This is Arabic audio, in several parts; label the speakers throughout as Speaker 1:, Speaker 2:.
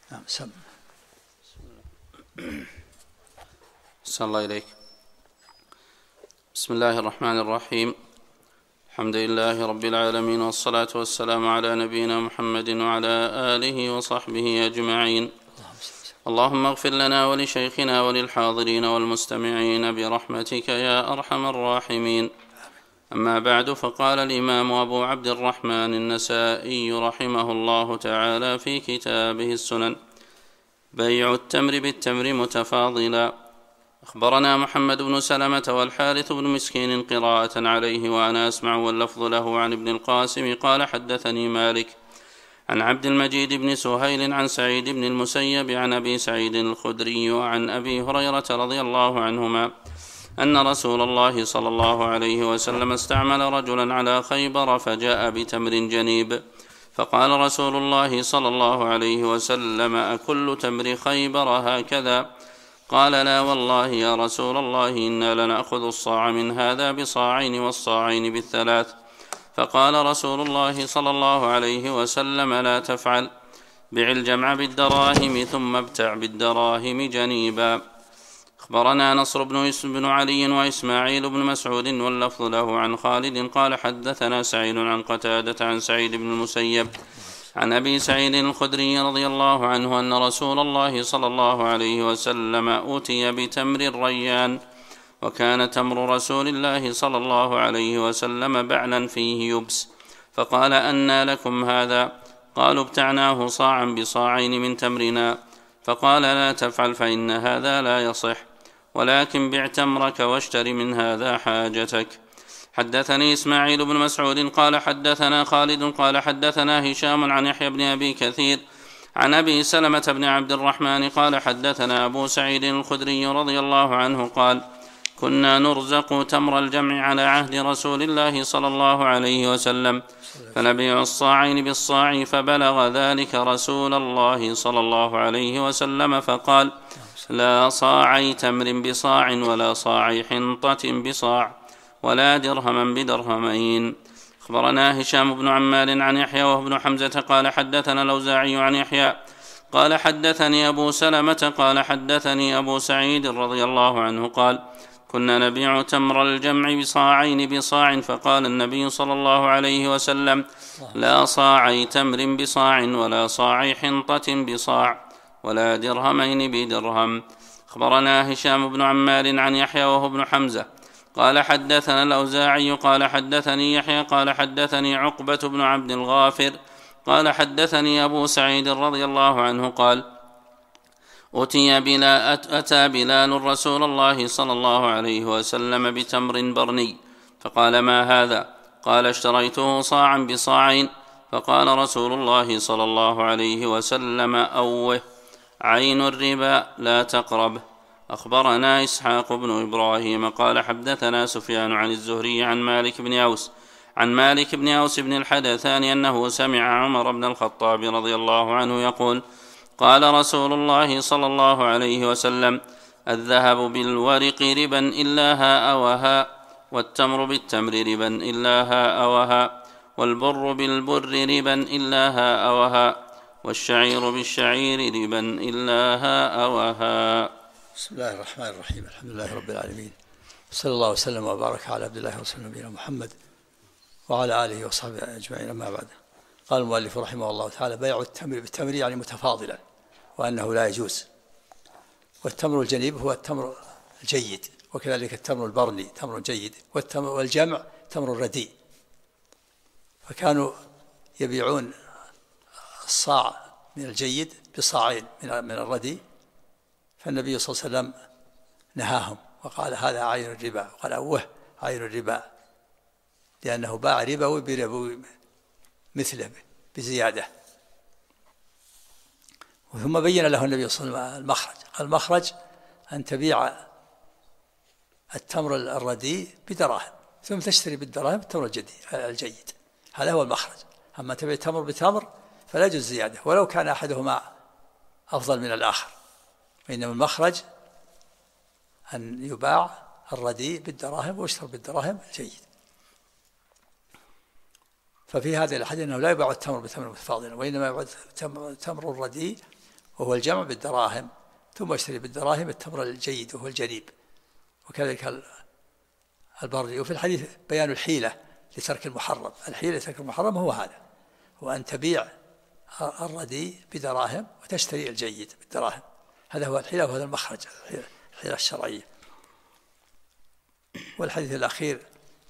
Speaker 1: نعم. سم.
Speaker 2: أحسن الله إليك. بسم الله الرحمن الرحيم. الحمد لله رب العالمين، والصلاة والسلام على نبينا محمد وعلى آله وصحبه أجمعين. اللهم اغفر لنا ولشيخنا وللحاضرين والمستمعين برحمتك يا أرحم الراحمين. أما بعد، فقال الإمام أبو عبد الرحمن النسائي رحمه الله تعالى في كتابه السنن: بيع التمر بالتمر متفاضلا. أخبرنا محمد بن سلمة والحارث بن مسكين قراءة عليه وأنا أسمع، واللفظ له عن ابن القاسم قال: حدثني مالك عن عبد المجيد بن سهيل عن سعيد بن المسيب عن أبي سعيد الخدري وعن أبي هريرة رضي الله عنهما أن رسول الله صلى الله عليه وسلم استعمل رجلا على خيبر فجاء بتمر جنيب، فقال رسول الله صلى الله عليه وسلم: أكل تمر خيبر هكذا؟ قال: لا والله يا رسول الله، إنا لنأخذ الصاع من هذا بصاعين والصاعين بالثلاث. فقال رسول الله صلى الله عليه وسلم: لا تفعل، بع الجمع بالدراهم ثم ابتع بالدراهم جنيبا. أخبرنا نصر بن علي وإسماعيل بن مسعود واللفظ له عن خالد قال: حدثنا سعيد عن قتادة عن سعيد بن المسيب عن أبي سعيد الخدري رضي الله عنه أن رسول الله صلى الله عليه وسلم أوتي بتمر الريان، وكان تمر رسول الله صلى الله عليه وسلم بعلا فيه يبس، فقال: أنى لكم هذا؟ قالوا: ابتعناه صاعا بصاعين من تمرنا. فقال: لا تفعل، فإن هذا لا يصح، ولكن بع تمرك واشتر من هذا حاجتك. حدثني إسماعيل بن مسعود قال: حدثنا خالد قال: حدثنا هشام عن يحيى بن أبي كثير عن أبي سلمة بن عبد الرحمن قال: حدثنا أبو سعيد الخدري رضي الله عنه قال: كنا نرزق تمر الجمع على عهد رسول الله صلى الله عليه وسلم، فنبيع الصاعين بالصاع، فبلغ ذلك رسول الله صلى الله عليه وسلم فقال: لا صاعي تمر بصاع ولا صاعي حنطة بصاع ولا درهما بدرهمين. أخبرنا هشام بن عمار عن يحيى وابن حمزة قال: حدثنا الأوزاعي عن يحيى قال: حدثني أبو سلمة قال: حدثني أبو سعيد رضي الله عنه قال: كنا نبيع تمر الجمع بصاعين بصاع، فقال النبي صلى الله عليه وسلم: لا صاعي تمر بصاع ولا صاعي حنطة بصاع ولا درهمين بدرهم. أخبرنا هشام بن عمار عن يحيى وهو ابن حمزة قال: حدثنا الأوزاعي قال: حدثني يحيى قال: حدثني عقبة بن عبد الغافر قال: حدثني أبو سعيد رضي الله عنه قال: أتى بلال رسول الله صلى الله عليه وسلم بتمر برني، فقال: ما هذا؟ قال: اشتريته صاعا بصاعين. فقال رسول الله صلى الله عليه وسلم: أوه، عين الربا، لا تقرب. أخبرنا إسحاق بن إبراهيم قال: حدثنا سفيان عن الزهري عن مالك بن أوس بن الحدثان أنه سمع عمر بن الخطاب رضي الله عنه يقول: قال رسول الله صلى الله عليه وسلم: الذهب بالورق ربا إلا هاء وهاء، والتمر بالتمر ربا إلا هاء وهاء، والبر بالبر ربا إلا هاء وهاء، والشعير بالشعير ربا إلا هاء وهاء.
Speaker 1: بسم الله الرحمن الرحيم. الحمد لله رب العالمين، صلى الله وسلم وبارك على عبد الله ورسوله نبينا محمد وعلى آله وصحبه أجمعين. أما بعد، قال المؤلف رحمه الله تعالى: بيع التمر بالتمر يعني متفاضلا، وأنه لا يجوز. والتمر الجنيب هو التمر الجيد، وكذلك التمر البرني تمر جيد، والجمع تمر رديء. فكانوا يبيعون الصاع من الجيد بصاعين من الرديء، فالنبي صلى الله عليه وسلم نهاهم وقال: هذا عين الربا. وقال: أوه، عين الربا، لأنه باع ربوي بربوي مثله بزيادة. ثم بين له النبي صلى الله عليه وسلم المخرج. قال: المخرج أن تبيع التمر الرديء بدراهم ثم تشتري بالدراهم التمر الجيد، هذا هو المخرج. أما تبيع تمر بتمر فلا يجوز زيادة ولو كان أحدهما أفضل من الآخر، وإنما المخرج أن يباع الرديء بالدراهم ويشترى بالدراهم الجيد. ففي هذه الحديث أنه لا يباع التمر بتمر متفاضلا، وإنما يباع تمر الرديء وهو الجمع بالدراهم، ثم اشتري بالدراهم التمر الجيد وهو الجنيب، وكذلك البردي. وفي الحديث بيان الحيلة لترك المحرم. الحيلة لترك المحرم هو هذا، هو أن تبيع الرديء بدراهم وتشتري الجيد بالدراهم. هذا هو الحيلة، وهذا المخرج، الحيلة الشرعية. والحديث الأخير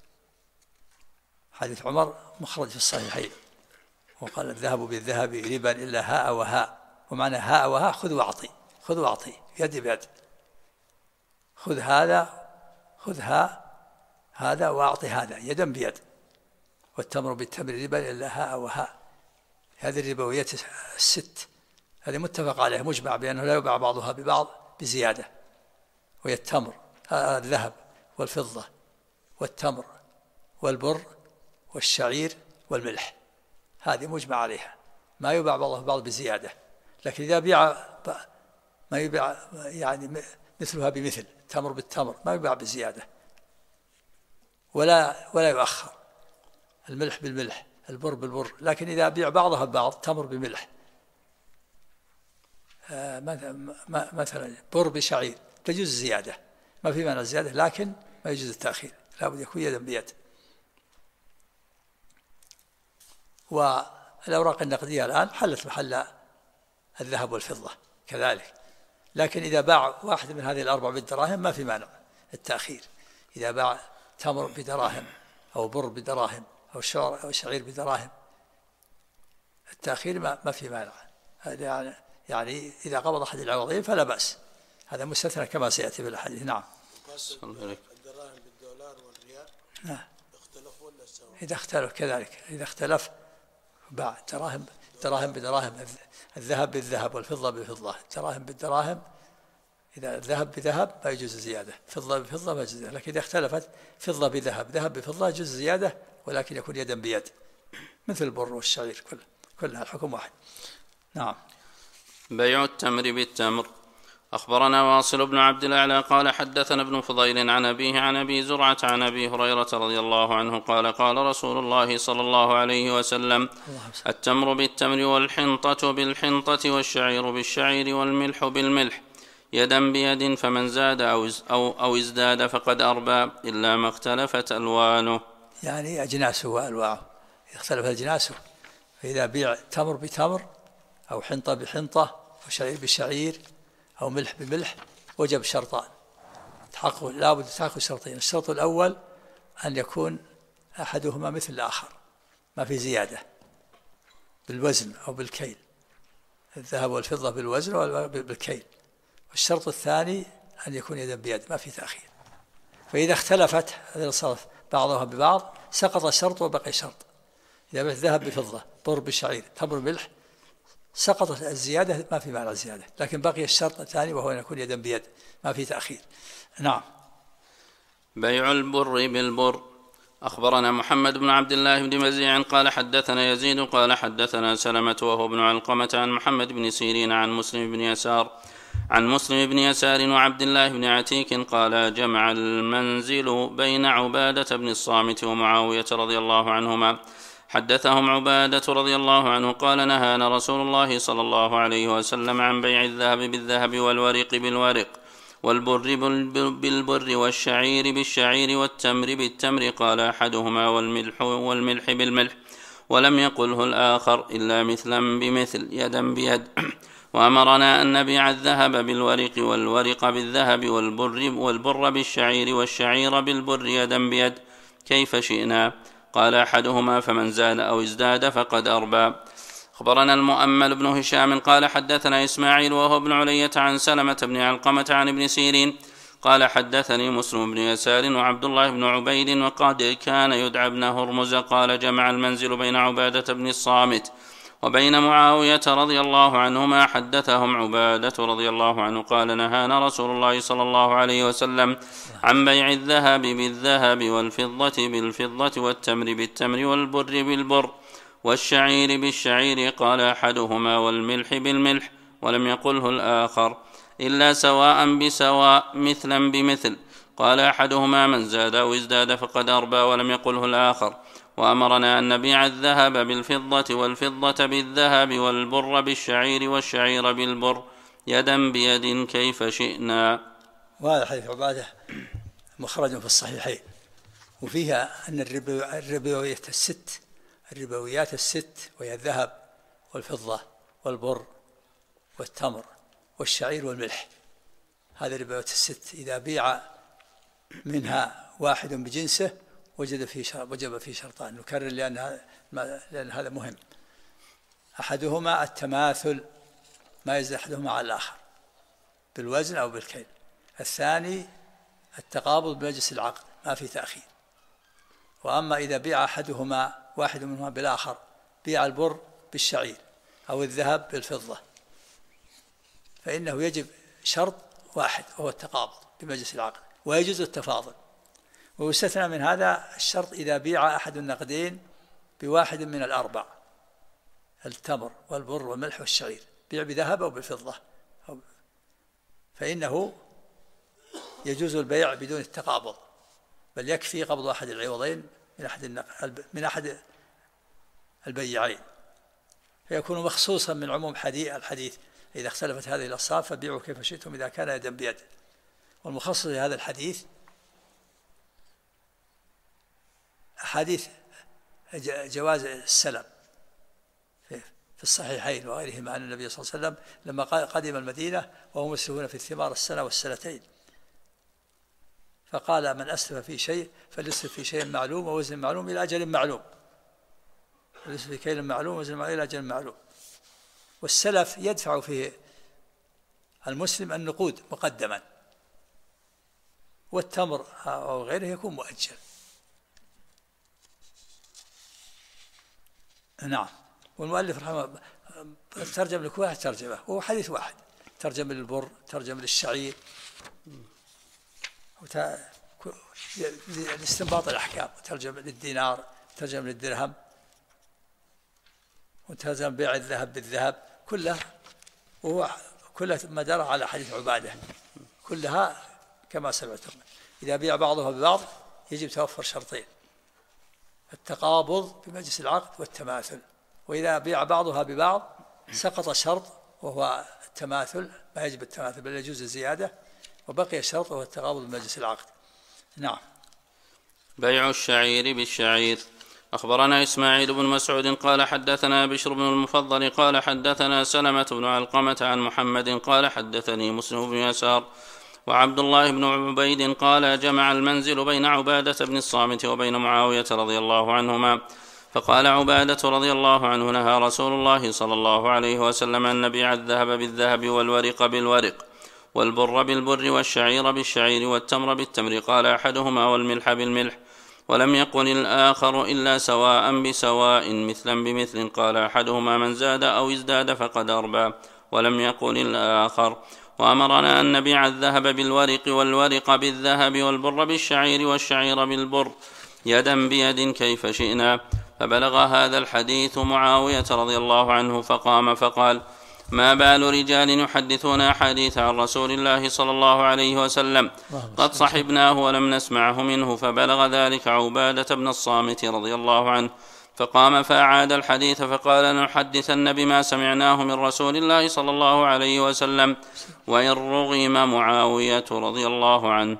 Speaker 1: حديث عمر مخرج في الصحيحين، وقال الذهب بالذهب ربا إلا هاء وهاء. ومعنى هاء وهاء خذ وأعطي، خذ وأعطي يد بيد، خذ هذا، خذ هذا وأعطي هذا يدا بيد. والتمر بالتمر ربا إلا هاء وهاء. هذه الربويات الست هذه متفق عليها، مجمع بأنه لا يباع بعضها ببعض بزيادة. وهي التمر، الذهب والفضة والتمر والبر والشعير والملح، هذه مجمع عليها، ما يباع بعضها ببعض بزيادة. لكن إذا بيع ما يباع يعني مثلها بمثل، تمر بالتمر ما يباع بزيادة ولا يؤخر. الملح بالملح، البر بالبر. لكن إذا بيع بعضها ببعض، تمر بملح مثلا بر بشعير، تجوز الزيادة، ما في مانع الزيادة، لكن ما يجوز التأخير، لا بد يكون يدا بيد. والأوراق النقدية الآن حلت محل الذهب والفضة كذلك. لكن إذا باع واحد من هذه الأربع بالدراهم ما في مانع التأخير. إذا باع تمر بدراهم أو بر بدراهم أو شعير بدراهم، التأخير ما في مانع. يعني إذا قبض أحد العوضين فلا بأس، هذا مستثنى كما سيأتي في الحديث. نعم.
Speaker 3: الدراهم بالدولار والريال يختلف ولا سوا؟
Speaker 1: إذا اختلف كذلك، إذا اختلف باع دراهم بدراهم، الذهب بالذهب والفضة بالفضة، الدراهم بالدراهم. إذا الذهب بذهب ما يجوز زيادة، فضة بفضة ما يجوز زيادة. لكن إذا اختلفت فضة بذهب، ذهب بفضة يجوز زيادة، ولكن يكون يدا بيد، مثل البر والشعير كلها الحكم واحد. نعم.
Speaker 2: بيع التمر بالتمر. أخبرنا واصل بن عبد الأعلى قال حدثنا ابن فضيل عن أبيه عن أبي زرعة عن أبي هريرة رضي الله عنه قال قال رسول الله صلى الله عليه وسلم: التمر بالتمر والحنطة بالحنطة والشعير بالشعير والملح بالملح يدا بيد، فمن زاد أو ازداد فقد أربى إلا ما اختلفت ألوانه.
Speaker 1: يعني أجناسه وألوانه، اختلف أجناسه. فإذا بيع تمر بتمر أو حنطة بحنطة أو شعير بشعير أو ملح بملح وجب شرطان تحقق، لا بد تحقق شرطين. الشرط الأول أن يكون أحدهما مثل الآخر، ما في زيادة بالوزن أو بالكيل، الذهب والفضة بالوزن وبالكيل. والشرط الثاني أن يكون يدا بيد، ما في تأخير. فإذا اختلفت هذه الصرف بعضها ببعض سقط الشرط وبقي شرط. إذا بعت ذهب بفضة، بر بشعير، تمر بملح، سقطت الزيادة، ما في معنى الزيادة، لكن بقي الشرط الثاني وهو أن يكون يدا بيد، ما في تأخير. نعم.
Speaker 2: بيع البر بالبر. أخبرنا محمد بن عبد الله بن مزيع قال حدثنا يزيد قال حدثنا سلمة وهو ابن علقمة عن محمد بن سيرين عن مسلم بن يسار وعبد الله بن عتيك قال: جمع المنزل بين عبادة بن الصامت ومعاوية رضي الله عنهما. حدثهم عبادة رضي الله عنه قال: نهانا رسول الله صلى الله عليه وسلم عن بيع الذهب بالذهب والورق بالورق والبر بالبر والشعير بالشعير والتمر بالتمر. قال أحدهما: والملح بالملح، ولم يقله الآخر إلا مثلا بمثل يدا بيد. وأمرنا أن نبيع الذهب بالورق والورق بالذهب والبر بالشعير والشعير بالبر يدا بيد كيف شئنا. قال أحدهما: فمن زاد أو ازداد فقد أربى. أخبرنا المؤمل بن هشام قال حدثنا إسماعيل وهو ابن علية عن سلمة بن علقمة عن ابن سيرين قال حدثني مسلم بن يسار وعبد الله بن عبيد وقد كان يدعى ابن هرمز قال: جمع المنزل بين عبادة بن الصامت وبين معاوية رضي الله عنهما. حدثهم عبادة رضي الله عنه قال: نهانا رسول الله صلى الله عليه وسلم عن بيع الذهب بالذهب والفضة بالفضة والتمر بالتمر والبر بالبر والشعير بالشعير. قال أحدهما: والملح بالملح، ولم يقله الآخر إلا سواء بسواء مثلا بمثل. قال أحدهما: من زاد أو ازداد فقد أربى، ولم يقله الآخر. وأمرنا أن نبيع الذهب بالفضة والفضة بالذهب والبر بالشعير والشعير بالبر يدا بيد كيف شئنا.
Speaker 1: وهذا حديث عبادة مخرج في الصحيحين، وفيها أن الربويات الست وهي الذهب والفضة والبر والتمر والشعير والملح، هذه الربويات الست إذا بيع منها واحد بجنسه وجب فيه شرطان، نكرر لأن هذا مهم. أحدهما التماثل، ما يزيد أحدهما على الآخر بالوزن أو بالكيل. الثاني التقابض بمجلس العقد، ما في تأخير. وأما إذا بيع أحدهما واحد منهما بالآخر، بيع البر بالشعير أو الذهب بالفضة، فإنه يجب شرط واحد وهو التقابض بمجلس العقد، ويجوز التفاضل. ويستثنى من هذا الشرط إذا بيع أحد النقدين بواحد من الأربع، التمر والبر والملح والشعير، بيع بذهب أو بالفضة، فإنه يجوز البيع بدون التقابض، بل يكفي قبض أحد العوضين من أحد البيعين، فيكون مخصوصا من عموم الحديث إذا اختلفت هذه الأصناف فبيعوا كيف شئتم إذا كان يدا بيد. والمخصص لهذا الحديث حديث جواز السلم في الصحيحين وغيرهما عن النبي صلى الله عليه وسلم لما قدم المدينة وهم يسلفون في الثمار السنة والسنتين، فقال من أسلف في شيء فليسلف في شيء معلوم ووزن معلوم إلى أجل معلوم، فليسلف في كيل معلوم ووزن معلوم إلى أجل معلوم. والسلف يدفع فيه المسلم النقود مقدما، والتمر أو غيره يكون مؤجل. نعم. والمؤلف رحمه الله ترجم لكل واحد ترجمة، وهو حديث واحد، ترجم للبر، ترجم للشعير، لاستنباط الأحكام، وترجم للدينار، ترجم للدرهم، وترجم بيع الذهب بالذهب، كلها مدار على حديث عبادة، كلها كما سمعتم. إذا بيع بعضها ببعض يجب توفر شرطين: التقابض بمجلس العقد والتماثل. وإذا بيع بعضها ببعض سقط شرط وهو التماثل، ما يجب التماثل بل يجوز الزيادة، وبقي الشرط وهو التقابض بمجلس العقد. نعم.
Speaker 2: بيع الشعير بالشعير. أخبرنا إسماعيل بن مسعود قال حدثنا بشر بن المفضل قال حدثنا سلمة بن علقمة عن محمد قال حدثني مسلم بن يسار وعبد الله بن عبيد قال جمع المنزل بين عبادة بن الصامت وبين معاوية رضي الله عنهما، فقال عبادة رضي الله عنه: نهى رسول الله صلى الله عليه وسلم أن نبيع الذهب بالذهب والورق بالورق والبر بالبر والشعير بالشعير والتمر بالتمر، قال أحدهما والملح بالملح، ولم يقل الآخر إلا سواء بسواء مثلا بمثل، قال أحدهما من زاد أو ازداد فقد أربى، ولم يقل الآخر. وأمرنا أن نبيع الذهب بالورق والورق بالذهب والبر بالشعير والشعير بالبر يدا بيد كيف شئنا. فبلغ هذا الحديث معاوية رضي الله عنه فقام فقال: ما بال رجال يحدثون أحاديث عن رسول الله صلى الله عليه وسلم قد صحبناه ولم نسمعه منه. فبلغ ذلك عبادة بن الصامت رضي الله عنه فقام فأعاد الحديث فقال: لنحدثن بما سمعناه من رسول الله صلى الله عليه وسلم. وإن رغم معاوية رضي الله عنه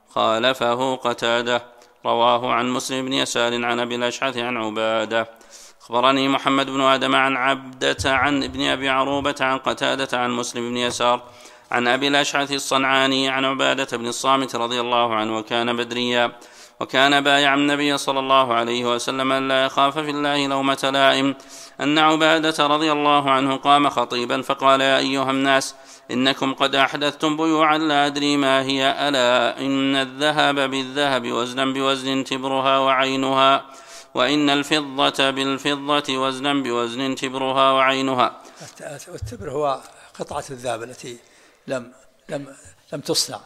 Speaker 2: خالفه قتادة. رواه عن مسلم بن يسار عن أبي الأشعث عن عبادة. أخبرني محمد بن آدم عن عبدة عن ابن أبي عروبة عن قتادة عن مسلم بن يسار عن أبي الأشعث الصنعاني عن عبادة بن الصامت رضي الله عنه وكان بدريا وكان بايع النبي صلى الله عليه وسلم أن لا يخاف في الله لومة لائم، أن عبادة رضي الله عنه قام خطيبا فقال: يا أيها الناس إنكم قد أحدثتم بيوعا لا أدري ما هي، ألا إن الذهب بالذهب وزنا بوزن تبرها وعينها، وإن الفضة بالفضة وزنا بوزن تبرها وعينها.
Speaker 1: والتبر هو قطعة الذهب التي لم تصنع،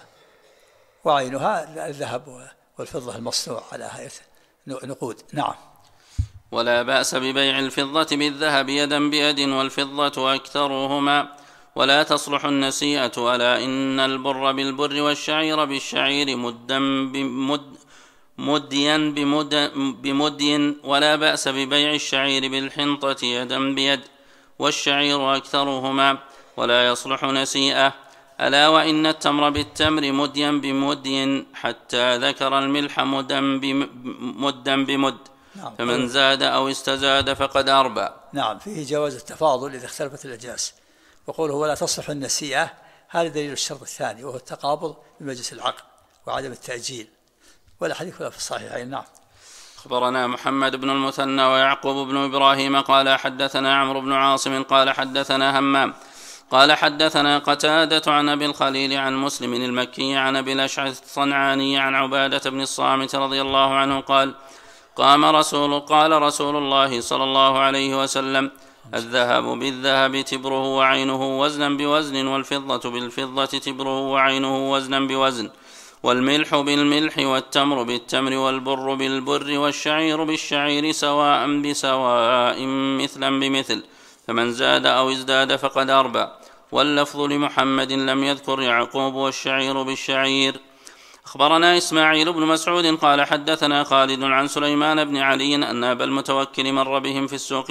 Speaker 1: وعينها الذهب والفضة المصنوع على هيئة نقود. نعم.
Speaker 2: ولا بأس ببيع الفضة بالذهب يدا بيد والفضة أكثرهما، ولا تصلح النسيئة، ألا إن البر بالبر والشعير بالشعير مديا بمدي، ولا بأس ببيع الشعير بالحنطة يدا بيد، والشعير أكثرهما، ولا يصلح نسيئة. ألا وإن التمر بالتمر مديا بمدي، حتى ذكر الملح مدا بمد، فمن زاد أو استزاد فقد أربى.
Speaker 1: نعم، فيه جواز التفاضل إذا اختلفت الأجناس. وقوله ولا تصلح النسيئة هذا دليل الشرط الثاني، وهو التقابض بمجلس العقد وعدم التأجيل، والحديث في الصحيحين. نعم.
Speaker 2: أخبرنا محمد بن المثنى ويعقوب بن إبراهيم قال حدثنا عمرو بن عاصم قال حدثنا همام قال حدثنا قتادة عن أبي الخليل عن مسلم المكي عن أبي الأشعث الصنعاني عن عبادة بن الصامت رضي الله عنه قال قال رسول الله صلى الله عليه وسلم: الذهب بالذهب تبره وعينه وزنا بوزن، والفضة بالفضة تبره وعينه وزنا بوزن، والملح بالملح، والتمر بالتمر، والبر بالبر، والشعير بالشعير، سواء بسواء، مثلا بمثل، فمن زاد أو ازداد فقد أربى. واللفظ لمحمد لم يذكر يعقوب والشعير بالشعير. أخبرنا إسماعيل بن مسعود قال حدثنا خالد عن سليمان بن علي أن أبا المتوكل مر بهم في السوق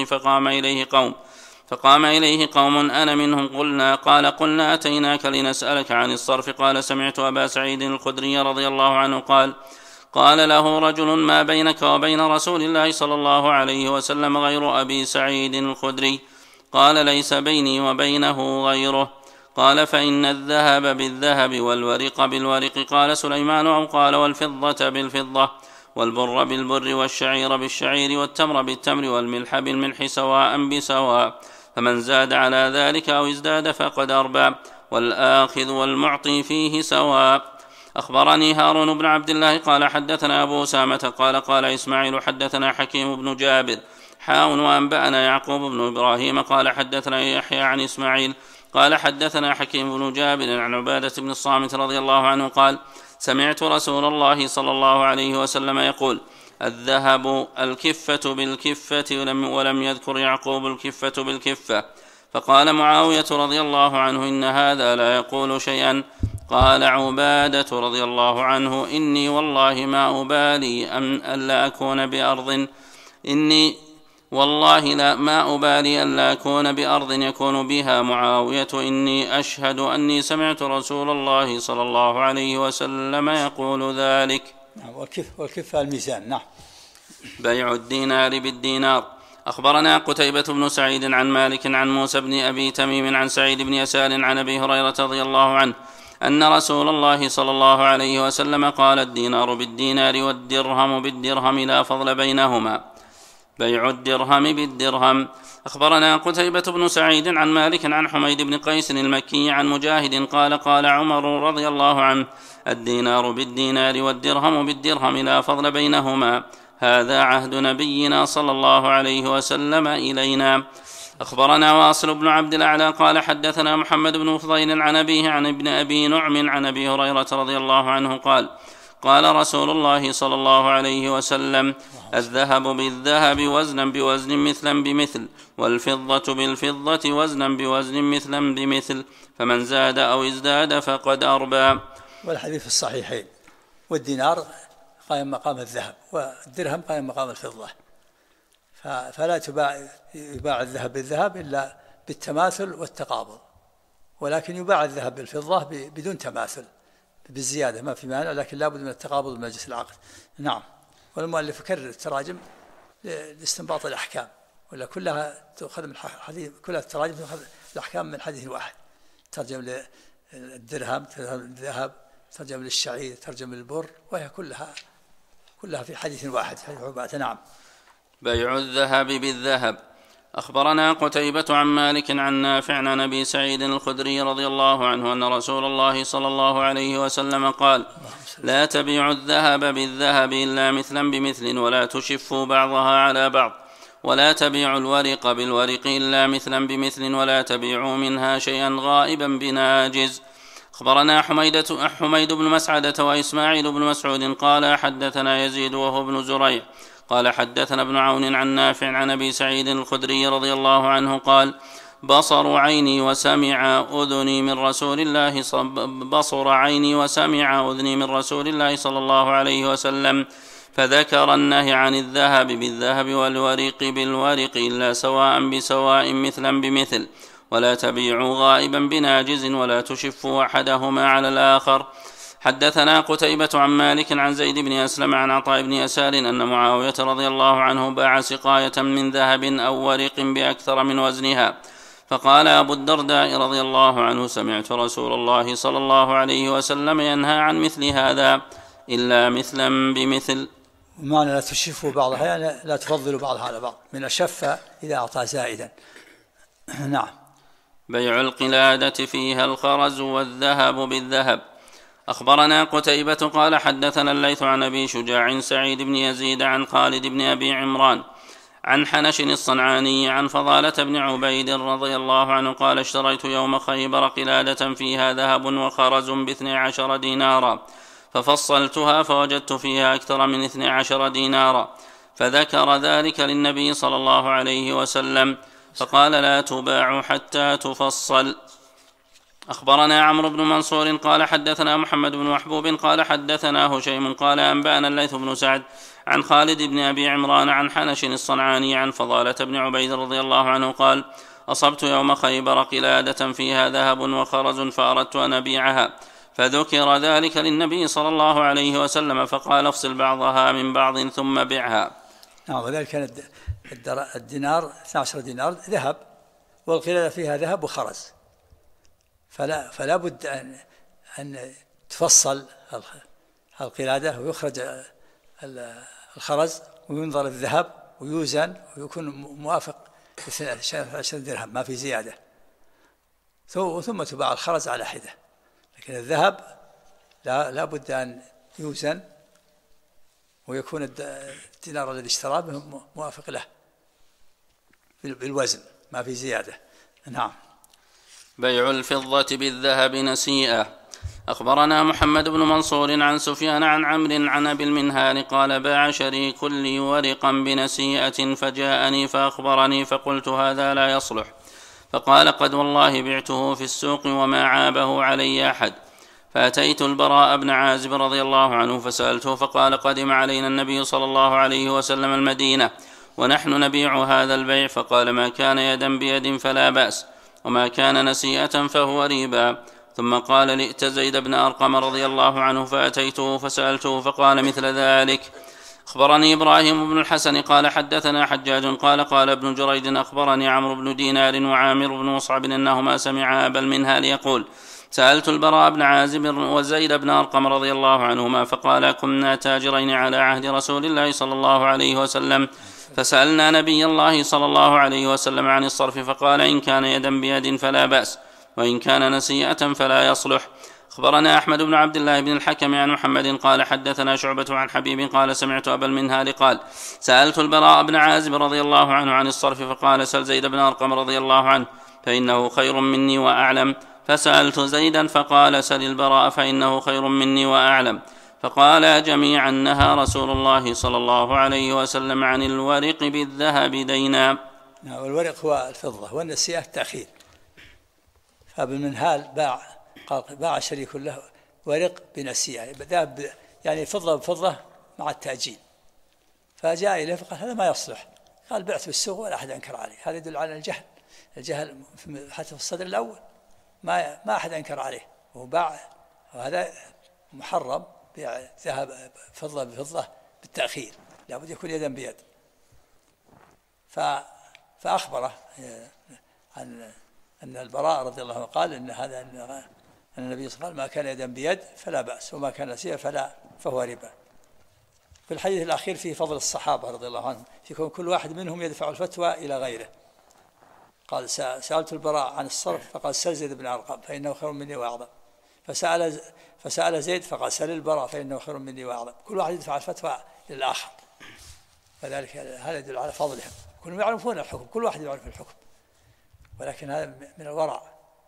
Speaker 2: فقام إليه قوم أنا منهم قلنا أتيناك لنسألك عن الصرف. قال سمعت أبا سعيد الخدري رضي الله عنه قال له رجل: ما بينك وبين رسول الله صلى الله عليه وسلم غير أبي سعيد الخدري؟ قال: ليس بيني وبينه غيره. قال: فإن الذهب بالذهب والورق بالورق. قال سليمان: أو قال والفضة بالفضة والبر بالبر والشعير بالشعير والتمر بالتمر والملح بالملح سواء بسواء، فمن زاد على ذلك أو ازداد فقد أربى، والآخذ والمعطي فيه سواء. أخبرني هارون بن عبد الله قال حدثنا أبو أسامة قال إسماعيل حدثنا حكيم بن جابر وأنبأنا يعقوب بن إبراهيم قال حدثنا يحيى عن إسماعيل قال حدثنا حكيم بن جابر عن عبادة بن الصامت رضي الله عنه قال: سمعت رسول الله صلى الله عليه وسلم يقول: الذهب الكفة بالكفة، ولم يذكر يعقوب الكفة بالكفة. فقال معاوية رضي الله عنه: إن هذا لا يقول شيئا. قال عبادة رضي الله عنه: إني والله ما أبالي ألا أكون بأرض ما أبالي ألا أكون بأرض يكون بها معاوية، إني أشهد أني سمعت رسول الله صلى الله عليه وسلم يقول ذلك.
Speaker 1: والكفة الميزان. نعم.
Speaker 2: بيع الدينار بالدينار. أخبرنا قتيبة بن سعيد عن مالك عن موسى بن أبي تميم عن سعيد بن يسار عن أبي هريرة رضي الله عنه أن رسول الله صلى الله عليه وسلم قال: الدينار بالدينار والدرهم بالدرهم لا فضل بينهما، بيع الدرهم بالدرهم. أخبرنا قتيبة بن سعيد عن مالك عن حميد بن قيس المكي عن مجاهد قال عمر رضي الله عنه: الدينار بالدينار والدرهم بالدرهم لا فضل بينهما، هذا عهد نبينا صلى الله عليه وسلم إلينا. أخبرنا واصل بن عبد الأعلى قال حدثنا محمد بن فضيل عن أبيه عن ابن أبي نعم عن أبي هريرة رضي الله عنه قال رسول الله صلى الله عليه وسلم: الذهب بالذهب وزنا بوزن مثلا بمثل، والفضة بالفضة وزنا بوزن مثلا بمثل، فمن زاد أو ازداد فقد أربى.
Speaker 1: والحديث في الصحيحين. والدينار قائم مقام الذهب، والدرهم قائم مقام الفضة، فلا يباع الذهب بالذهب إلا بالتماثل والتقابض، ولكن يباع الذهب بالفضة بدون تماثل بالزيادة، ما في مانع، لكن لا بد من التقابض بمجلس العقد. نعم. والمؤلف يكرر التراجم لاستنباط الأحكام، ولا كلها تأخذ من حديث، كلها التراجم تأخذ الأحكام من حديث واحد. ترجم للدرهم، ترجم للذهب، ترجم للشعير، ترجم للبر، وهي كلها في حديث واحد، حديث عبادة. نعم.
Speaker 2: بيع الذهب بالذهب. أخبرنا قتيبة عن مالك عن نافع عن أبي سعيد الخدري رضي الله عنه أن رسول الله صلى الله عليه وسلم قال: لا تبيعوا الذهب بالذهب إلا مثلا بمثل، ولا تشفوا بعضها على بعض، ولا تبيعوا الورق بالورق إلا مثلا بمثل، ولا تبيعوا منها شيئا غائبا بناجز. أخبرنا حميد بن مسعدة وإسماعيل بن مسعود قال حدثنا يزيد وهو ابن زريع قال حدثنا ابن عون عن نافع عن أبي سعيد الخدري رضي الله عنه قال: بصر عيني وسمع أذني من رسول الله صلى الله عليه وسلم فذكر النهي عن الذهب بالذهب والورق بالورق إلا سواء بسواء مثلا بمثل، ولا تبيعوا غائبا بناجز ولا تشفوا أحدهما على الآخر. حدثنا قتيبة عن مالك عن زيد بن أسلم عن عطاء بن يسار أن معاوية رضي الله عنه باع سقاية من ذهب أو ورق بأكثر من وزنها، فقال أبو الدرداء رضي الله عنه: سمعت رسول الله صلى الله عليه وسلم ينهى عن مثل هذا إلا مثلا بمثل.
Speaker 1: ومعنى لا تشفوا بعضها يعني لا تفضلوا بعضها على بعض، من أشف إذا أعطى زائدا. نعم.
Speaker 2: بيع القلادة فيها الخرز والذهب بالذهب. أخبرنا قتيبة قال حدثنا الليث عن أبي شجاع سعيد بن يزيد عن خالد بن أبي عمران عن حنش الصنعاني عن فضالة بن عبيد رضي الله عنه قال: اشتريت يوم خيبر قلادة فيها ذهب وخرز ب12 دينارا، ففصلتها فوجدت فيها أكثر من 12 دينارا، فذكر ذلك للنبي صلى الله عليه وسلم فقال: لا تباع حتى تفصل. أخبرنا عمرو بن منصور قال حدثنا محمد بن محبوب قال حدثنا هشيم قال أنبأنا الليث بن سعد عن خالد بن أبي عمران عن حنش الصنعاني عن فضالة بن عبيد رضي الله عنه قال: أصبت يوم خيبر قلادة فيها ذهب وخرز فأردت أن أبيعها، فذكر ذلك للنبي صلى الله عليه وسلم فقال: افصل بعضها من بعض ثم بيعها.
Speaker 1: وذلك كان الدينار 12 دينار ذهب، والقلادة فيها ذهب وخرز، فلا بد أن تفصل القلادة ويخرج الخرز وينظر الذهب ويوزن ويكون موافق 12 درهم ما في زيادة، ثم تباع الخرز على حدة. لكن الذهب لا بد أن يوزن ويكون الدينار الذي اشتراه به موافق له بالوزن ما في زيادة. نعم.
Speaker 2: بيع الفضة بالذهب نسيئة. أخبرنا محمد بن منصور عن سفيان عن عمرو عن أبي المنهال قال: باع شريك لي ورقا بنسيئة فجاءني فأخبرني فقلت: هذا لا يصلح، فقال: قد والله بعته في السوق وما عابه علي أحد. فأتيت البراء بن عازب رضي الله عنه فسألته فقال: قدم علينا النبي صلى الله عليه وسلم المدينة ونحن نبيع هذا البيع، فقال: ما كان يدا بيد فلا بأس، وما كان نسيئة فهو ريبا. ثم قال: لئت زيد بن أرقم رضي الله عنه، فأتيته فسألته فقال مثل ذلك. أخبرني إبراهيم بن الحسن قال حدثنا حجاج قال ابن جريد أخبرني عمرو بن دينار وعامر بن مصعب أنهما سمعا أبا المنهال يقول: سألت البراء بن عازب وزيد بن أرقم رضي الله عنهما فقال: كنا تاجرين على عهد رسول الله صلى الله عليه وسلم، فسألنا نبي الله صلى الله عليه وسلم عن الصرف، فقال: إن كان يدا بيد فلا بأس، وإن كان نسيئة فلا يصلح. أخبرنا أحمد بن عبد الله بن الحكم عن محمد قال حدثنا شعبة عن حبيب قال: سمعت أبا المنهال قال: سألت البراء بن عازب رضي الله عنه عن الصرف، فقال: سل زيد بن أرقم رضي الله عنه فإنه خير مني وأعلم. فسألت زيدا فقال: سل البراء فإنه خير مني وأعلم. فقال جميعا: نهى رسول الله صلى الله عليه وسلم عن الورق بالذهب دينا.
Speaker 1: والورق هو الفضة والنسيئة التأخير. فابن المنهال باع شريك له ورق بنسيئة، يعني فضة بفضة مع التأجيل، فجاء إليه فقال: هذا ما يصلح. قال: بعت بالسوق ولا أحد أنكر عليه. هذا يدل على الجهل حتى في الصدر الأول ما أحد أنكر عليه، وباع، وهذا محرم بيع ذهب فضة بفضة بالتأخير، لا بد يكون يدا بيد. فأخبره أن البراء رضي الله عنه قال أن هذا أن النبي صلى الله عليه وسلم: ما كان يدا بيد فلا بأس، وما كان نسيئا فهو ربا. في الحديث الأخير فيه فضل الصحابة رضي الله عنهم، يكون كل واحد منهم يدفع الفتوى إلى غيره. قال: سألت البراء عن الصرف فقال: سل زيد بن أرقم فإنه خير مني وأعظم. فسأل زيد فقال: سل البراء فإنه خير مني وأعظم. كل واحد يدفع الفتوى للآخر، فذلك هذا يدل على فضلهم. كلهم يعرفون الحكم، كل واحد يعرف الحكم، ولكن هذا من الورع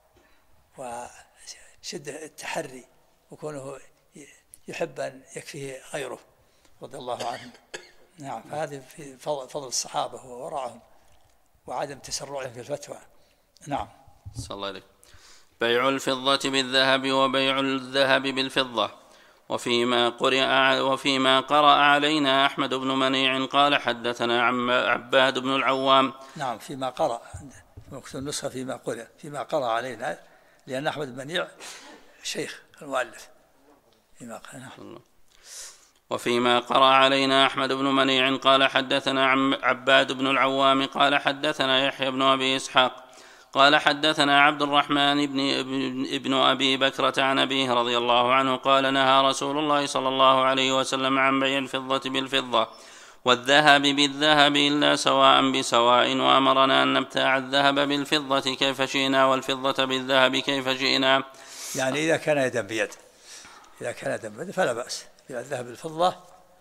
Speaker 1: وشدة التحري، وكونه يحب أن يكفيه غيره رضي الله عنه. نعم. فهذه في فضل الصحابة وورعهم وعدم تسرعهم في الفتوى. نعم.
Speaker 2: صلى الله عليه. بيع الفضة بالذهب وبيع الذهب بالفضة. وفيما قرأ علينا أحمد بن منيع قال حدثنا عباد بن العوام.
Speaker 1: نعم فيما قرأ، مكتوب النسخة فيما قرأ علينا، لأن أحمد بن منيع شيخ المؤلف فيما قرأ. نعم.
Speaker 2: وفيما قرأ علينا أحمد بن منيع قال حدثنا عباد بن العوام قال حدثنا يحيى بن أبي إسحاق قال حدثنا عبد الرحمن ابن أبي بكرة عن أبيه رضي الله عنه قال نهى رسول الله صلى الله عليه وسلم عن بيع الفضة بالفضة والذهب بالذهب إلا سواء بسواء، وأمرنا أن نبتاع الذهب بالفضة كيف شئنا والفضة بالذهب كيف شئنا.
Speaker 1: يعني إذا كان يدا بيد، إذا كان يدا بيد فلا بأس، الذهب بالفضة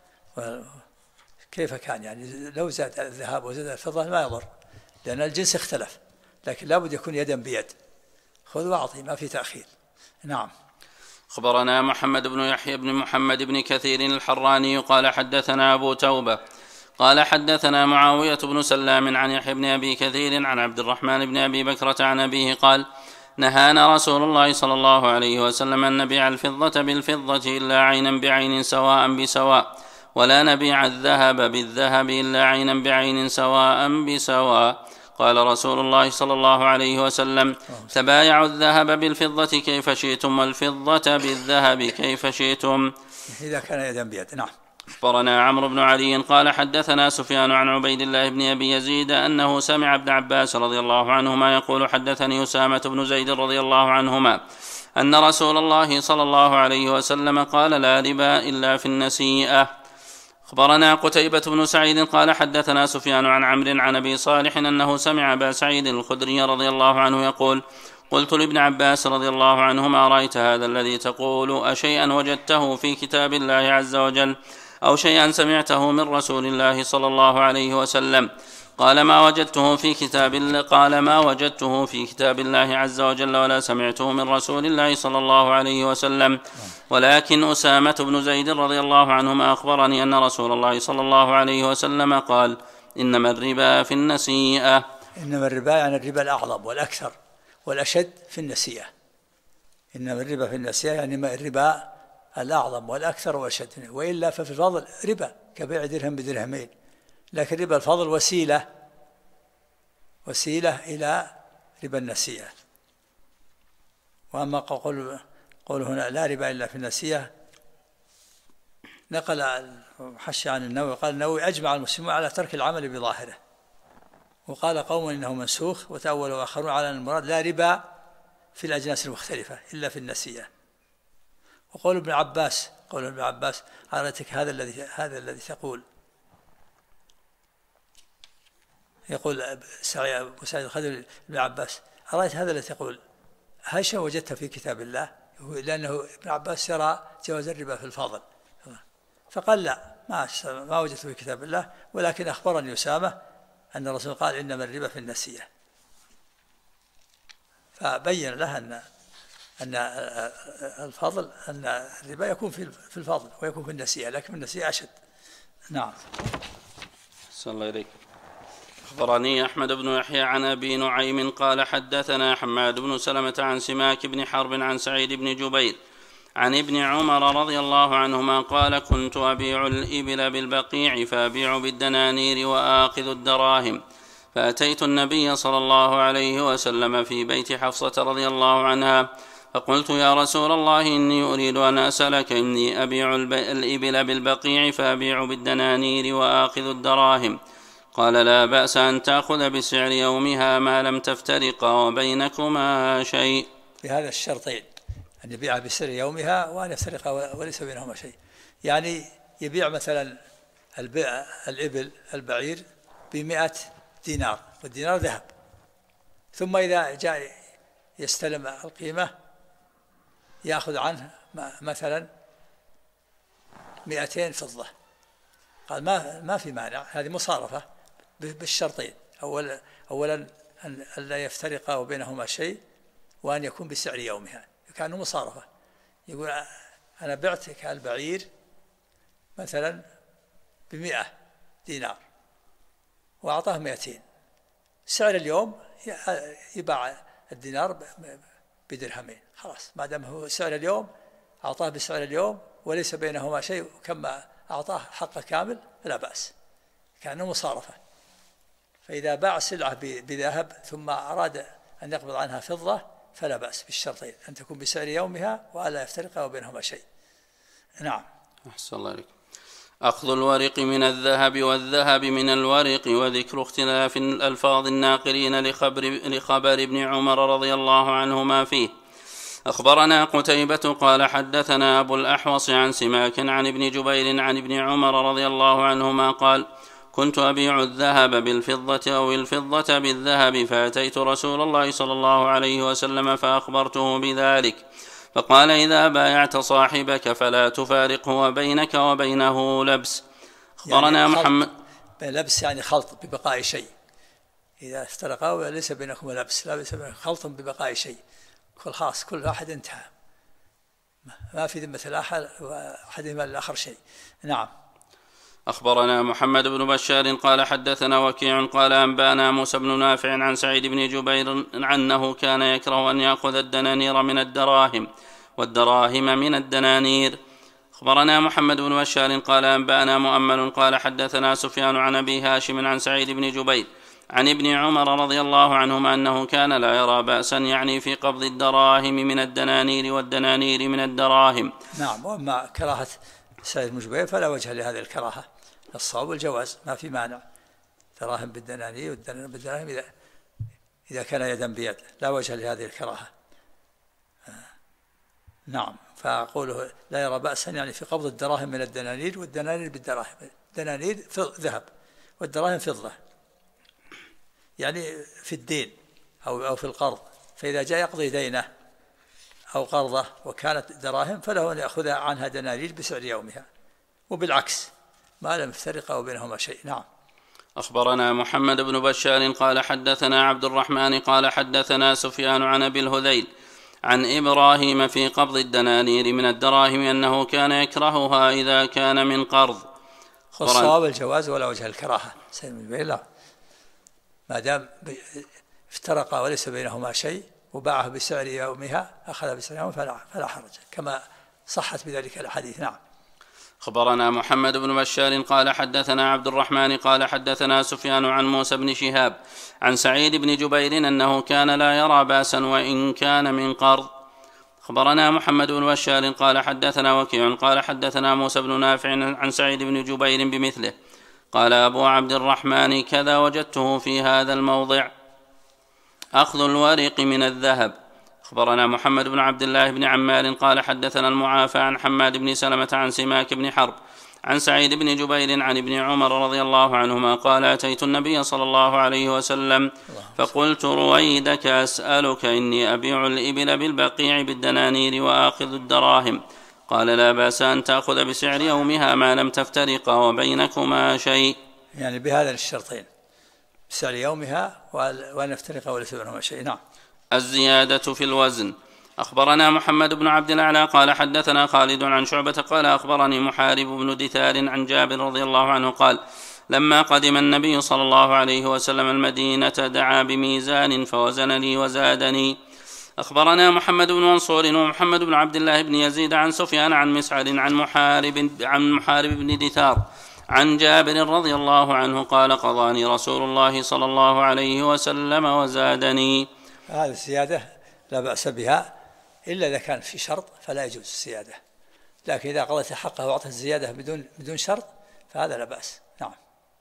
Speaker 1: كيف كان، يعني لو زاد الذهب وزاد الفضة ما يضر، لأن الجنس اختلف، لكن لابد يكون يدا بيد، خذ واعطي ما في تأخير. نعم.
Speaker 2: أخبرنا محمد بن يحيى بن محمد بن كثير الحراني قال حدثنا أبو توبة قال حدثنا معاوية بن سلام عن يحيى بن أبي كثير عن عبد الرحمن بن أبي بكرة عن أبيه قال نهانا رسول الله صلى الله عليه وسلم أن نبيع الفضة بالفضة إلا عينا بعين سواء بسواء، ولا نبيع الذهب بالذهب إلا عينا بعين سواء بسواء. قال رسول الله صلى الله عليه وسلم تبايعوا الذهب بالفضة كيف شئتم والفضة بالذهب كيف شئتم
Speaker 1: إذا كان يدا بيد. نعم.
Speaker 2: أخبرنا عمرو بن علي قال حدثنا سفيان عن عبيد الله بن أبي يزيد أنه سمع ابن عباس رضي الله عنهما يقول حدثني أسامة بن زيد رضي الله عنهما أن رسول الله صلى الله عليه وسلم قال لا ربا إلا في النسيئة. أخبرنا قتيبة بن سعيد قال حدثنا سفيان عن عمرو عن أبي صالح أنه سمع أبا سعيد الخدري رضي الله عنه يقول قلت لابن عباس رضي الله عنهما رأيت هذا الذي تقول أشيئا وجدته في كتاب الله عز وجل أو شيئا سمعته من رسول الله صلى الله عليه وسلم؟ قال ما وجدته في كتاب الله عز وجل ولا سمعته من رسول الله صلى الله عليه وسلم، ولكن أسامة بن زيد رضي الله عنهما أخبرني أن رسول الله صلى الله عليه وسلم قال إنما الربا في النسيئة.
Speaker 1: إنما الربا يعني الربا الأعظم والأكثر والأشد في النسيئة. إنما الربا في النسيئة يعني الربا الأعظم والأكثر والأشد، وإلا ففي الفضل ربا كبيع درهم بدرهمين، لكن ربا الفضل وسيلة إلى ربا النسيئة. وأما قول هنا لا ربا إلا في النسيئة، نقل حشي عن النووي قال النووي أجمع المسلمون على ترك العمل بظاهره، وقال قوم إنه منسوخ، وتأولوا آخرون على المراد لا ربا في الأجناس المختلفة إلا في النسيئة. وقول ابن عباس أرأيتك هذا الذي تقول، يقول أبو سعيد الخدري ابن عباس أرأيت هذا الذي تقول هل شيء وجدته في كتاب الله؟ لأنه ابن عباس يرى جواز الربا في الفضل، فقال لا ما وجدته في كتاب الله، ولكن أخبرني أسامة أن الرسول قال إنما الربا في النسيئة، فبين له أن الفضل أن الربا يكون في الفضل ويكون في النسيئة، لكن في النسيئة أشد. نعم.
Speaker 2: صلى الله عليك. أخبرني أحمد بن يحيى عن أبي نعيم قال حدثنا حماد بن سلمة عن سماك بن حرب عن سعيد بن جبير عن ابن عمر رضي الله عنهما قال كنت أبيع الإبل بالبقيع فأبيع بالدنانير وآخذ الدراهم، فأتيت النبي صلى الله عليه وسلم في بيت حفصة رضي الله عنها فقلت يا رسول الله إني أريد أن أسألك إني أبيع الإبل بالبقيع فأبيع بالدنانير وآخذ الدراهم. قال لا بأس أن تأخذ بسعر يومها ما لم تفترقا وبينكما شيء.
Speaker 1: بهذا الشرطين، أن يبيع بسعر يومها وأن يفترقا وليس بينهما شيء. يعني يبيع مثلا الإبل البعير ب100 دينار، والدينار ذهب، ثم إذا جاء يستلم القيمة يأخذ عنه مثلا 200 فضة. قال ما في مانع، هذه مصارفة بالشرطين، أولا أن لا يفترق وبينهما شيء، وأن يكون بسعر يومها، كأنه مصارفة. يقول أنا بعتك البعير مثلا ب100 دينار وأعطاه 200، سعر اليوم يباع الدينار بدرهمين، خلاص ما دام هو سعر اليوم أعطاه بسعر اليوم وليس بينهما شيء كما أعطاه حق كامل فلا بأس، كأنه مصارفة. فإذا باع سلعة بذهب ثم أراد أن يقبض عنها فضة فلا بأس بالشرطين، أن تكون بسعر يومها وألا يفترق بينهما شيء. نعم.
Speaker 2: أحسن الله عليك. أخذ الورق من الذهب والذهب من الورق، وذكر اختلاف الألفاظ الناقلين لخبر ابن عمر رضي الله عنهما فيه. أخبرنا قتيبة قال حدثنا أبو الأحوص عن سماك عن ابن جبير عن ابن عمر رضي الله عنهما قال: كنت أبيع الذهب بالفضة أو الفضة بالذهب، فأتيت رسول الله صلى الله عليه وسلم فأخبرته بذلك، فقال: إذا بايعت صاحبك فلا تفارقه وبينك وبينه لبس. أخبرنا
Speaker 1: يعني
Speaker 2: محمد.
Speaker 1: لبس يعني خلط ببقاء شيء، إذا افترقا ليس بينكم لبس، لا ليس بينكم خلط ببقاء شيء، كل خاص كل واحد انتهى، ما في ذمة الآخر وأحدهما للآخر شيء. نعم.
Speaker 2: أخبرنا محمد بن بشار قال حدثنا وكيع قال أنبانا موسى بن نافع عن سعيد بن جبير أنه كان يكره أن يأخذ الدنانير من الدراهم والدراهم من الدنانير. أخبرنا محمد بن بشار قال أنبانا مؤمل قال حدثنا سفيان عن أبي هاشم عن سعيد بن جبير عن ابن عمر رضي الله عنهما أنه كان لا يرى بأسا يعني في قبض الدراهم من الدنانير والدنانير من الدراهم.
Speaker 1: نعم. وأما كراهة سعيد بن جبير فلا وجه لهذه الكراهة، الصواب والجواز، ما في مانع، دراهم بالدنانير والدنانير بالدراهم إذا كان يدا بيد، لا وجه لهذه الكراهة. نعم. فأقوله لا يرى بأسا يعني في قبض الدراهم من الدنانير والدنانير بالدراهم، الدنانير ذهب والدراهم فضة، يعني في الدين أو في القرض، فإذا جاء يقضي دينه أو قرضه وكانت دراهم فله أن يأخذ عنها دنانير بسعر يومها، وبالعكس ما لم يفترق بينهما شيء. نعم.
Speaker 2: أخبرنا محمد بن بشار قال حدثنا عبد الرحمن قال حدثنا سفيان عن أبي الهذيل عن إبراهيم في قبض الدنانير من الدراهم أنه كان يكرهها إذا كان من قرض.
Speaker 1: الصواب الجواز ولا وجه الكراهة، لا، ما دام افترقا وليس بينهما شيء وباعه بسعر يومها أخذ بسعر يومها فلا حرج، كما صحت بذلك الحديث. نعم.
Speaker 2: خبرنا محمد بن بشار قال حدثنا عبد الرحمن قال حدثنا سفيان عن موسى بن شهاب عن سعيد بن جبير أنه كان لا يرى بأسا وإن كان من قرض. خبرنا محمد بن بشار قال حدثنا وكيع قال حدثنا موسى بن نافع عن سعيد بن جبير بمثله. قال أبو عبد الرحمن كذا وجدته في هذا الموضع. أخذ الورق من الذهب. أخبرنا محمد بن عبد الله بن عمار قال حدثنا المعافى عن حماد بن سلمة عن سماك بن حرب عن سعيد بن جبير عن ابن عمر رضي الله عنهما قال أتيت النبي صلى الله عليه وسلم فقلت رويدك أسألك إني أبيع الإبل بالبقيع بالدنانير وآخذ الدراهم. قال لا بأس أن تأخذ بسعر يومها ما لم تفترق وبينكما شيء،
Speaker 1: يعني بهذا الشرطين، بسعر يومها وأن يفترق وليس بينهما شيء. نعم.
Speaker 2: الزيادة في الوزن. أخبرنا محمد بن عبد الأعلى قال حدثنا خالد عن شعبة قال أخبرني محارب بن دثار عن جابر رضي الله عنه قال لما قدم النبي صلى الله عليه وسلم المدينة دعا بميزان فوزن لي وزادني. أخبرنا محمد بن منصور ومحمد بن عبد الله بن يزيد عن سفيان عن مسعد عن محارب بن دثار عن جابر رضي الله عنه قال قضاني رسول الله صلى الله عليه وسلم وزادني.
Speaker 1: هذه الزيادة لا بأس بها إلا إذا كان في شرط فلا يجوز الزيادة، لكن إذا قضيت حقه وأعطت الزيادة بدون شرط فهذا لا بأس. نعم.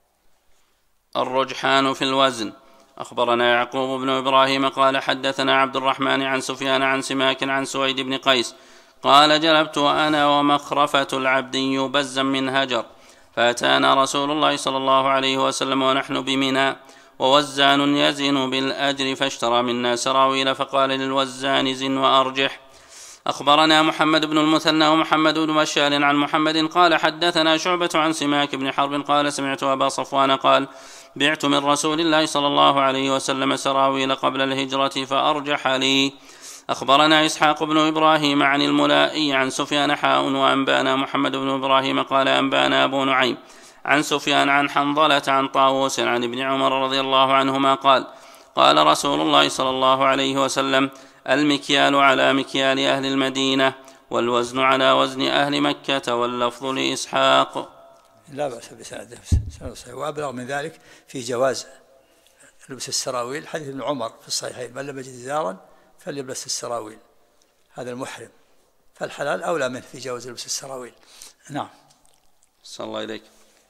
Speaker 2: الرجحان في الوزن. أخبرنا يعقوب بن إبراهيم قال حدثنا عبد الرحمن عن سفيان عن سماك عن سويد بن قيس قال جلبت أنا ومخرفة العبدي بزا من هجر فأتانا رسول الله صلى الله عليه وسلم ونحن بمنى ووزان يزن بالأجر فاشترى منا سراويل فقال للوزان زن وأرجح. أخبرنا محمد بن المثنى ومحمد بن بشار عن محمد قال حدثنا شعبة عن سماك بن حرب قال سمعت أبا صفوان قال بعت من رسول الله صلى الله عليه وسلم سراويل قبل الهجرة فأرجح لي. أخبرنا إسحاق بن إبراهيم عن الملائي عن سفيان حاء وأنبانا محمد بن إبراهيم قال أنبانا أبو نعيم عن سفيان عن حنظلة عن طاووس عن ابن عمر رضي الله عنهما قال قال رسول الله صلى الله عليه وسلم المكيال على مكيال أهل المدينة والوزن على وزن أهل مكة، واللفظ لإسحاق.
Speaker 1: لا بأس بسنده، وأبلغ من ذلك في جواز لبس السراويل حديث ابن عمر في الصحيحين: من لم يجد إزارا فليلبس السراويل، هذا المحرم، فالحلال أولى منه في جواز لبس السراويل. نعم.
Speaker 2: صلى الله إليك.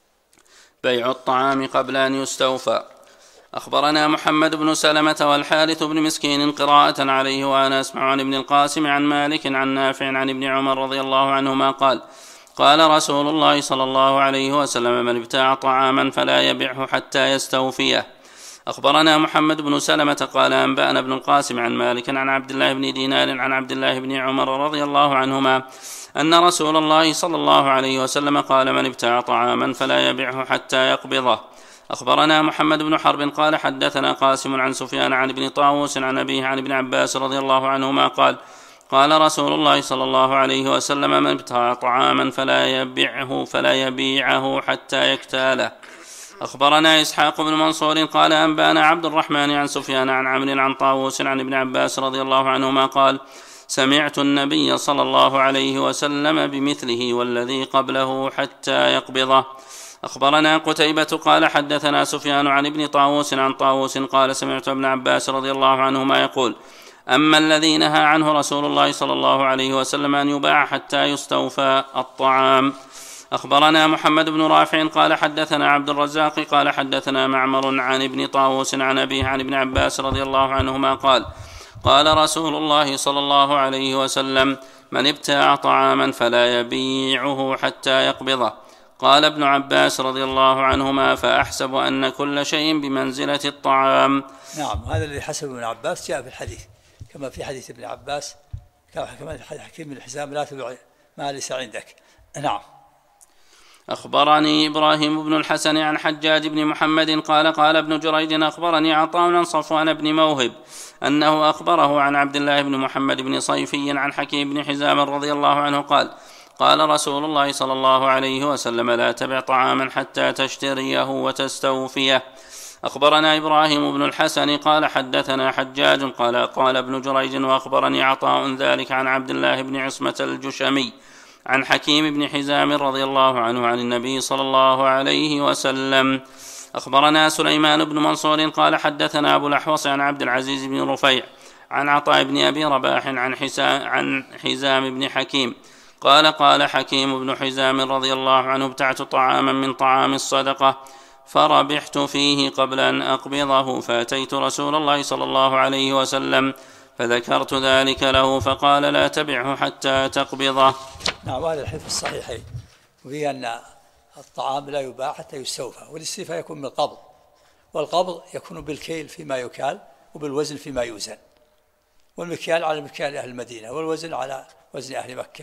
Speaker 2: بيع الطعام قبل أن يستوفى. أخبرنا محمد بن سلمة والحارث بن مسكين قراءة عليه وأنا أسمع عن ابن القاسم عن مالك عن نافع عن ابن عمر رضي الله عنهما قال: قال رسول الله صلى الله عليه وسلم: من ابتاع طعاما فلا يبعه حتى يستوفيه. أخبرنا محمد بن سلمة قال: أنبأنا ابن القاسم عن مالك عن عبد الله بن دينار عن عبد الله بن عمر رضي الله عنهما أن رسول الله صلى الله عليه وسلم قال: من ابتاع طعاما فلا يبعه حتى يقبضه. أخبرنا محمد بن حرب قال: حدثنا قاسم عن سفيان عن ابن طاووس عن أبيه عن ابن عباس رضي الله عنهما قال: قال رسول الله صلى الله عليه وسلم: من ابتاع طعاما فلا يبيعه حتى يكتاله. أخبرنا إسحاق بن منصور قال: أنبأنا عبد الرحمن عن سفيان عن عمرو عن طاووس عن ابن عباس رضي الله عنهما قال: سمعت النبي صلى الله عليه وسلم بمثله والذي قبله حتى يقبضه. أخبرنا قتيبة قال: حدثنا سفيان عن ابن طاووس عن طاووس قال: سمعت ابن عباس رضي الله عنهما يقول: أما الذي نهى عنه رسول الله صلى الله عليه وسلم أن يباع حتى يستوفى الطعام. أخبرنا محمد بن رافع قال: حدثنا عبد الرزاق قال: حدثنا معمر عن ابن طاووس عن أبيه عن ابن عباس رضي الله عنهما قال: قال رسول الله صلى الله عليه وسلم: من ابتاع طعاما فلا يبيعه حتى يقبضه. قال ابن عباس رضي الله عنهما: فأحسب أن كل شيء بمنزلة الطعام.
Speaker 1: نعم، هذا الذي حسب ابن عباس جاء في الحديث، كما في حديث ابن عباس، كما في حديث حكيم بن حزام: لا تبيع ما ليس عندك. نعم.
Speaker 2: أخبرني إبراهيم بن الحسن عن حجاج بن محمد قال: قال ابن جريج: أخبرني عطاء عن صفوان بن موهب أنه أخبره عن عبد الله بن محمد بن صيفي عن حكيم بن حزام رضي الله عنه قال: قال رسول الله صلى الله عليه وسلم: لا تبع طعاما حتى تشتريه وتستوفيه. أخبرنا إبراهيم بن الحسن قال: حدثنا حجاج قال ابن جريج: وأخبرني عطاء ذلك عن عبد الله بن عصمة الجشمي عن حكيم بن حزام رضي الله عنه عن النبي صلى الله عليه وسلم. أخبرنا سليمان بن منصور قال: حدثنا أبو الأحوص عن عبد العزيز بن رفيع عن عطاء بن أبي رباح عن حزام بن حكيم قال حكيم بن حزام رضي الله عنه: ابتعت طعاما من طعام الصدقة فربحت فيه قبل أن أقبضه، فأتيت رسول الله صلى الله عليه وسلم فذكرت ذلك له فقال: لا تبعه حتى تقبضه.
Speaker 1: نعم، هذا الحديث الصحيحين وفيه أن الطعام لا يباع حتى يستوفى، والاستيفاء يكون بالقبض، والقبض يكون بالكيل فيما يكال وبالوزن فيما يوزن، والمكيال على مكيال أهل المدينة والوزن على وزن أهل مكة.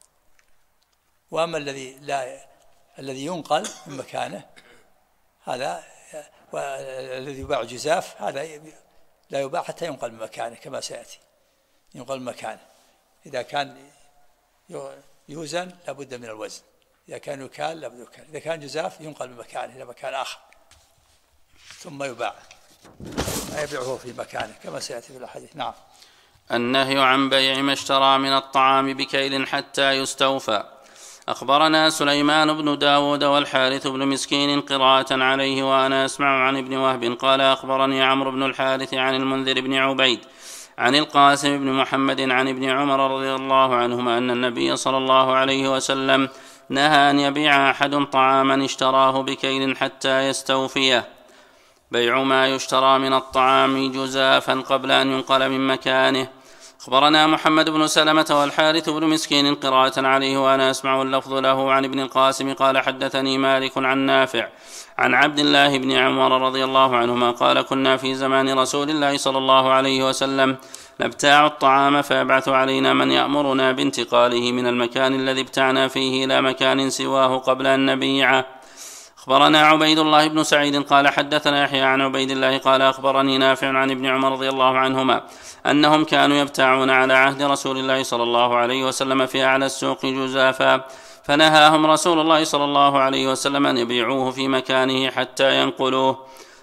Speaker 1: وأما الذي ينقل من مكانه هذا، والذي يباع جزاف هذا لا يباع حتى ينقل من مكانه كما سيأتي. ينقل من مكانه، إذا كان يوزن لابد من الوزن، إذا كان يكال لابد يكال، إذا كان جزاف ينقل من مكانه إلى مكان آخر ثم يباع، لا يبيعه في مكانه كما سيأتي في الحديث. نعم.
Speaker 2: النهي عن بيع ما اشترى من الطعام بكيل حتى يستوفى. أخبرنا سليمان بن داود والحارث بن مسكين قراءة عليه وأنا أسمع عن ابن وهب قال: أخبرني عمرو بن الحارث عن المنذر بن عبيد عن القاسم بن محمد عن ابن عمر رضي الله عنهما أن النبي صلى الله عليه وسلم نهى أن يبيع أحد طعاما اشتراه بكيل حتى يستوفيه. بيع ما يشترى من الطعام جزافا قبل أن ينقل من مكانه. أخبرنا محمد بن سلمة والحارث بن مسكين قراءة عليه وأنا أسمع اللفظ له عن ابن القاسم قال: حدثني مالك عن نافع عن عبد الله بن عمر رضي الله عنهما قال: كنا في زمان رسول الله صلى الله عليه وسلم نبتاع الطعام فيبعث علينا من يأمرنا بانتقاله من المكان الذي ابتعنا فيه إلى مكان سواه قبل أن نبيعه. أخبرنا عبيد الله بن سعيد قال: حدثنا يحيى عن عبيد الله قال: أخبرني نافع عن ابن عمر رضي الله عنهما أنهم كانوا يبتاعون على عهد رسول الله صلى الله عليه وسلم في أعلى السوق جزافا، فنهاهم رسول الله صلى الله عليه وسلم أن يبيعوه في مكانه حتى ينقلوه.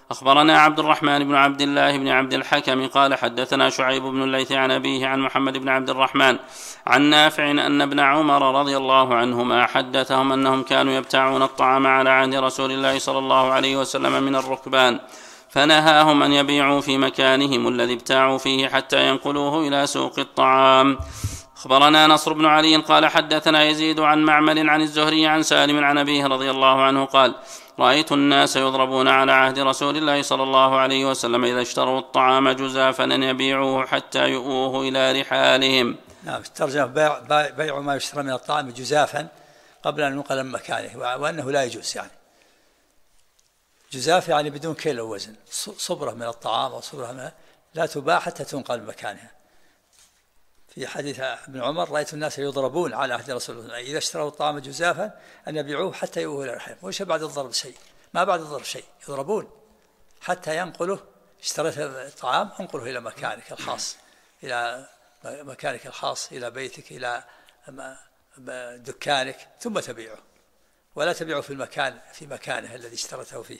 Speaker 2: أخبرنا عبد الرحمن بن عبد الله بن عبد الحكم قال حدثنا شعيب بن الليث عن أبيه عن محمد بن عبد الرحمن عن نافع أن ابن عمر رضي الله عنهما حدثهم أنهم كانوا يبتاعون الطعام على عهد رسول الله صلى الله عليه وسلم من الركبان، فنهاهم أن يبيعوا في مكانهم الذي ابتاعوا فيه حتى ينقلوه إلى سوق الطعام. أخبرنا نصر بن علي قال حدثنا يزيد عن معمر عن الزهري عن سالم عن أبيه رضي الله عنه قال رأيت الناس يضربون على عهد رسول الله صلى الله عليه وسلم إذا اشتروا الطعام جزافا أن يبيعوه حتى يؤوه إلى رحالهم.
Speaker 1: نعم، الترجمة بيع ما يشترى من الطعام جزافا قبل أن ينقل من مكانه، وأنه لا يجوز. يعني جزاف يعني بدون كيل ووزن، صبرة من الطعام أو صبرة من لا تباع حتى تنقل من مكانها. في حديث ابن عمر رأيت الناس يضربون على عهد رسول الله إذا اشتروا الطعام جزافا أن يبيعوه حتى يؤوه إلى رحالهم. وش بعد الضرب شيء؟ ما بعد الضرب شيء، يضربون حتى ينقله. اشتريت الطعام انقله إلى مكانك الخاص، إلى مكانك الخاص، إلى بيتك، إلى دكانك، ثم تبيعه، ولا تبيعه في مكانه الذي اشترته فيه.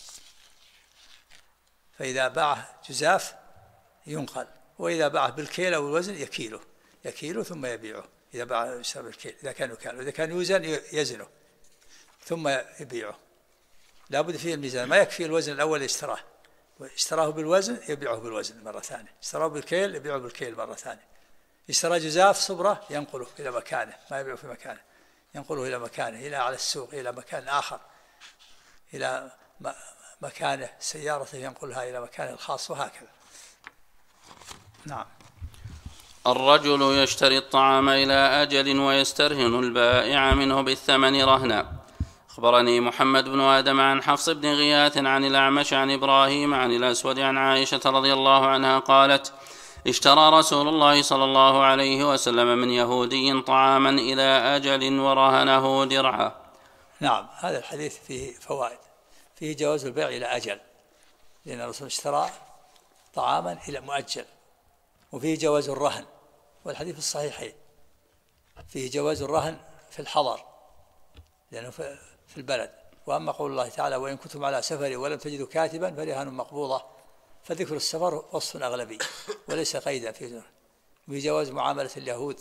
Speaker 1: فإذا باعه جزاف ينقل، وإذا باعه بالكيل أو الوزن يكيله ثم يبيعه. إذا باعه بالكيل إذا كان يكال، وإذا كان يوزن يزنه ثم يبيعه. لا بد فيه الميزان، ما يكفي الوزن الأول اشتراه بالوزن يبيعه بالوزن مرة ثانية، اشتراه بالكيل يبيعه بالكيل مرة ثانية. اشترى جزاف صبرة ينقله إلى مكانه، ما يبيعه في مكانه، ينقله إلى مكانه، إلى على السوق، إلى مكان آخر، إلى مكانه، سيارته ينقلها إلى مكانه الخاص، وهكذا. نعم.
Speaker 2: الرجل يشتري الطعام إلى أجل ويسترهن البائع منه بالثمن رهنا. أخبرني محمد بن آدم عن حفص بن غياث عن الأعمش عن إبراهيم عن الأسود عن عائشة رضي الله عنها قالت اشترى رسول الله صلى الله عليه وسلم من يهودي طعاما إلى أجل ورهنه درعا.
Speaker 1: نعم، هذا الحديث فيه فوائد. فيه جواز البيع إلى أجل، لأن الرسول اشترى طعاما إلى مؤجل. وفيه جواز الرهن، والحديث في الصحيحين. فيه جواز الرهن في الحضر لأنه في البلد. وأما قول الله تعالى وإن كنتم على سفر ولم تجدوا كاتبا فرهان مقبوضة، فذكر السفر وصف أغلبي وليس قيدا في ذلك. وفيه جواز معاملة اليهود،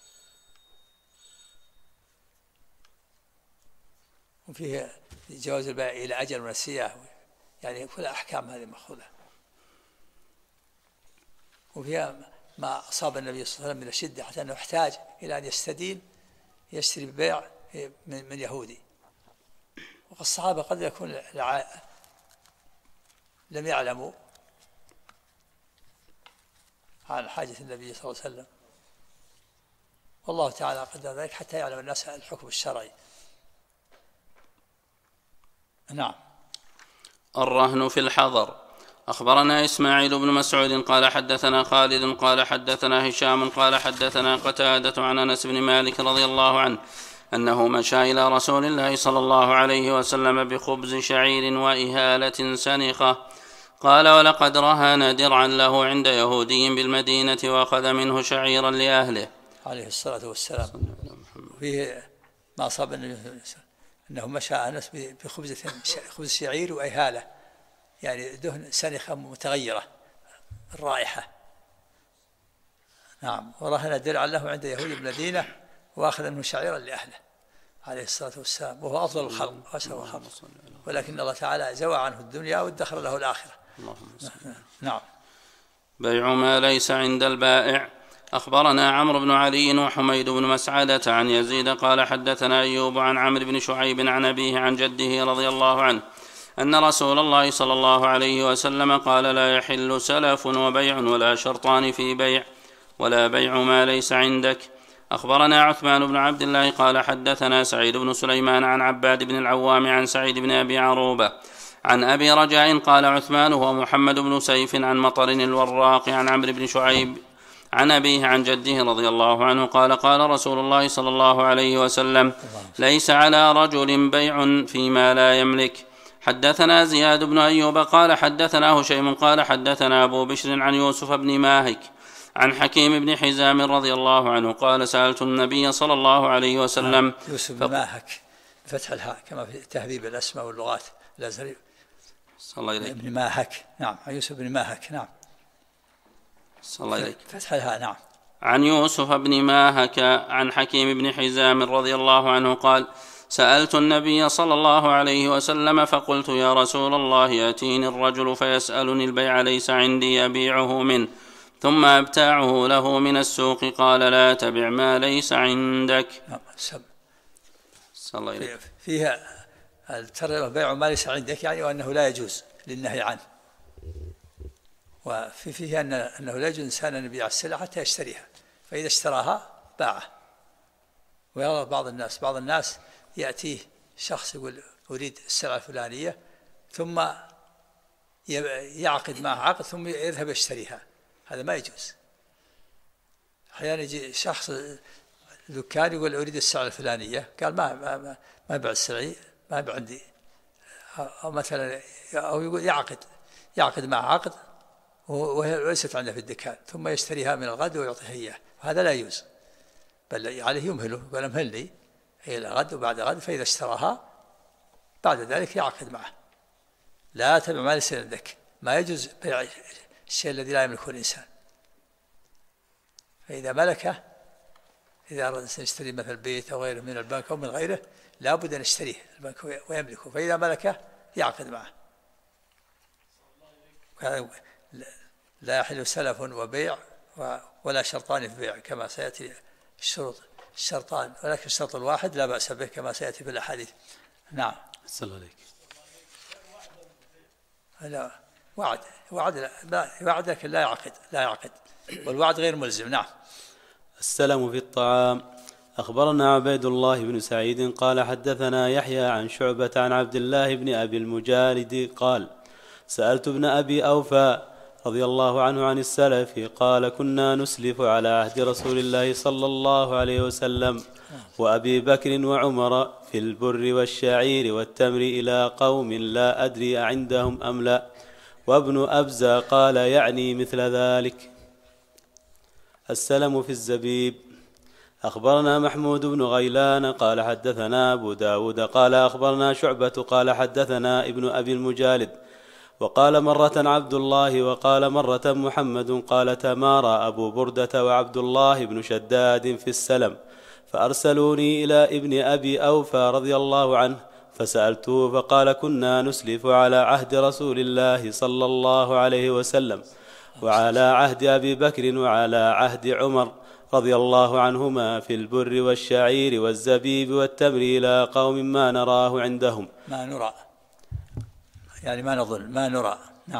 Speaker 1: وفيه جواز البيع إلى أجل ونسيه، يعني كل أحكام هذه مأخوذة. وفيها ما أصاب النبي صلى الله عليه وسلم من الشدة حتى أنه احتاج إلى أن يشتري ببيع من يهودي. والصحابة قد يكون لم يعلموا عن حاجة النبي صلى الله عليه وسلم، والله تعالى قدر ذلك حتى يعلم الناس الحكم الشرعي. نعم.
Speaker 2: الرهن في الحضر. أخبرنا إسماعيل بن مسعود قال حدثنا خالد قال حدثنا هشام قال حدثنا قتادة عن أنس بن مالك رضي الله عنه أنه مشى إلى رسول الله صلى الله عليه وسلم بخبز شعير وإهالة سنخة، قال ولقد رهن درعا له عند يهودي بالمدينة وأخذ منه شعيرا لأهله
Speaker 1: عليه الصلاة والسلام. فيه ما أصاب النبي صلى الله عليه وسلم أنه مشى أنس بخبز شعير وإهالة، يعني دهن سنخة متغيرة الرائحة. نعم. ورهن درعا له عند يهودي بالمدينة وأخذ منه شعيرا لأهله عليه الصلاة والسلام، وهو أفضل الخلق وأشرف الخلق، ولكن الله تعالى زوى عنه الدنيا وادخر له الآخرة. نعم.
Speaker 2: بيع ما ليس عند البائع. أخبرنا عمرو بن علي وحميد بن مسعدة عن يزيد قال حدثنا أيوب عن عمرو بن شعيب عن أبيه عن جده رضي الله عنه أن رسول الله صلى الله عليه وسلم قال لا يحل سلف وبيع ولا شرطان في بيع ولا بيع ما ليس عندك. أخبرنا عثمان بن عبد الله قال حدثنا سعيد بن سليمان عن عباد بن العوام عن سعيد بن أبي عروبة عن أبي رجاء قال عثمان هو محمد بن سيف عن مطر الوراق عن عمرو بن شعيب عن أبيه عن جده رضي الله عنه قال قال رسول الله صلى الله عليه وسلم ليس على رجل بيع فيما لا يملك. حدثنا زياد بن أيوب قال حدثنا هشيم قال حدثنا أبو بشر عن يوسف بن ماهك عن حكيم بن حزام رضي الله عنه قال سألت النبي صلى الله عليه وسلم.
Speaker 1: يوسف بن ماهك فتح الهاء كما في تهذيب الأسماء واللغات الأزهري.
Speaker 2: صلى الله إليك.
Speaker 1: ابن ماهك، نعم، عن يوسف بن ماهك، نعم.
Speaker 2: صلى الله إليك.
Speaker 1: فتح الهاء، نعم.
Speaker 2: عن يوسف بن ماهك عن حكيم بن حزام رضي الله عنه قال: سألت النبي صلى الله عليه وسلم فقلت: يا رسول الله، يأتيني الرجل فيسألني البيع ليس عندي أبيعه منه ثم أبتاعه له من السوق، قال: لا تبع ما ليس عندك.
Speaker 1: صلى الله عليه. فيها الترجمة بيع ما ليس عندك، يعني وأنه لا يجوز للنهي عنه، وفيها أنه لا يجوز الإنسان أن يبيع السلعة حتى يشتريها، فإذا اشتراها باعه. ويرى بعض الناس يأتيه شخص يقول أريد السلعة الفلانية، ثم يعقد معه عقد ثم يذهب يشتريها، هذا ما يجوز. أحيانا يجي شخص دكان يقول أريد السلعة الفلانية، قال ما يبيع السلعة، ما يبيع عندي، أو مثلا أو يقول يعقد معه عقد وهي ليست عنده في الدكان، ثم يشتريها من الغد ويعطيها إياه، هذا لا يجوز، بل عليه يمهله، يقول امهلني إلى غد وبعد غد، فإذا اشتراها بعد ذلك يعقد معه. لا تبع ما ليس عندك، ما يجوز بيع الشيء الذي لا يملكه الإنسان. فإذا ملكه، إذا أراد أن يشتري مثل بيت أو غيره من البنك أو من غيره، لا بد أن يشتريه البنك ويملكه، فإذا ملكه يعقد معه. لا يحل سلف وبيع ولا شرطان في بيع، كما سيأتي الشرطان، ولكن الشرط الواحد لا بأس به كما سيأتي في الأحاديث. نعم.
Speaker 4: صلى الله عليك.
Speaker 1: لا وعد لكن لا يعقد، والوعد غير ملزم. نعم.
Speaker 4: السلم في الطعام. أخبرنا عبيد الله بن سعيد قال حدثنا يحيى عن شعبة عن عبد الله بن أبي المجالد قال: سألت ابن أبي أوفى رضي الله عنه عن السلف، قال: كنا نسلف على عهد رسول الله صلى الله عليه وسلم وأبي بكر وعمر في البر والشعير والتمر إلى قوم لا أدري أعندهم أم لا. وابن أبزة قال: يعني مثل ذلك. السلم في الزبيب. أخبرنا محمود بن غيلان قال حدثنا أبو داود قال أخبرنا شعبة قال حدثنا ابن أبي المجالد وقال مرة عبد الله وقال مرة محمد قال: تمارى أبو بردة وعبد الله بن شداد في السلم، فأرسلوني إلى ابن أبي أوفى رضي الله عنه فسألته، فقال: كنا نسلف على عهد رسول الله صلى الله عليه وسلم وعلى عهد أبي بكر وعلى عهد عمر رضي الله عنهما في البر والشعير والزبيب والتمر إلى قوم ما نراه عندهم،
Speaker 1: ما نرى، يعني ما نظن، ما نرى. نعم.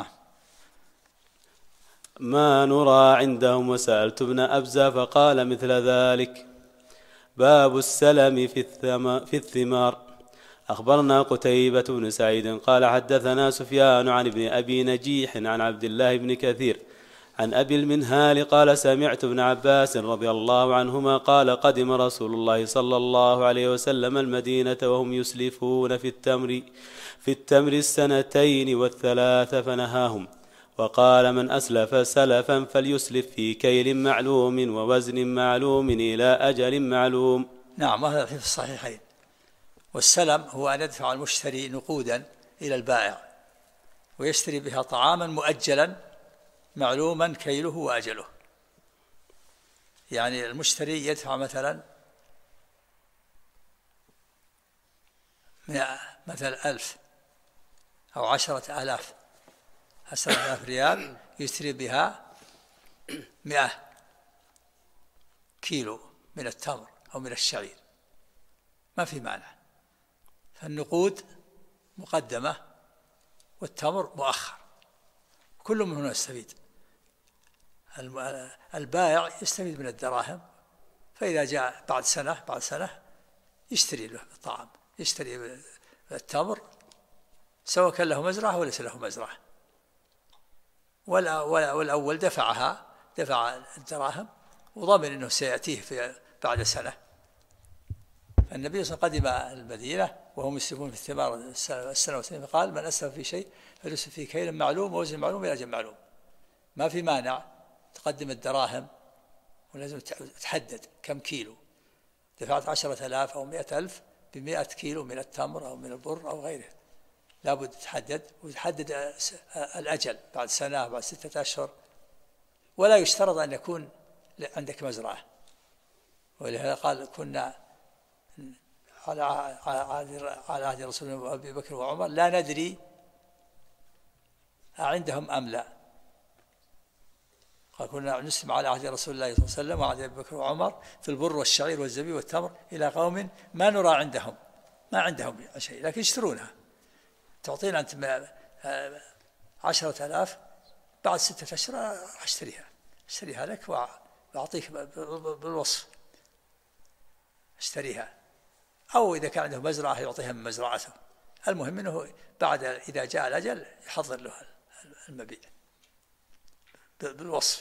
Speaker 4: ما نرى عندهم. وسألت ابن أبزة فقال مثل ذلك. باب السلم في الثمار. أخبرنا قتيبة بن سعيد قال حدثنا سفيان عن ابن أبي نجيح عن عبد الله بن كثير عن أبي المنهال قال: سمعت ابن عباس رضي الله عنهما قال: قدم رسول الله صلى الله عليه وسلم المدينة وهم يسلفون في التمر السنتين والثلاث فنهاهم، وقال: من أسلف سلفا فليسلف في كيل معلوم ووزن معلوم إلى أجل معلوم.
Speaker 1: نعم، وهذا في الصحيحين. والسلم هو أن يدفع المشتري نقودا إلى البائع ويشتري بها طعاما مؤجلا معلوما كيله وأجله. يعني المشتري يدفع مثلا 1000 أو 10,000 ريال، يشتري بها 100 كيلو من التمر أو من الشعير، ما في مانع. فالنقود مقدمة والتمر مؤخر، كل من هنا يستفيد. البائع يستفيد من الدراهم، فإذا جاء بعد سنة يشتري له الطعام، يشتري التمر سواء كان له مزرعة وليس له مزرعة. والأول دفع الدراهم وضمن أنه سيأتيه بعد سنة. النبي صلى الله عليه وسلم قدم المدينة وهم يسلفون في الثمار السنة والسنة، فقال: من أسلف في شيء فليسلف في كيل معلوم ووزن معلوم إلى أجل معلوم. ما في مانع تقدم الدراهم، ولازم تحدد كم كيلو. دفعت 10,000 أو 100,000 ب100 كيلو من التمر أو من البر أو غيره، لابد تحدد، وتحدد الأجل بعد سنة بعد 6 أشهر، ولا يشترط أن يكون عندك مزرعة. ولهذا قال كنا على عهد رسول الله وأبي بكر وعمر لا ندري أعندهم أم لا. قال كنا نسلم على عهد رسول الله صلى الله عليه وسلم وعهد أبي بكر وعمر في البر والشعير والزبيب والتمر إلى قوم ما نرى عندهم، ما عندهم شيء لكن يشترونها. تعطينا أنت 10,000 بعد 6 أشهر اشتريها لك وأعطيك بالوصف، اشتريها. أو إذا كان عنده مزرعة يعطيها من مزرعته. المهم أنه بعد إذا جاء الأجل يحضر له المبيع بالوصف.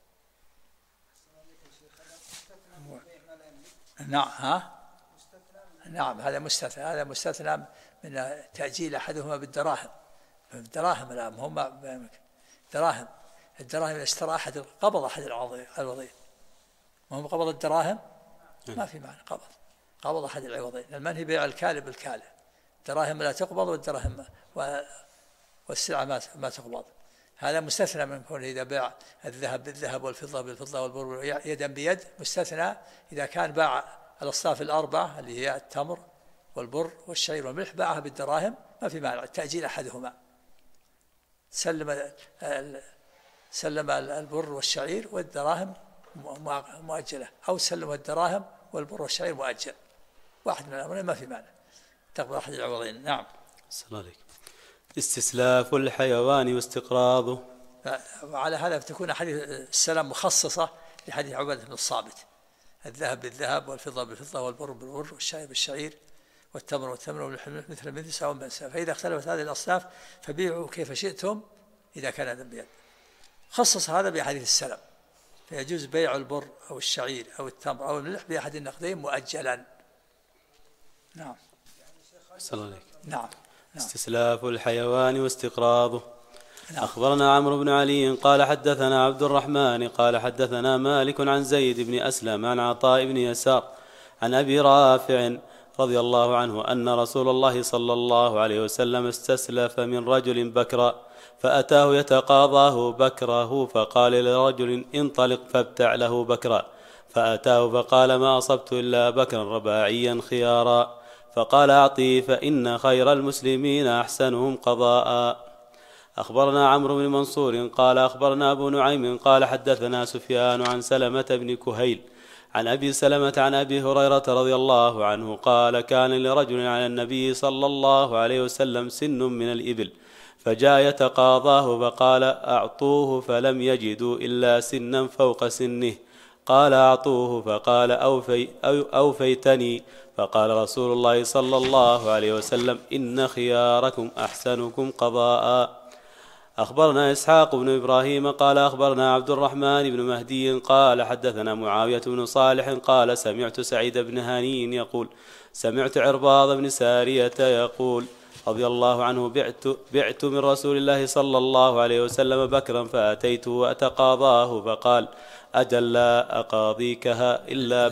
Speaker 1: نعم نعم هذا مستثنى من تأجيل أحدهما بالدراهم. الدراهم لا هم دراهم، الدراهم اشترى أحد قبض أحد العوضين، وهم قبض الدراهم ما في معنى قبض أحد العوضين. المنهي بيع الكالئ بالكالئ، الدراهم لا تقبض والدراهم والسلعة ما تقبض. هذا مستثنى من كونه إذا باع الذهب بالذهب والفضة بالفضة والبر يدا بيد، مستثنى إذا كان باع الأصناف الأربعة اللي هي التمر والبر والشعير والملح باعها بالدراهم ما في معنى تأجيل أحدهما. سلم البر والشعير والدراهم مؤجلة، أو سلم الدراهم والبر والشعير مؤجل، واحد من الأمرين ما في معنى تقبل أحد العوضين. نعم.
Speaker 4: السلام عليكم. استسلاف الحيوان واستقراضه.
Speaker 1: وعلى هذا تكون أحاديث السلام مخصصة لحديث عبادة بن الصامت: الذهب بالذهب والفضة بالفضة والبر بالبر والشعير بالشعير والتمر والتمر والحمل مثل سواء بنساء، فإذا اختلفت هذه الأصناف فبيعوا كيف شئتم إذا كان هذا بيد. خصص هذا بحديث السلام، فيجوز بيع البر أو الشعير أو التمر أو الملح بأحد النقدين مؤجلا. نعم.
Speaker 4: السلام عليكم.
Speaker 1: نعم.
Speaker 4: استسلاف الحيوان واستقراضه. أخبرنا عمرو بن علي قال حدثنا عبد الرحمن قال حدثنا مالك عن زيد بن أسلم عن عطاء بن يسار عن أبي رافع رضي الله عنه أن رسول الله صلى الله عليه وسلم استسلف من رجل بكرا، فأتاه يتقاضاه بكره، فقال لرجل انطلق فابتع له بكرا، فأتاه فقال ما أصبت إلا بكرا رباعيا خيارا، فقال أعطيه فإن خير المسلمين أحسنهم قضاء. أخبرنا عمرو بن منصور قال أخبرنا أبو نعيم قال حدثنا سفيان عن سلمة بن كهيل عن أبي سلمة عن أبي هريرة رضي الله عنه قال كان لرجل على النبي صلى الله عليه وسلم سن من الإبل، فجاء يتقاضاه فقال أعطوه، فلم يجدوا إلا سنا فوق سنه، قال أعطوه، فقال أوفيتني، فقال رسول الله صلى الله عليه وسلم إن خياركم أحسنكم قضاء. أخبرنا إسحاق بن إبراهيم قال أخبرنا عبد الرحمن بن مهدي قال حدثنا معاوية بن صالح قال سمعت سعيد بن هني يقول سمعت عرباض بن سارية يقول رضي الله عنه بعت من رسول الله صلى الله عليه وسلم بكرا فأتيته وأتقاضاه، فقال أجل لا أقاضيكها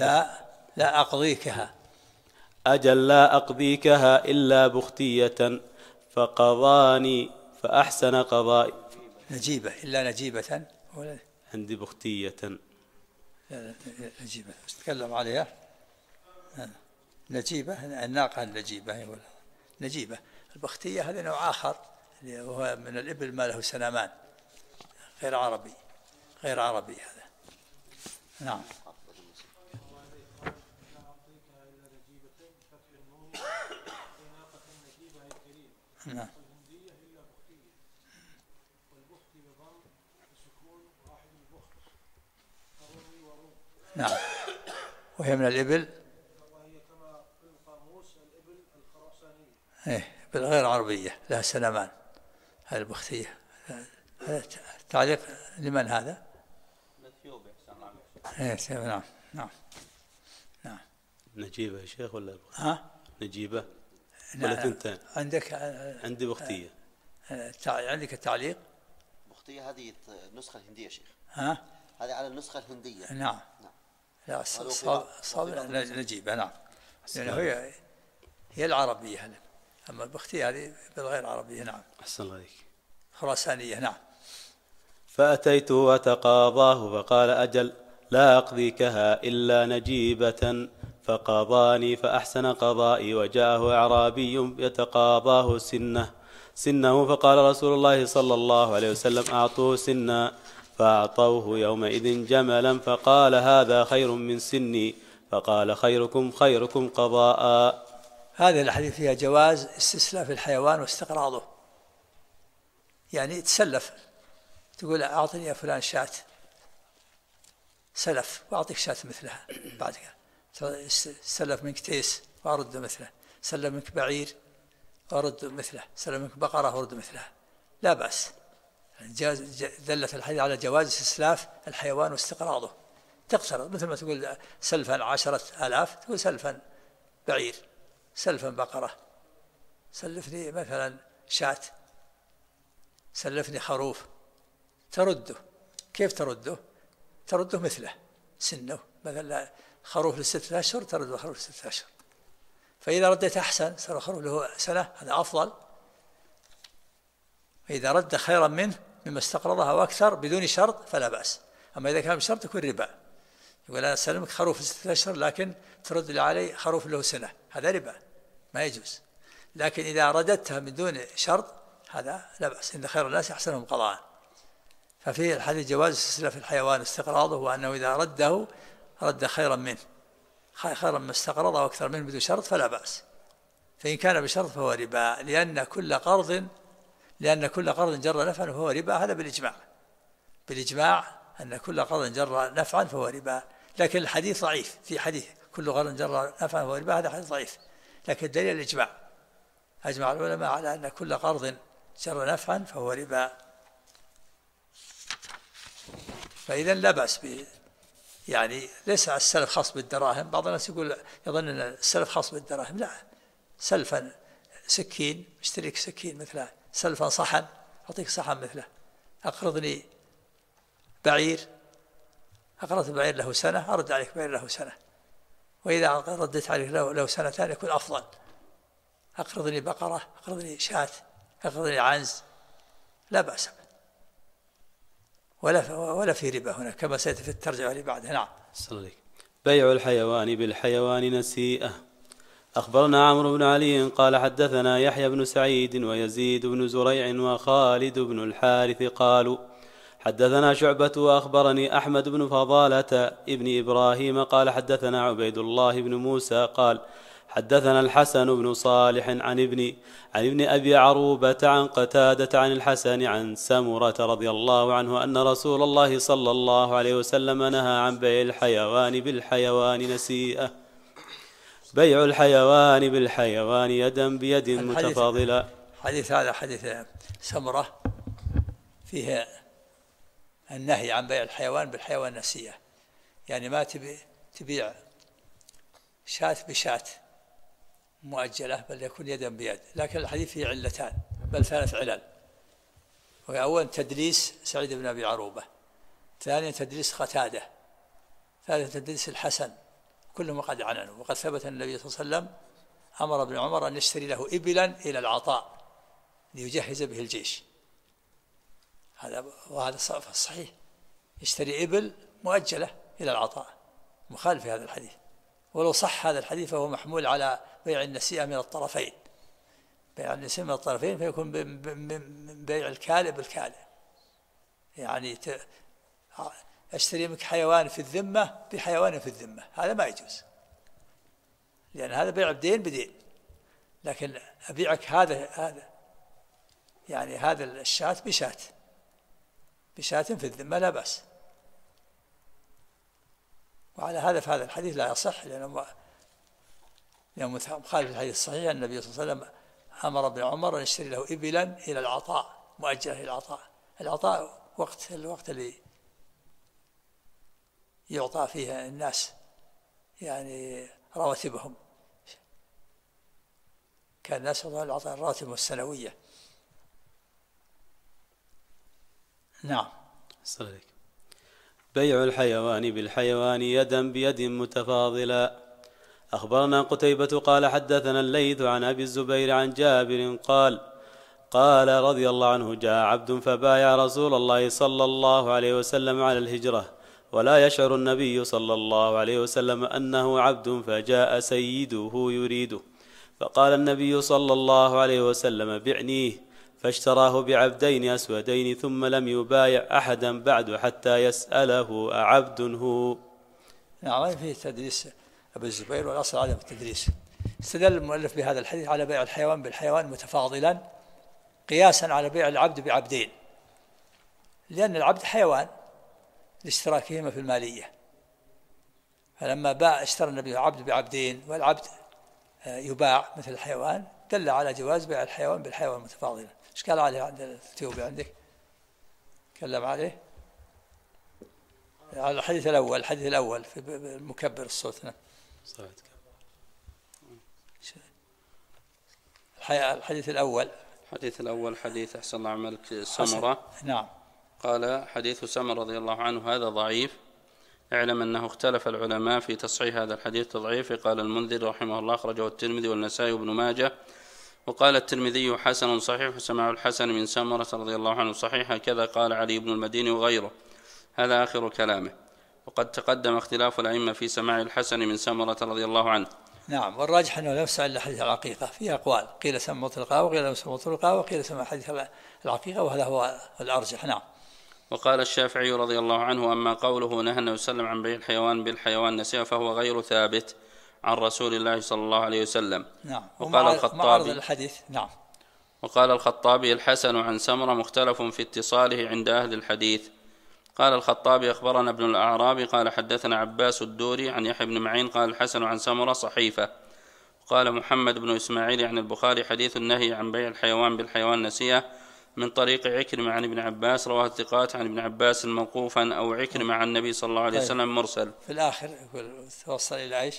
Speaker 4: إلا بختية، فقضاني فأحسن قضائي.
Speaker 1: نجيبة إلا نجيبة
Speaker 4: عندي بختية.
Speaker 1: نجيبة تتكلم عليها. نجيبة الناقة النجيبة، نجيبة. البختية هذا نوع آخر وهو من الإبل ما له سنامان، غير عربي هذا. نعم. نعم. نعم. وهي من الإبل،
Speaker 3: وهي كما في القاموس الإبل الخراسانية.
Speaker 1: بالغير عربية لها سنامان. هذه البختية. هذا تعليق لمن هذا؟ نعم. نعم. نعم.
Speaker 4: نجيبة يا شيخ ولا نجيبة
Speaker 1: ولا
Speaker 4: ثنتين؟
Speaker 1: عندك؟
Speaker 4: عندي بختية.
Speaker 1: عندك التعليق؟
Speaker 5: بختية هذه النسخة الهندية شيخ. هذه على النسخة الهندية.
Speaker 1: نعم. لا صاب نجيبة. نعم. لأنه هي العربية هذا. أما البختية هذه بالغير عربية. نعم.
Speaker 4: أحسن الله عليك.
Speaker 1: خراسانية. نعم.
Speaker 4: فأتيته أتقاضاه فقال أجل لا أقضيكها إلا نجيبة، فقاضاني فأحسن قضائي، وجاءه أعرابي يتقاضاه سنه فقال رسول الله صلى الله عليه وسلم أعطوه سنا، فأعطوه يومئذ جملا، فقال هذا خير من سني، فقال خيركم خيركم قضاء.
Speaker 1: هذه الحديث فيها جواز استسلاف الحيوان واستقراضه، يعني تسلف، تقول أعطني يا فلان شاة سلف وأعطيك شاة مثلها، بعد كده سلف منك تيس وأرد مثله، سلف منك بعير وأرد مثله، سلف منك بقرة وأرد مثلها، لا بأس. دلت الحديث على جواز استسلاف الحيوان واستقراضه. تقترض مثل ما تقول سلفا 10,000 تقول سلفا بعير، سلفا بقرة، سلفني مثلا شاة، سلفني خروف، ترده. كيف ترده؟ ترده مثله سنه، مثلا خروف ل6 أشهر ترده خروف ل6 أشهر، فإذا رديت أحسن صار خروف له سنة هذا أفضل، فإذا رد خيرا منه مما استقرضها وأكثر بدون شرط فلا بأس. أما إذا كان بشرط يكون ربا، يقول أنا أسلمك خروف ل6 أشهر لكن ترد لي علي خروف له سنة، هذا ربا ما يجوز. لكن إذا رددتها من دون شرط هذا لا بأس، إن خير الناس أحسنهم قضاء. ففي الحديث جواز استسلاف الحيوان استقراضه، وأنه إذا رده رد خيرا منه، خيرا ما استقرضه وأكثر منه بدون شرط فلا بأس. فإن كان بشرط فهو ربا، لأن كل قرض جر نفعا فهو ربا، هذا بالإجماع أن كل قرض جر نفعا فهو ربا. لكن الحديث ضعيف، في حديث كل قرض جر نفعا فهو ربا، هذا حديث ضعيف، لكن الدليل الإجماع، أجمع العلماء على أن كل قرض جر نفعا فهو ربا. فإذا لا بأس يعني ليس السلف خاص بالدراهم. بعض الناس يظن أن السلف خاص بالدراهم، لا، سلفا سكين اشتريك سكين مثله، سلفا صحن أعطيك صحن مثله، أقرضني بعير، أقرضت بعير له سنة أرد عليك بعير له سنة، وإذا ردت عليك له سنتان يكون أفضل. أقرضني بقرة، أقرضني شاة، أقرضني عنز، لا بأس، ولا في ربا هنا كما سيأتي في الترجمة اللي بعدها. نعم.
Speaker 4: بيع الحيوان بالحيوان نسيئة. أخبرنا عمرو بن علي قال حدثنا يحيى بن سعيد ويزيد بن زريع وخالد بن الحارث قالوا حدثنا شعبة وأخبرني أحمد بن فضالة ابن إبراهيم قال حدثنا عبيد الله بن موسى قال حدثنا الحسن بن صالح عن ابن أبي عروبة عن قتادة عن الحسن عن سمرة رضي الله عنه أن رسول الله صلى الله عليه وسلم نهى عن بيع الحيوان بالحيوان نسيئة. بيع الحيوان بالحيوان يدا بيد متفاضلة.
Speaker 1: حديث هذا حديث سمرة فيه النهي عن بيع الحيوان بالحيوان نسيئة، يعني ما تبيع شاة بشاة مؤجلة، بل يكون يدا بيد. لكن الحديث فيه علتان، بل 3 علل. وأولا تدليس سعيد بن أبي عروبة، ثانيا تدليس قتادة، ثالثا تدليس الحسن، كلهم قد عننوا. وقد ثبت أن النبي صلى الله عليه وسلم أمر ابن عمر أن يشتري له إبلا إلى العطاء ليجهز به الجيش، وهذا صحيح، يشتري إبل مؤجلة إلى العطاء، مخالف هذا الحديث. ولو صح هذا الحديث فهو محمول على بيع النسيئة من الطرفين، بيع النسيئة من الطرفين فيكون من بيع الكالئ بالكالئ، يعني أشتري منك حيوان في الذمة بحيوان في الذمة، هذا ما يجوز، لأن هذا بيع بدين بدين. لكن أبيعك هذا يعني هذا الشاة بشاة في الذمة لا بأس. وعلى هذا فهذا الحديث لا يصح، لأنه مخالف الحديث الصحيح. النبي صلى الله عليه وسلم أمر ابن عمر أن يشتري له إبلا إلى العطاء، مؤجلة إلى العطاء. العطاء الوقت اللي يعطى فيها الناس يعني رواتبهم، كان الناس يعطى الراتب السنوية. نعم.
Speaker 4: صحيح. بيع الحيوان بالحيوان يدا بيد متفاضلا. أخبرنا قتيبة قال حدثنا الليث عن أبي الزبير عن جابر قال رضي الله عنه: جاء عبد فبايع رسول الله صلى الله عليه وسلم على الهجرة، ولا يشعر النبي صلى الله عليه وسلم أنه عبد، فجاء سيده يريده، فقال النبي صلى الله عليه وسلم: بعنيه، فاشتراه بعبدين أسودين، ثم لم يبايع أحدا بعد حتى يسأله: أعبد هو؟
Speaker 1: نعم، فيه تدريس أبو الزبير، والأصل عدم التدريس. استدل المؤلف بهذا الحديث على بيع الحيوان بالحيوان متفاضلا قياسا على بيع العبد بعبدين، لأن العبد حيوان لاشتراكهما في المالية، فلما اشترى النبي عبد بعبدين والعبد يباع مثل الحيوان دل على جواز بيع الحيوان بالحيوان متفاضلا. ايش قال عليه عند التيوبي عندك؟ تكلم عليه على الحديث الأول في مكبر الصوت. الحديث الأول
Speaker 2: حديث أحسن الله عملك سمرة.
Speaker 1: نعم.
Speaker 2: قال: حديث سمر رضي الله عنه هذا ضعيف، اعلم أنه اختلف العلماء في تصحيح هذا الحديث تضعيف. قال المنذر رحمه الله: أخرجه الترمذي والنسائي وابن ماجه. وقال الترمذي: حسن صحيح، وسماع الحسن من سمرة رضي الله عنه صحيح، كذا قال علي بن المديني وغيره. هذا آخر كلامه. وقد تقدم اختلاف الأئمة في سماع الحسن من سمرة رضي الله عنه.
Speaker 1: نعم، والراجح أنه لا يسمع إلا حديث العقيقة، فيه أقوال، قيل سمع مطلقة وقيل سمع مطلقة وقيل سمع حديث العقيقة، وهذا هو الأرجح. نعم.
Speaker 2: وقال الشافعي رضي الله عنه: أما قوله نهى النبي صلى الله عليه وسلم عن بيع الحيوان بالحيوان نسيئة فهو غير ثابت عن رسول الله صلى الله عليه وسلم.
Speaker 1: نعم.
Speaker 2: وقال الخطابي
Speaker 1: الحديث. نعم.
Speaker 2: وقال الخطابي: الحسن عن سمرة مختلف في اتصاله عند أهل الحديث. قال الخطابي: أخبرنا ابن الأعرابي قال حدثنا عباس الدوري عن يحيى بن معين قال الحسن عن سمرة صحيفة. قال محمد بن إسماعيل عن البخاري: حديث النهي عن بيع الحيوان بالحيوان نسيئة من طريق عكرمة عن ابن عباس، رواه الثقات عن ابن عباس موقوفا، أو عكرمة عن النبي صلى الله عليه وسلم مرسل.
Speaker 1: في الآخر يقول توصل إلى عيش.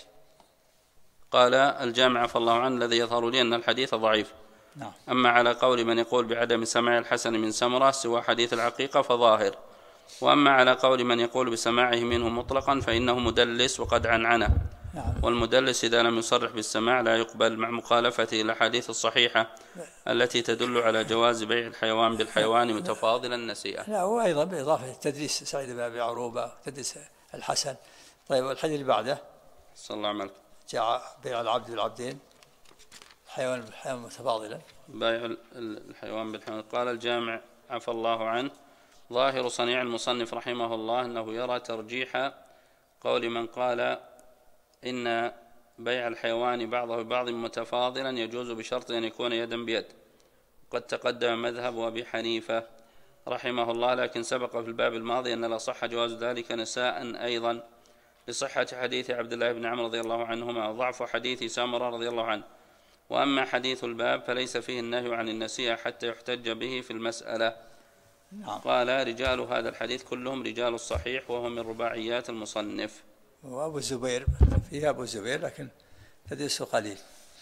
Speaker 2: قال الجامع عفى الله عنه: الذي يظهر لي أن الحديث ضعيف.
Speaker 1: نعم.
Speaker 2: أما على قول من يقول بعدم سماع الحسن من سمرة سوى حديث العقيقة فظاهر، وأما على قول من يقول بسماعه منه مطلقا فإنه مدلس وقد عنعنه.
Speaker 1: نعم.
Speaker 2: والمدلس إذا لم يصرح بالسماع لا يقبل، مع مخالفته الأحاديث الصحيحة التي تدل على جواز بيع الحيوان بالحيوان متفاضلا نسيئة.
Speaker 1: لا، وأيضا بإضافة تدريس سعيد بن أبي عروبة وتدريس الحسن. طيب، والحديث اللي بعده
Speaker 2: صلى الله عليه وسلم:
Speaker 1: جاء بيع العبد بالعبدين، الحيوان بالحيوان متفاضلا.
Speaker 2: بيع الحيوان بالحيوان. قال الجامع عفى الله عنه: ظاهر صنيع المصنف رحمه الله أنه يرى ترجيح قول من قال إن بيع الحيوان بعضه ببعض متفاضلا يجوز بشرط أن يكون يدا بيد. قد تقدم مذهب أبي حنيفة رحمه الله، لكن سبق في الباب الماضي أن لا صح جواز ذلك نساء أيضا لصحة حديث عبد الله بن عمرو رضي الله عنهما، وضعف حديث سامرة رضي الله عنه. وأما حديث الباب فليس فيه النهي عن النسيئة حتى يحتج به في المسألة. قال: رجال هذا الحديث كلهم رجال الصحيح، وهم من رباعيات المصنف.
Speaker 1: وأبو الزبير فيها أبو الزبير لكن تدريسه قليل.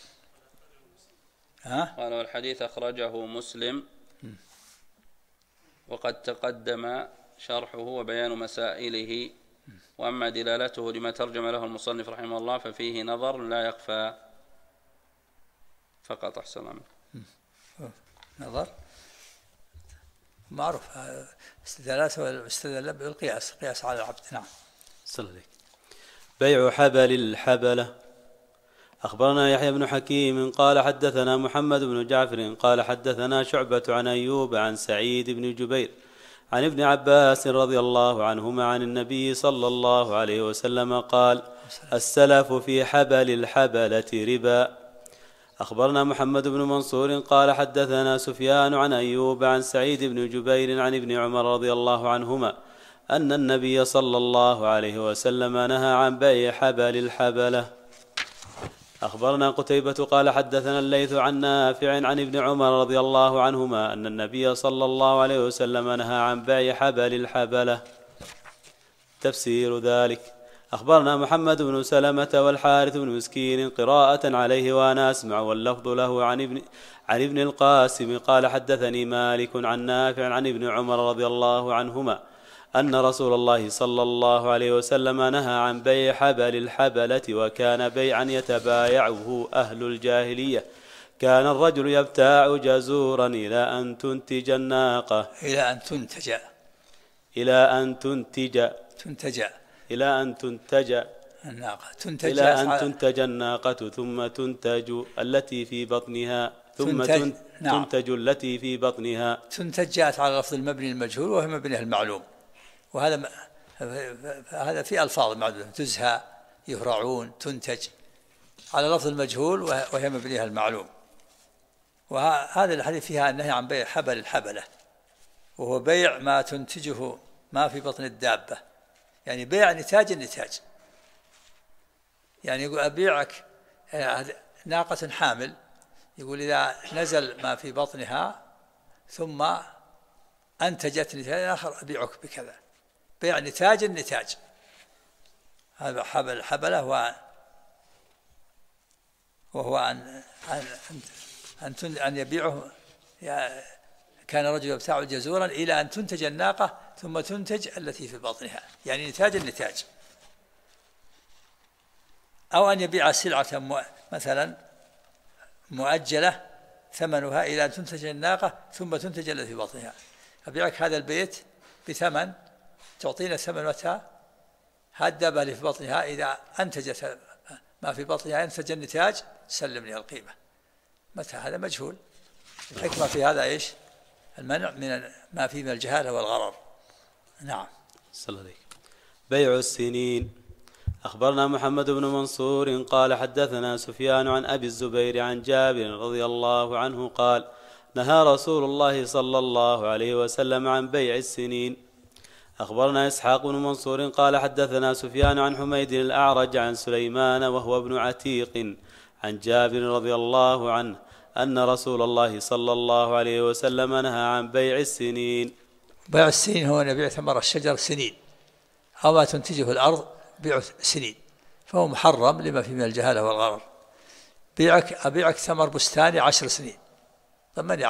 Speaker 2: قال: والحديث أخرجه مسلم، وقد تقدم شرحه وبيان مسائله. وأما دلالته لما ترجم له المصنف رحمه الله ففيه نظر لا يخفى فقط. أحسن الله.
Speaker 1: نظر معروف استدلاله استدل بالقياس، قياس على العبد. نعم.
Speaker 4: صلى الله عليه. بيع حبل الحبلة. أخبرنا يحيى بن حكيم قال حدثنا محمد بن جعفر قال حدثنا شعبة عن أيوب عن سعيد بن جبير عن ابن عباس رضي الله عنهما عن النبي صلى الله عليه وسلم قال: السلف في حبل الحبلة ربا. أخبرنا محمد بن منصور قال حدثنا سفيان عن أيوب عن سعيد بن جبير عن ابن عمر رضي الله عنهما أن النبي صلى الله عليه وسلم نهى عن بيع حبل الحبلة. أخبرنا قتيبة قال حدثنا الليث عن نافع عن ابن عمر رضي الله عنهما أن النبي صلى الله عليه وسلم نهى عن بيع حبل الحبلة. تفسير ذلك: أخبرنا محمد بن سلمة والحارث بن مسكين قراءة عليه وأنا أسمع، واللفظ له عن ابن القاسم قال حدثني مالك عن نافع عن ابن عمر رضي الله عنهما أن رسول الله صلى الله عليه وسلم نهى عن بيع حبل الحبلة، وكان بيعا يتبايعه أهل الجاهلية. كان الرجل يبتاع جزورا إلى أن تنتج الناقة إلى أن تنتج الناقة ثم تنتج التي في بطنها التي في بطنها.
Speaker 1: تنتج جاءت على لفظ المبني المجهول وهي مبنيه المعلوم، هذا في ألفاظ معدودة: تزهى، يهرعون، تنتج، على لفظ المجهول وهي مبنيه المعلوم. وهذا الحديث فيها النهي عن بيع حبل الحبلة، وهو بيع ما تنتجه ما في بطن الدابة، يعني بيع نتاج النتاج. يعني يقول أبيعك ناقة حامل، يقول إذا نزل ما في بطنها ثم أنتجت نتاج آخر أبيعك بكذا، بيع نتاج النتاج. هذا حبل الحبلة، وهو أن يبيعه. كان رجل يبتاع جزورا إلى أن تنتج الناقة ثم تنتج التي في بطنها، يعني نتاج النتاج. أو أن يبيع سلعة مثلا مؤجلة ثمنها إلى أن تنتج الناقة ثم تنتج التي في بطنها. أبيعك هذا البيت بثمن، تعطينا ثمن متى الدابة اللي في بطنها، إذا أنتجت ما في بطنها أنتج النتاج سلمني القيمة. متى؟ هذا مجهول. الحكمة في هذا إيش؟ المنع من ما فيه من الجهالة والغرر. نعم.
Speaker 4: صلى الله عليه. بيع السنين. أخبرنا محمد بن منصور قال حدثنا سفيان عن أبي الزبير عن جابر رضي الله عنه قال: نهى رسول الله صلى الله عليه وسلم عن بيع السنين. أخبرنا إسحاق بن منصور قال حدثنا سفيان عن حميد الأعرج عن سليمان وهو ابن عتيق عن جابر رضي الله عنه أن رسول الله صلى الله عليه وسلم نهى عن بيع السنين.
Speaker 1: بيع السنين هو أن يبيع ثمر الشجر سنين، أو ما تنتجه الأرض بيع سنين، فهو محرم لما فيه من الجهالة والغرر. أبيعك ثمر بستاني 10 سنين، طب من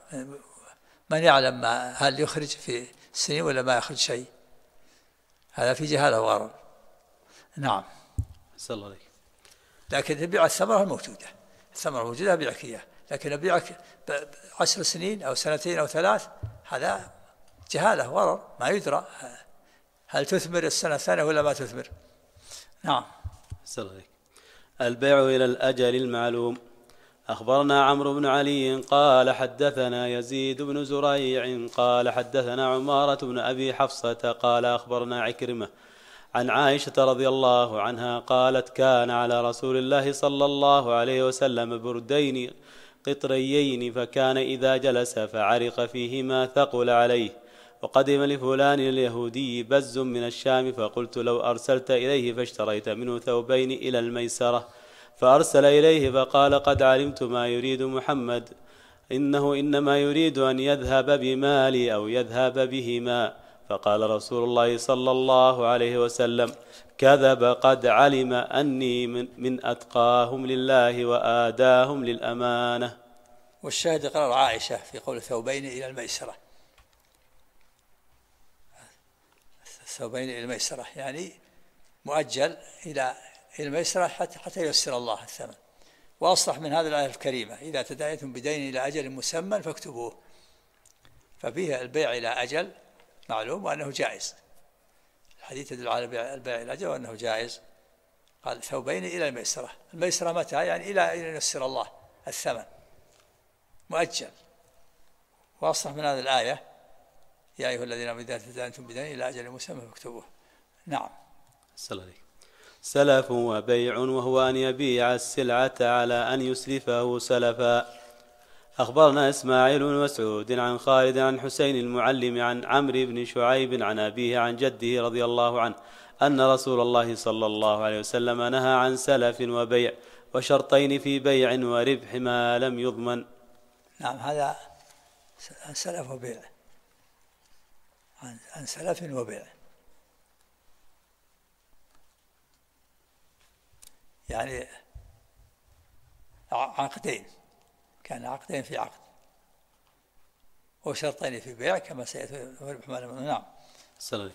Speaker 1: يعلم هل يخرج في سنين ولا ما يخرج شيء؟ هذا في جهالة وغرر. نعم.
Speaker 4: صلى الله عليه.
Speaker 1: لكن تبيع الثمرة الموجودة، الثمرة الموجودة أبيعك إياه، لكن أبيعك 10 سنين أو 2 أو 3، هذا جهالة وغرر، ما يدرى هل تثمر السنة الثانية ولا ما تثمر. نعم.
Speaker 4: صلى الله عليه. البيع إلى الأجل المعلوم. أخبرنا عمرو بن علي قال حدثنا يزيد بن زريع قال حدثنا عمارة بن أبي حفصة قال أخبرنا عكرمة عن عائشة رضي الله عنها قالت: كان على رسول الله صلى الله عليه وسلم بردين قطريين، فكان إذا جلس فعرق فيهما ثقل عليه. وقدم لفلان اليهودي بز من الشام، فقلت: لو أرسلت إليه فاشتريت منه ثوبين إلى الميسرة. فأرسل إليه فقال: قد علمت ما يريد محمد، إنه إنما يريد أن يذهب بمالي أو يذهب بهما. فقال رسول الله صلى الله عليه وسلم: كذب، قد علم أني من أتقاهم لله وآداهم للأمانة.
Speaker 1: والشاهد قرار عائشة في قول ثوبين إلى الميسرة، ثوبين إلى الميسرة يعني مؤجل إلى الميسرة حتى ييسر الله الثمن. وأصلح من هذه الآية الكريمة: إذا تداينتم بدين إلى أجل مسمى فاكتبوه. ففيها البيع إلى أجل معلوم وأنه جائز، الحديث يدل على البيع إلى أجل وأنه جائز. قال ثوبين إلى الميسرة، الميسرة متى؟ يعني إلى أن ييسر الله الثمن، مؤجل. وأصلح من هذه الآية: يا أيها الذين آمنوا إذا تداينتم بدين إلى أجل مسمى فاكتبوه. نعم.
Speaker 4: سلف وبيع، وهو أن يبيع السلعة على أن يسلفه سلفا. أخبرنا إسماعيل بن مسعود عن خالد عن حسين المعلم عن عمرو بن شعيب عن أبيه عن جده رضي الله عنه أن رسول الله صلى الله عليه وسلم نهى عن سلف وبيع، وشرطين في بيع وربح ما لم يضمن.
Speaker 1: نعم، هذا سلف وبيع، عن سلف وبيع، يعني عقدين، كان عقدين في عقد، وشرطين في بيع كما سيأتي. نعم.
Speaker 4: السلام.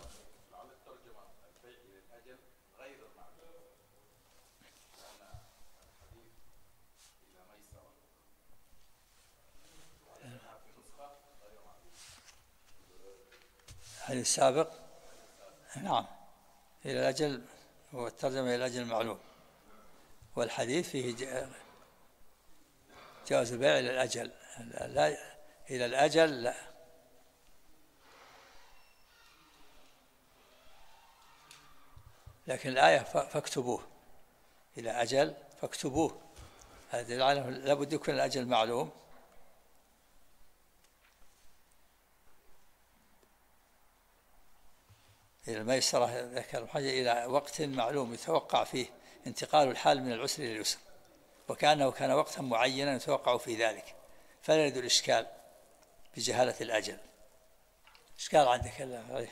Speaker 1: الحديث السابق نعم إلى الأجل، والترجمة إلى الأجل المعلوم، والحديث فيه جواز البيع إلى الأجل، لا إلى الأجل لا. لكن الآية فاكتبوه إلى أجل فاكتبوه، هذا العالم لابد يكون الأجل معلوم. إلى الميسرة ذكر حاجة إلى وقت معلوم يتوقع فيه انتقال الحال من العسر إلى اليسر، وكأنه كان وقتا معينا يتوقع في ذلك، فلا يريد الإشكال بجهالة الأجل. إشكال عندك الله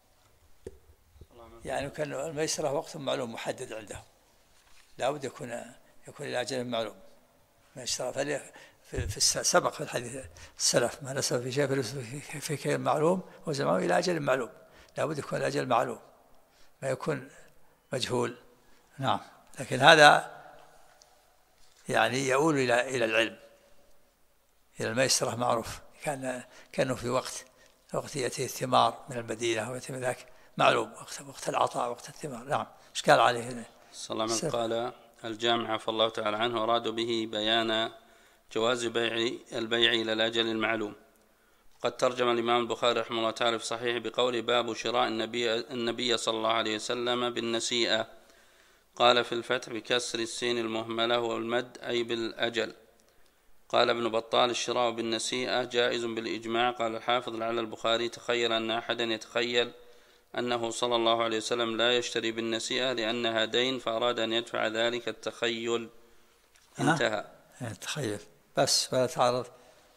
Speaker 1: يعني كان الميسرة وقت معلوم محدد عنده، لا بد يكون إلى أجل معلوم. ميسرة في سبق في الحديث السلف ما نسب في شيء في كيل معلوم وزمان إلى أجل معلوم، لا بد يكون الأجل معلوم ما يكون مجهول. نعم، لكن هذا يعني يؤول إلى العلم، إلى الميسرة معروف، كانه في وقت يأتي الثمار من المدينة ويأتي من ذاك معلوم، وقت العطاء وقت الثمار. نعم، إشكال عليه هنا.
Speaker 2: صلى الله عليه وسلم. قال الجامع عفى الله تعالى عنه أرادوا به بيان جواز البيع إلى الأجل المعلوم. قد ترجم الإمام البخاري رحمه الله تعالى في صحيح بقول باب شراء النبي صلى الله عليه وسلم بالنسيئة، قال في الفتح بكسر السين المهملة والمد أي بالأجل. قال ابن بطال الشراء بالنسيئة جائز بالإجماع. قال الحافظ لعل البخاري تخيل أن أحدا يتخيل أنه صلى الله عليه وسلم لا يشتري بالنسيئة لأنها دين، فأراد أن يدفع ذلك التخيل. انتهى.
Speaker 1: تخيل بس ولا تعرض.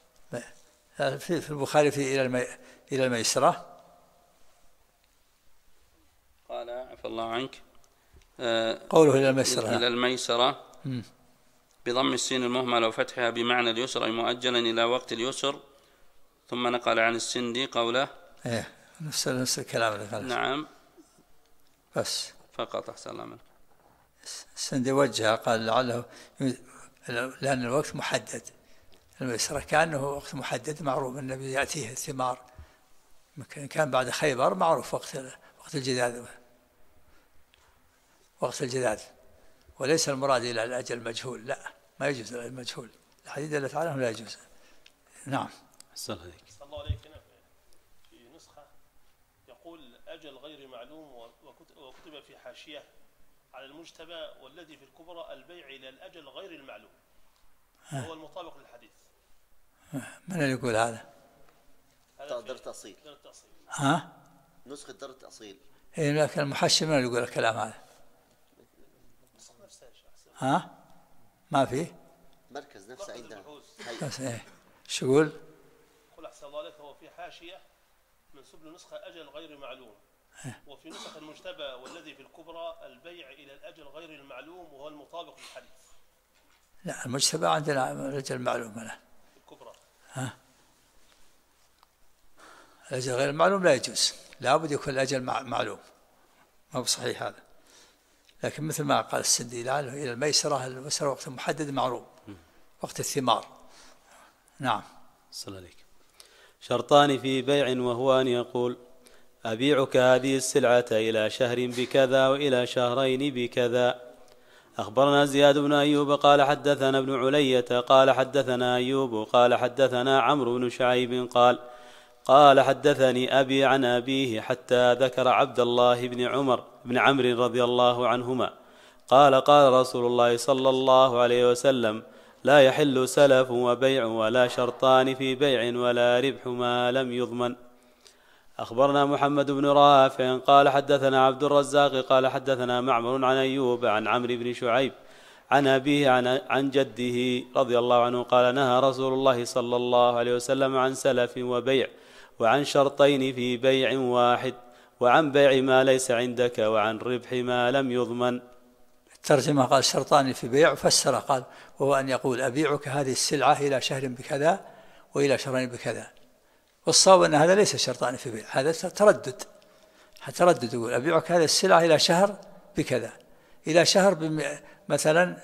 Speaker 1: في البخاري في إلى الميسرة
Speaker 2: قال عفى الله عنك
Speaker 1: قوله إلى الميسرة،
Speaker 2: إلى الميسرة بضم السين المهملة وفتحها بمعنى اليسر أي مؤجلا إلى وقت اليسر. ثم نقل عن السندي قوله
Speaker 1: نفس الكلام.
Speaker 2: نعم
Speaker 1: بس
Speaker 2: فقط. أحسن الله منك.
Speaker 1: السندي وجه قال لعله لأن الوقت محدد، الميسرة كأنه وقت محدد معروف، النبي يأتيه الثمار، كان بعد خيبر معروف وقت الجداد، وليس المراد إلى الأجل المجهول، لا ما يجوز المجهول، الحديث دلت على أنه لا يجوز. نعم.
Speaker 4: صلى الله
Speaker 3: عليك. في نسخة يقول أجل غير معلوم، وكتب في حاشية على المجتبى والذي في الكبرى البيع إلى الأجل غير المعلوم، هو المطابق للحديث.
Speaker 1: من اللي يقول هذا؟
Speaker 5: در التأصيل.
Speaker 1: نسخة
Speaker 5: در التأصيل.
Speaker 1: لكن المحشي من اللي يقول الكلام هذا؟ ما فيه
Speaker 5: مركز نفسه عندنا.
Speaker 1: بس شو يقول؟
Speaker 3: قل أحسن الله عليك. هو في حاشية منسوب لنسخة أجل غير معلوم، وفي نسخ المجتبى والذي في الكبرى البيع إلى الأجل غير المعلوم، وهو المطابق للحديث.
Speaker 1: لا، المجتبى عندنا الأجل معلوم له.
Speaker 3: الكبرى
Speaker 1: الأجل غير المعلوم لا يجوز، لا بد يكون الأجل معلوم، ما هو صحيح هذا. لكن مثل ما قال السندي لعله إلى الميسرة وقت محدد معروف، وقت الثمار. نعم.
Speaker 4: صلى عليك. شرطان في بيع، وهو أن يقول أبيعك هذه السلعة إلى شهر بكذا وإلى شهرين بكذا. أخبرنا زياد بن أيوب قال حدثنا ابن علية قال حدثنا أيوب قال حدثنا عمرو بن شعيب قال حدثني أبي عن أبيه حتى ذكر عبد الله بن عمرو رضي الله عنهما قال قال رسول الله صلى الله عليه وسلم لا يحل سلف وبيع ولا شرطان في بيع ولا ربح ما لم يضمن. أخبرنا محمد بن رافع قال حدثنا عبد الرزاق قال حدثنا معمر عن أيوب عن عمرو بن شعيب عن أبيه عن جده رضي الله عنه قال نهى رسول الله صلى الله عليه وسلم عن سلف وبيع وعن شرطين في بيع واحد وعن بيع ما ليس عندك وعن ربح ما لم يضمن.
Speaker 1: الترجمة قال شرطان في بيع، فسر قال وهو أن يقول أبيعك هذه السلعة إلى شهر بكذا وإلى شهرين بكذا، والصواب أن هذا ليس شرطان في بيع، هذا تردد، تردد، يقول أبيعك هذه السلعة إلى شهر بكذا، إلى شهر مثلا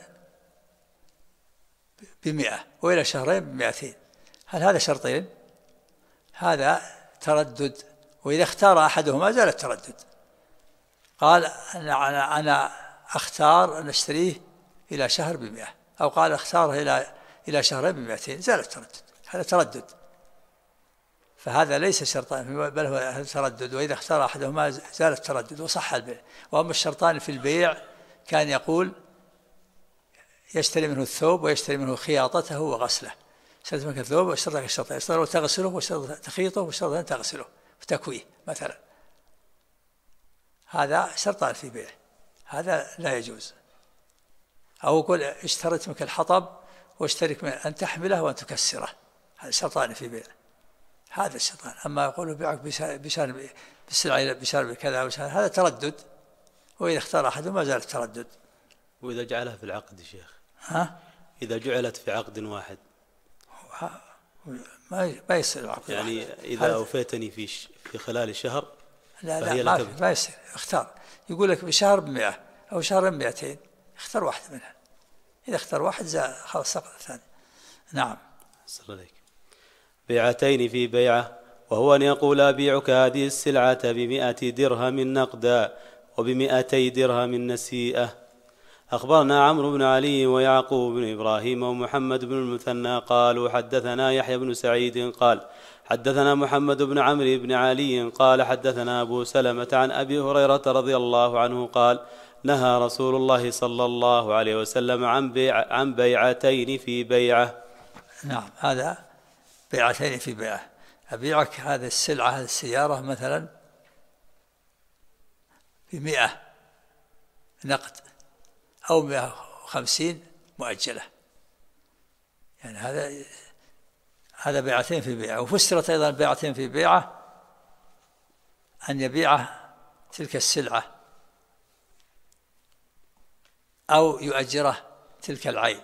Speaker 1: ب100، وإلى شهرين ب200. هل هذا شرطين؟ هذا تردد. وإذا اختار أحدهما زال التردد، قال أنا أختار أن أشتريه إلى شهر ب100، أو قال أختاره إلى شهرين ب200، زال التردد. هذا تردد، فهذا ليس شرطان بل هو تردد. وإذا اختار أحدهما زال التردد وصح البيع. وأما الشرطان في البيع كان يقول يشتري منه الثوب ويشتري منه خياطته وغسله. اشتريت منك الثوب واشتريت لك الشرطين، اشتريت تغسله واشتريت تخيطه واشتريت أن تغسله وتكويه مثلا. هذا شرطان في بيع، هذا لا يجوز. أو يقول اشتريت منك الحطب واشترك أن تحمله وأن تكسره، هذا شرطان في بيع، هذا الشرطان. أما يقول بيعك بالسلعة بشرب كذا وشهر، هذا تردد. وإذا اختار أحدهما ما زال التردد.
Speaker 4: وإذا جعلها في العقد يا شيخ؟
Speaker 1: إذا
Speaker 4: جعلت في عقد واحد
Speaker 1: ما يصير عقد
Speaker 4: يعني
Speaker 1: واحد.
Speaker 4: إذا أوفيتني في خلال شهر
Speaker 1: لا ما يصير. اختار، يقول لك بشهر ب100 أو شهر ب200، اختار واحد منها. إذا اختار واحد خلاص سقط الثاني. نعم.
Speaker 4: صلى الله عليك. بيعتين في بيعة، وهو أن يقول أبيعك هذه السلعة ب100 درهم نقدا وب200 درهم نسيئة. أخبرنا عمرو بن علي ويعقوب بن إبراهيم ومحمد بن المثنى قالوا حدثنا يحيى بن سعيد قال حدثنا محمد بن عمرو بن علي قال حدثنا أبو سلمة عن أبي هريرة رضي الله عنه قال نهى رسول الله صلى الله عليه وسلم عن بيعتين في بيعة.
Speaker 1: نعم، هذا بيعتين في بيعة. أبيعك هذه السلعة، هذه السيارة مثلا ب100 نقد أو 150 مؤجلة، يعني هذا بيعتين في بيعة. وفسرت أيضا بيعتين في بيعة أن يبيع تلك السلعة أو يؤجره تلك العين،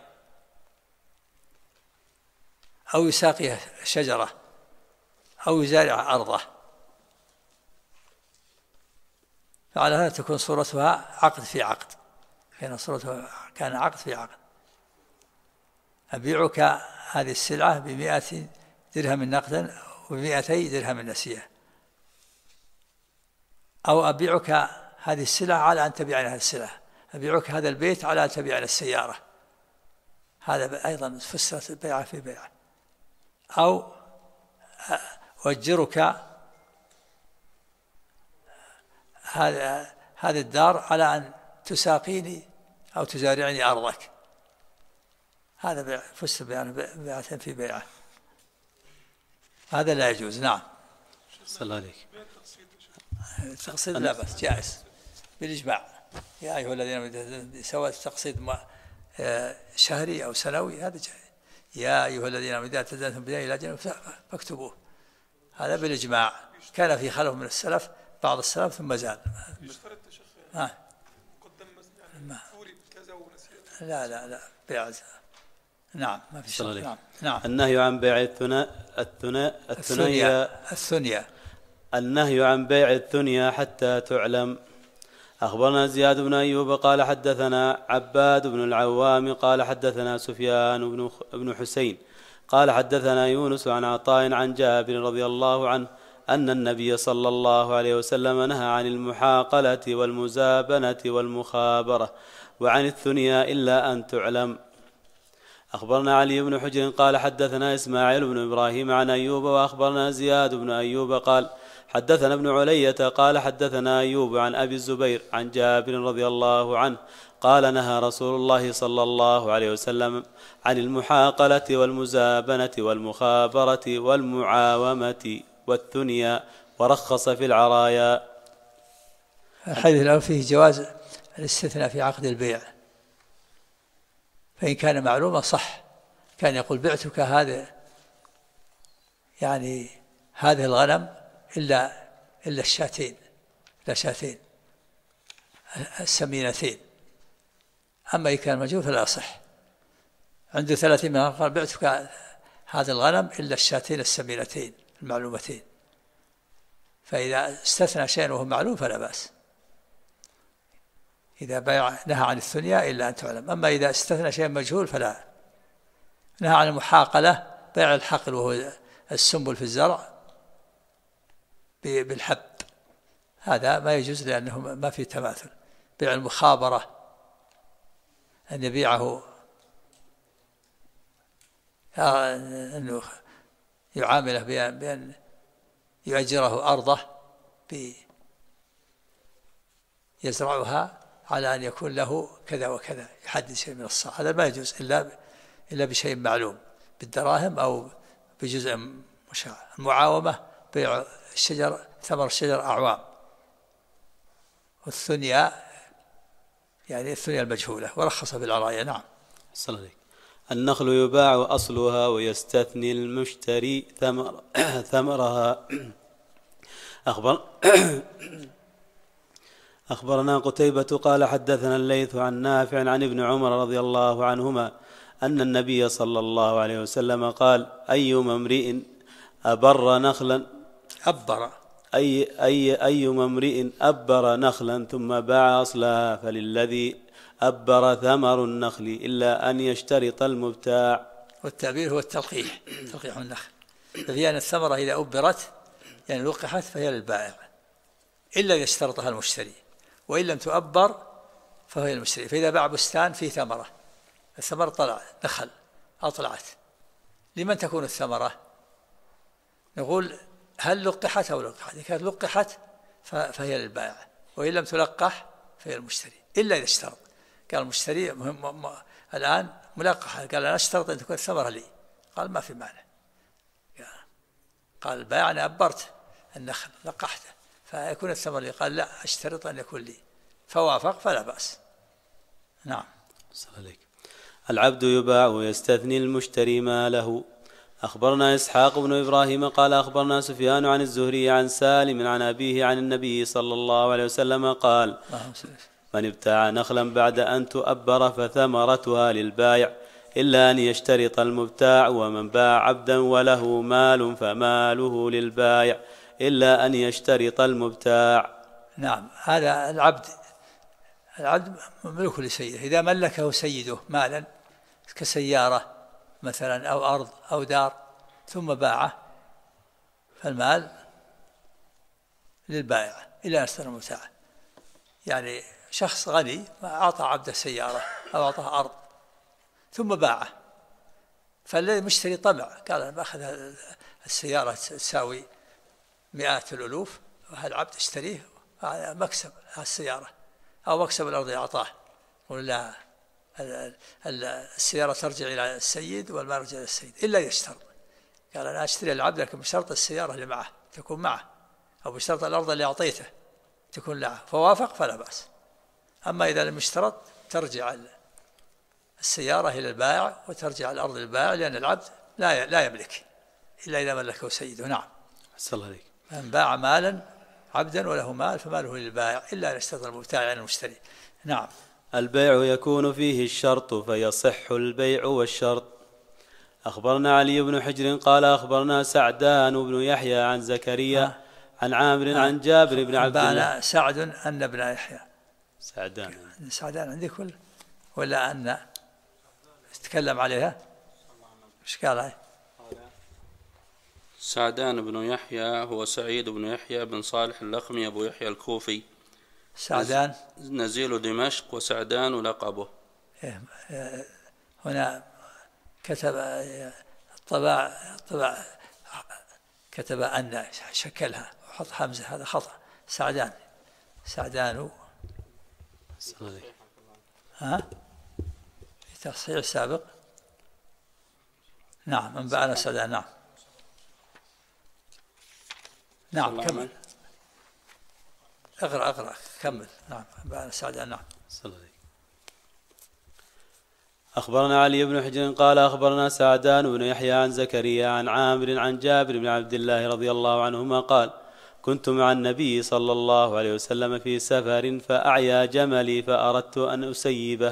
Speaker 1: أو يساقيه شجرة، أو يزارع أرضه. فعلى هذا تكون صورتها عقد في عقد، كان عقد في عقد. أبيعك هذه السلعة ب100 درهم نقدا و200 درهم نسيئة، أو أبيعك هذه السلعة على أن تبيعني هذه السلعة، أبيعك هذا البيت على أن تبيعني السيارة. هذا أيضا فسرت البيعة في بيعة. أو أؤجرك هذه الدار على أن تساقيني أو تزارعني أرضك. هذا فسر بيعة في بيعة، هذا لا يجوز. نعم.
Speaker 4: صلى الله عليك.
Speaker 1: التقسيط لا بأس، جائز بالإجماع. يا أيها الذين، سواء التقسيط شهري أو سنوي، هذا جائز. يا أيها الذين إذا تدينتم بدين إلى أجل فاكتبوه، هذا بالإجماع. كان في خلف من السلف، بعض السلف ثم زال. لا بيع. نعم، ما في شيء. نعم.
Speaker 4: النهي عن بيع
Speaker 1: الثنيا.
Speaker 4: النهي عن بيع الثنيا حتى تعلم. أخبرنا زياد بن أيوب قال حدثنا عباد بن العوام قال حدثنا سفيان بن حسين قال حدثنا يونس عن عطاء عن جابر رضي الله عنه أن النبي صلى الله عليه وسلم نهى عن المحاقلة والمزابنة والمخابرة وعن الثنيا إلا أن تعلم. أخبرنا علي بن حجر قال حدثنا إسماعيل بن إبراهيم عن أيوب وأخبرنا زياد بن أيوب قال حدثنا ابن علية قال حدثنا أيوب عن أبي الزبير عن جابر رضي الله عنه قال نهى رسول الله صلى الله عليه وسلم عن المحاقلة والمزابنة والمخابرة والمعاومة والثنيا ورخص في العرايا.
Speaker 1: الحديث الأول فيه جواز الاستثناء في عقد البيع، فإن كان معلوما صح. كان يقول بعتك هذه الغنم إلا الشاتين السمينتين. أما إن كان مجهول فلا يصح. عنده 30 من قال بعتك هذا الغنم إلا الشاتين السمينتين المعلومتين، فإذا استثنى شيئا وهو معلوم فلا بأس، إذا نهى عن الثنيا إلا أن تعلم. أما إذا استثنى شيئا مجهول فلا. نهى عن المحاقلة، بيع الحقل وهو السنبل في الزرع بالحب، هذا ما يجوز لأنه ما فيه تماثل. بيع المخابرة، أن يبيعه أنه يعامله بأن يؤجره أرضه يزرعها على أن يكون له كذا وكذا، يحدد شيء من الصاع، هذا ما يجوز إلا بشيء معلوم بالدراهم أو بجزء مشاع. المعاومة بيع الشجر، ثمر الشجر أعوام. والثنيا يعني الثنيا المجهولة، ورخص بالعراية. نعم.
Speaker 4: صلى الله عليه. النخل يباع أصلها ويستثني المشتري ثمرها. أخبرنا قتيبة قال حدثنا الليث عن نافع عن ابن عمر رضي الله عنهما أن النبي صلى الله عليه وسلم قال: أيما امرئ أبر نخلا أيما امرئ أبر نخلا ثم باع أصلها فللذي أبر ثمر النخل إلا أن يشترط المبتاع.
Speaker 1: والتأبير هو تلقيح النخل، ففي أن الثمرة إذا أبرت يعني لقحت فهي للبائع إلا إذا اشترطها المشتري، وإن لم تؤبر فهي المشتري. فإذا باع بستان فيه ثمرة، الثمرة طلع نخل أطلعت، لمن تكون الثمرة؟ نقول هل لقحت أو لقحت؟ إذا كانت لقحت فهي للبائع، وإن لم تلقح فهي المشتري إلا إذا اشترط. قال المشتري الآن ملقحة، قال أنا اشترط أن تكون الثمرة لي، قال ما في معنى. قال البائع أنا أبرت النخل لقحته فيكون الثمر لي، قال لا اشترط أن يكون لي، فوافق فلا بأس. نعم.
Speaker 4: صلى الله عليك. العبد يباع ويستثني المشتري ماله. أخبرنا إسحاق بن إبراهيم قال أخبرنا سفيان عن الزهري عن سالم عن أبيه عن النبي صلى الله عليه وسلم قال: من ابتاع نخلا بعد أن تؤبر فثمرتها للبائع إلا أن يشترط المبتاع، ومن باع عبدا وله مال فماله للبائع إلا أن يشترط المبتاع.
Speaker 1: نعم. هذا العبد مملوك لسيده، إذا ملكه سيده مالا كسيارة مثلا أو أرض أو دار ثم باعه فالمال للبائع إلا أن يشترط المبتاع. يعني شخص غني أعطى عبده سيارة أو أعطاه أرض ثم باعه، فالذي مشتري طمع، قال أنا بأخذ السيارة تساوي مئات الألوف وهذا العبد اشتريه مكسب السيارة أو مكسب الأرض أعطاه، يقول لا السيارة ترجع إلى السيد والمال يرجع إلى السيد إلا يشترط. قال أنا أشتري العبد لكن بشرط السيارة اللي معه تكون معه، أو بشرط الأرض اللي أعطيته تكون له، فوافق فلا بأس. أما إذا لم يشترط ترجع السيارة إلى البائع وترجع الأرض للبائع، لأن العبد لا يملك إلا إذا ملكه سيده. نعم.
Speaker 4: صلى الله عليك.
Speaker 1: من باع مالا عبدا وله مال فماله للبائع إلا أن يشترط المبتاع عن المشتري. نعم.
Speaker 4: البيع يكون فيه الشرط فيصح البيع والشرط. أخبرنا علي بن حجر قال أخبرنا سعدان بن يحيى عن زكريا عن عامر عن جابر بن عبد الله.
Speaker 1: سعد أن ابن يحيى.
Speaker 4: سعدان
Speaker 1: عندك ولا أن تتكلم عليها؟ مش قال
Speaker 2: سعدان بن يحيى هو سعيد بن يحيى بن صالح اللخمي أبو يحيى الكوفي.
Speaker 1: سعدان
Speaker 2: نزيل دمشق، وسعدان لقبه.
Speaker 1: هنا كتب الطبع كتب أن شكلها وحط حمزة، هذا خطأ. سعدان في تصحيح السابق. نعم. من بعد سعدان. نعم كمل. اقرأ كمل. نعم بعد سعدان. نعم.
Speaker 4: أخبرنا علي بن حجر قال أخبرنا سعدان بن يحيى عن زكريا عن عامر عن جابر بن عبد الله رضي الله عنهما قال: كنت مع النبي صلى الله عليه وسلم في سفر فأعيا جملي فأردت أن أسيبه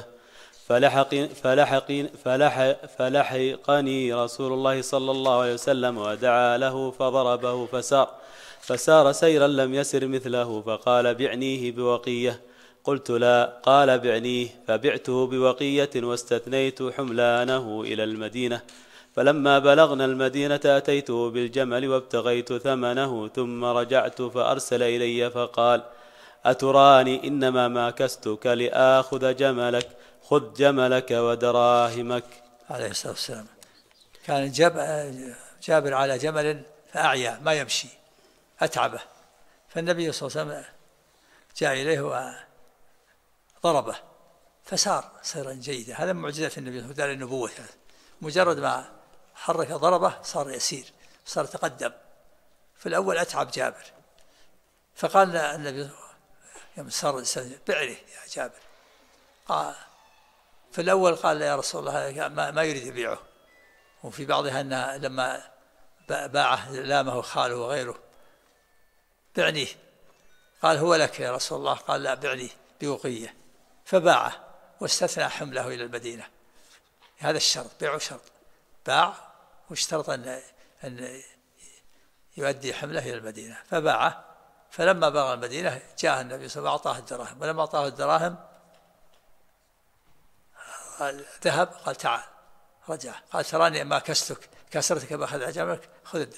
Speaker 4: فلحقني رسول الله صلى الله عليه وسلم ودعا له فضربه فسار، فسار سيرا لم يسر مثله، فقال بعنيه بوقية. قلت لا. قال بعنيه، فبعته بوقية واستثنيت حملانه إلى المدينة. فلما بلغنا المدينة أتيته بالجمل وابتغيت ثمنه، ثم رجعت فأرسل إلي فقال أتراني إنما ماكستك لآخذ جملك، خذ جملك ودراهمك.
Speaker 1: عليه الصلاة والسلام. كان جابر على جمل فأعيا ما يمشي أتعبه، فالنبي صلى الله عليه وسلم جاء إليه وضربه فسار سيرا جيدا. هذا معجزة النبي ودار النبوة، مجرد ما حرك ضربه صار يسير، صار تقدم. في الأول أتعب جابر، فقال النبي يوم صار بعره يا جابر. في الأول قال يا رسول الله ما يريد يبيعه، وفي بعضها أن لما باعه لامه خاله وغيره بعنيه، قال هو لك يا رسول الله، قال لا بعنيه بوقية، فباعه واستثنى حمله إلى المدينة. هذا الشرط، بيعه شرط، باع واشترط أن يؤدي حمله إلى المدينة، فباعه. فلما بلغ المدينة جاء النبي صلى الله عليه وسلم وأعطاه الدراهم، ولما أعطاه الدراهم ذهب، قال تعال، رجع قال تراني ما كسرتك بأخذ جملك،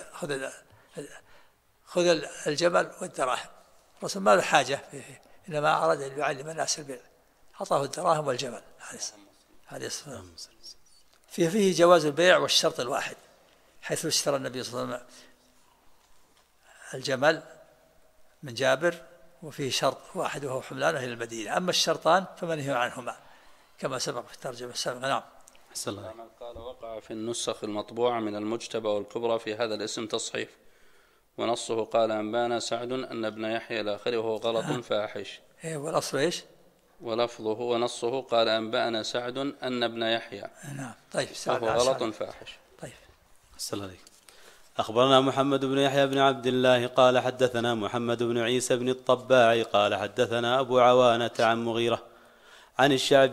Speaker 1: خذ الجمل والدراهم. الرسول ما له حاجة فيه، إنما أراد أن يعلم الناس البيع، أعطاه الدراهم والجمل. هذه فيه جواز البيع والشرط الواحد، حيث اشترى النبي صلى الله عليه وسلم الجمل من جابر وفيه شرط واحد وهو حملانه إلى المدينة. أما الشرطان فمنهي عنهما كما سبق في الترجمة السابقة. نعم.
Speaker 2: قال وقع في النسخ المطبوعة من المجتبى والكبرى في هذا الاسم تصحيف، ونصه قال أنبانا سعد أن ابن يحيى إلى آخره وهو غلط فاحش.
Speaker 1: والأصل إيش؟
Speaker 2: ولفظه ونصه قال أنبأنا سعد أن ابن يحيى.
Speaker 1: نعم. طيب.
Speaker 2: وهو غلط فاحش.
Speaker 1: طيب.
Speaker 4: السلام عليكم. أخبرنا محمد بن يحيى بن عبد الله قال حدثنا محمد بن عيسى بن الطباع قال حدثنا أبو عوانة عن مغيرة عن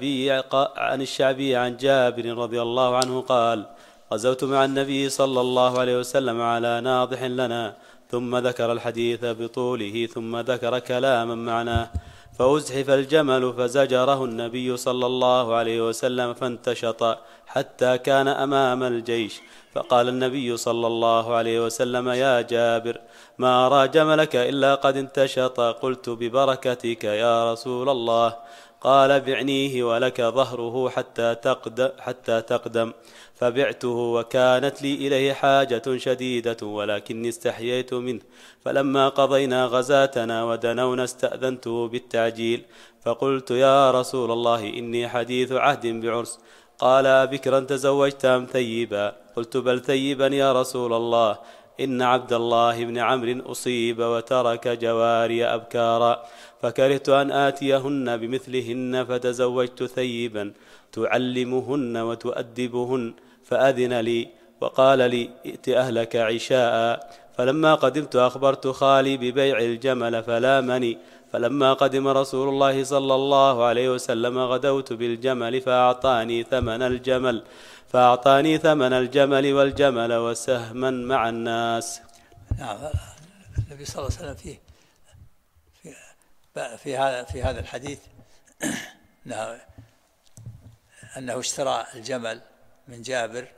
Speaker 4: الشعبي عن جابر رضي الله عنه قال غزوت مع النبي صلى الله عليه وسلم على ناضح لنا، ثم ذكر الحديث بطوله، ثم ذكر كلاما معناه، فأزحف الجمل فزجره النبي صلى الله عليه وسلم فانتشط حتى كان أمام الجيش، فقال النبي صلى الله عليه وسلم يا جابر ما أرى جملك إلا قد انتشط. قلت ببركتك يا رسول الله. قال بعنيه ولك ظهره حتى تقدم. فبعته وكانت لي إليه حاجة شديدة ولكني استحييت منه، فلما قضينا غزاتنا ودنونا استأذنته بالتعجيل، فقلت يا رسول الله إني حديث عهد بعرس. قال بكرا تزوجت أم ثيبا؟ قلت بل ثيبا يا رسول الله، إن عبد الله بن عمرو أصيب وترك جواري أبكارا، فكرهت أن آتيهن بمثلهن، فتزوجت ثيبا تعلمهن وتؤدبهن، فأذن لي وقال لي ائت أهلك عشاء. فلما قدمت أخبرت خالي ببيع الجمل فلامني، فلما قدم رسول الله صلى الله عليه وسلم غدوت بالجمل فأعطاني ثمن الجمل والجمل وسهما مع الناس.
Speaker 1: نعم. النبي صلى الله عليه وسلم في هذا الحديث أنه اشترى الجمل من جابر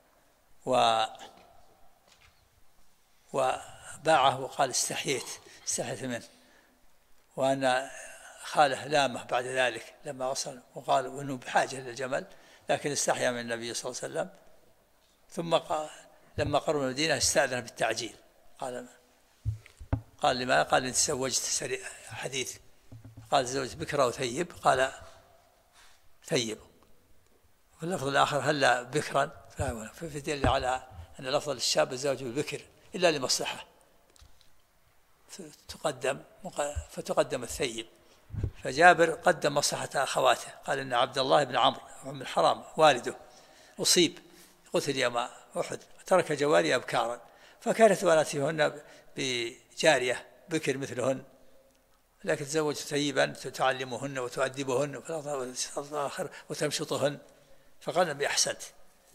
Speaker 1: وباعه وقال استحييت منه، وأن خاله لامه بعد ذلك لما وصل وقال أنه بحاجة للجمل، لكن استحيا من النبي صلى الله عليه وسلم. ثم لما قرب المدينة استأذن بالتعجيل، قال لما؟ قال إن تزوجت حديث، قال تزوجت بكرة وثيب، قال ثيب. واللفظ الآخر هلا بكرا، في دليل على أن لفظ الشاب الزوج بالبكر إلا لمصلحة فتقدم الثيب. فجابر قدم مصلحة أخواته، قال إن عبد الله بن عمرو بن حرام والده أصيب قتل يوم أحد، ترك جواري أبكارا، فكانت أن آتيهن بجارية بكر مثلهن، لكن تزوجت ثيبا تعلمهن وتؤدبهن وتمشطهن، فقال النبي أحسنت.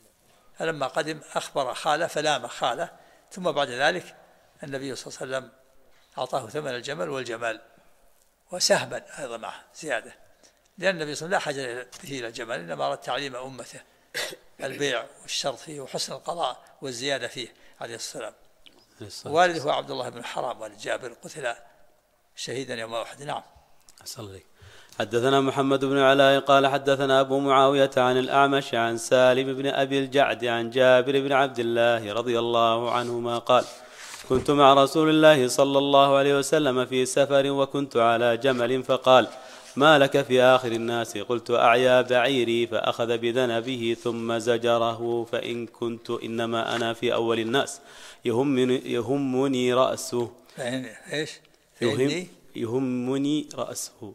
Speaker 1: فلما قدم أخبر خاله فلام خاله، ثم بعد ذلك النبي صلى الله عليه وسلم أعطاه ثمن الجمل والجمال وسهما أيضا معه زيادة، لأن النبي صلى الله عليه وسلم لا حاجة فيه إلى الجمال، إنما أراد تعليم أمته البيع والشرط فيه وحسن القضاء والزيادة فيه عليه السلام. والده هو عبد الله بن حرام والد جابر، قتل شهيدا يوم أحد. نعم.
Speaker 4: حدثنا محمد بن علاء قال حدثنا أبو معاوية عن الأعمش عن سالم بن أبي الجعد عن جابر بن عبد الله رضي الله عنهما قال كنت مع رسول الله صلى الله عليه وسلم في سفر وكنت على جمل فقال ما لك في آخر الناس؟ قلت أعيا بعيري، فأخذ بذنبه ثم زجره، فإن كنت إنما أنا في أول الناس يهمني رأسه. يهمني رأسه.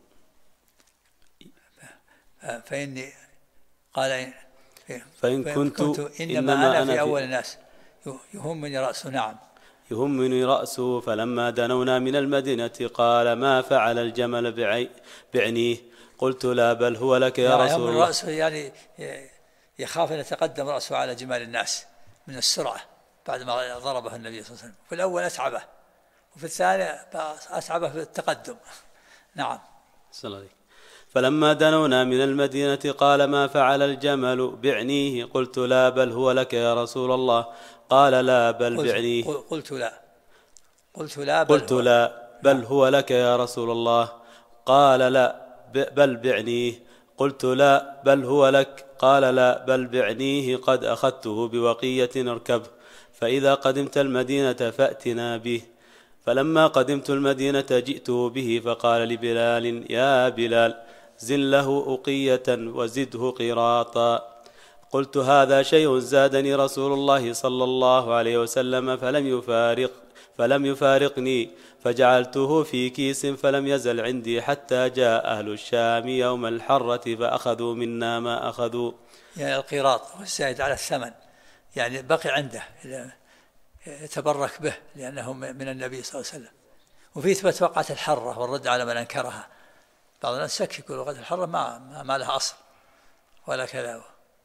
Speaker 1: فإني قال
Speaker 4: فإن كنت
Speaker 1: إنما أنا في أول الناس يهمني رأسه. نعم.
Speaker 4: يهمني رأسه. فلما دنونا من المدينة قال ما فعل الجمل بعنيه؟ قلت لا بل هو لك يا رسول الله.
Speaker 1: رأسه يعني يخاف أن يتقدم رأسه على جمال الناس من السرعة بعد ما ضربه النبي صلى الله عليه وسلم. في الأول أتعبه، وفي الثاني أتعبه في التقدم. نعم.
Speaker 4: فلما دنونا من المدينة قال ما فعل الجمل بعنيه؟ قلت لا بل هو لك يا رسول الله. قال لا بل بعنيه.
Speaker 1: قلت لا
Speaker 4: بل هو لك يا رسول الله. قال لا بل بعنيه. قلت لا بل هو لك. قال لا بل بعنيه، قد أخذته بوقية اركبه، فإذا قدمت المدينة فأتنا به. فلما قدمت المدينة جئته به، فقال لبلال يا بلال زن له أقية وزده قراطا. قلت هذا شيء زادني رسول الله صلى الله عليه وسلم فلم يفارقني، فجعلته في كيس فلم يزل عندي حتى جاء أهل الشام يوم الحرة فأخذوا منا ما أخذوا.
Speaker 1: يعني القراط والزائد على الثمن يعني بقي عنده يتبرك به لأنه من النبي صلى الله عليه وسلم. وفي إثبات وقعة الحرة والرد على من أنكرها. بعض الناس يقول وقعة الحرة ما لها أصل ولا كذا.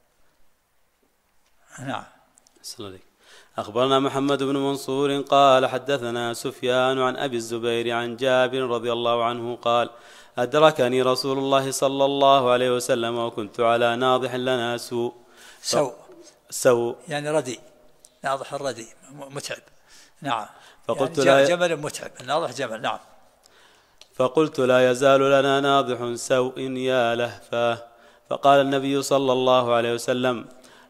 Speaker 1: نعم.
Speaker 4: أخبرنا محمد بن منصور قال حدثنا سفيان عن أبي الزبير عن جابر رضي الله عنه قال أدركني رسول الله صلى الله عليه وسلم وكنت على ناضح لنا سوء
Speaker 1: يعني ردي، ناضح الردي متعب. نعم.
Speaker 4: فقلت
Speaker 1: يعني جمل متعب، الناضح جمل. نعم.
Speaker 4: فقلت لا يزال لنا ناضح سوء يا لهفاه. فقال النبي صلى الله عليه وسلم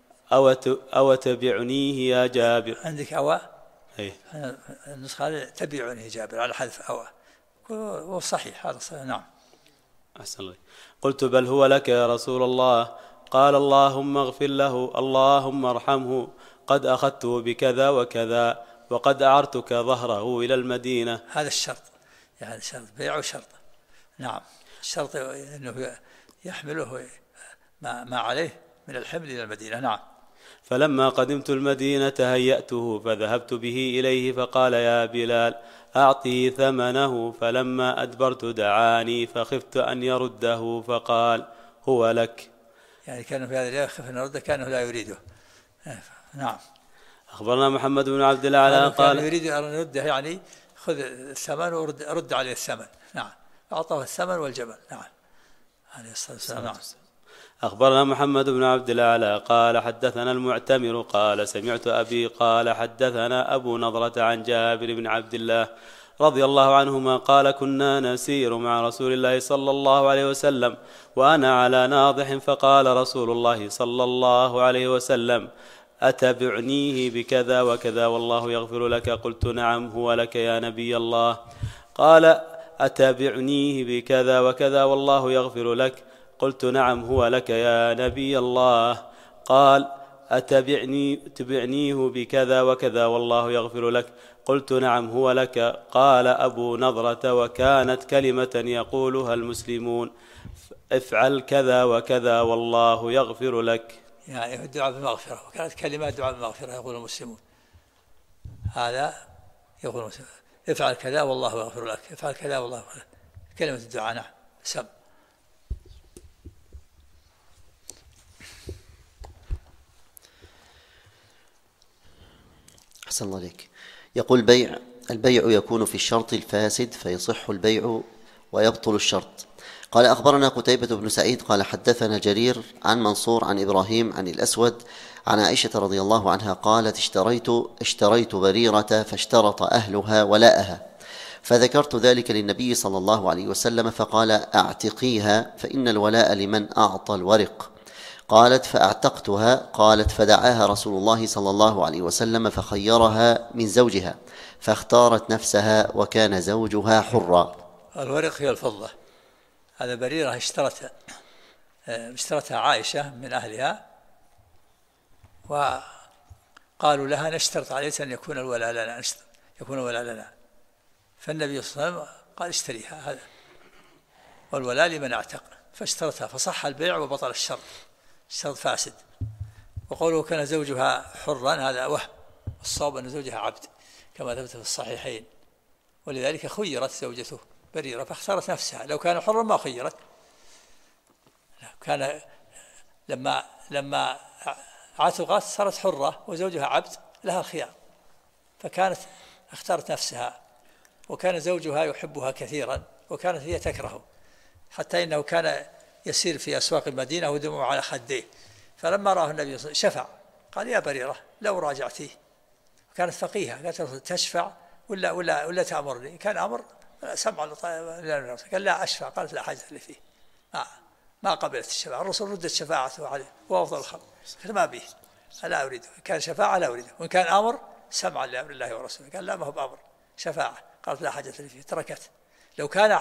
Speaker 4: أو تبعنيه يا جابر.
Speaker 1: عندك أوى؟
Speaker 4: أي
Speaker 1: النسخة هذه تبعنيه جابر على حذف أوى، وصحيح هذا صحيح. نعم.
Speaker 4: أحسن الله. قلت بل هو لك يا رسول الله. قال اللهم اغفر له، اللهم ارحمه، قد أخذته بكذا وكذا، وقد أعرتك ظهره إلى المدينة.
Speaker 1: هذا الشرط، يعني الشرط بيع وشرط. نعم. الشرط أنه يحمله ما عليه من الحمل إلى المدينة. نعم.
Speaker 4: فلما قدمت المدينة هيأته فذهبت به إليه، فقال يا بلال أعطي ثمنه. فلما أدبرت دعاني فخفت أن يرده، فقال هو لك.
Speaker 1: يعني كان في هذا اليوم يخف أن يرده، كانه لا يريده. نعم.
Speaker 4: أخبرنا محمد بن عبد الأعلى قال
Speaker 1: يريد أن يرده، يعني خذ الثمن ورد عليه الثمن. نعم. أعطاه الثمن والجبل. نعم. عليه الصلاة والسلام. نعم.
Speaker 4: أخبرنا محمد بن عبد الأعلى قال حدثنا المعتمر قال سمعت أبي قال حدثنا أبو نضرة عن جابر بن عبد الله رضي الله عنهما قال كنا نسير مع رسول الله صلى الله عليه وسلم وأنا على ناضح، فقال رسول الله صلى الله عليه وسلم أتبعنيه بكذا وكذا والله يغفر لك؟ قلت نعم هو لك يا نبي الله. قال أتبعنيه بكذا وكذا والله يغفر لك؟ قلت نعم هو لك يا نبي الله. قال أتبعنيه بكذا وكذا والله يغفر لك؟ قلت نعم هو لك. قال أبو نضرة وكانت كلمة يقولها المسلمون افعل كذا وكذا والله يغفر لك،
Speaker 1: يعني الدعاء بالمغفرة، وكانت كلمات دعاء بالمغفرة يقول المسلمون. هذا يقول المسلمون افعل كذا والله يغفر لك، افعل كذا والله يغفر لك، كلمة الدعاء. نعم. سم.
Speaker 5: أحسن الله عليك. يقول بيع البيع يكون في الشرط الفاسد فيصح البيع ويبطل الشرط. قال أخبرنا قتيبة بن سعيد قال حدثنا جرير عن منصور عن إبراهيم عن الأسود عن عائشة رضي الله عنها قالت اشتريت بريرة فاشترط أهلها ولاءها، فذكرت ذلك للنبي صلى الله عليه وسلم فقال أعتقيها فإن الولاء لمن أعطى الورق. قالت فأعتقتها. قالت فدعاها رسول الله صلى الله عليه وسلم فخيرها من زوجها فاختارت نفسها وكان زوجها حرا.
Speaker 1: الورق هي الفضة. هذا بريرة اشترتها عائشة من أهلها، وقالوا لها نشترط عليك أن يكون الولاء لنا، فالنبي صلى الله عليه وسلم قال اشتريها، هذا والولاء لمن اعتق، فاشترتها فصح البيع وبطل الشرط فاسد. وقوله كان زوجها حرا هذا وهم، الصواب أن زوجها عبد كما ثبت في الصحيحين، ولذلك خيرت زوجته بريرة فاختارت نفسها. لو كان حرا ما خيرت، كان لما عتقت صارت حرة وزوجها عبد لها الخيار، فكانت اختارت نفسها، وكان زوجها يحبها كثيرا وكانت هي تكرهه، حتى إنه كان يسير في أسواق المدينة ودموع على خديه، فلما رآه النبي شفع قال يا بريرة لو راجعتيه. كانت فقيهة قالت تشفع ولا تأمرني؟ كان أمر سمع قال لا أشفع. قالت لا حاجة لي فيه، ما قبلت الشفاعة. الرسول ردت شفاعته عليه وأفضل الخلق، ما به لا أريده. كان شفاعة لا أريده، وإن كان أمر سمعا لأمر الله ورسوله. قال لا ما هو بأمر، شفاعة. قالت لا حاجة لي فيه، تركت. لو كان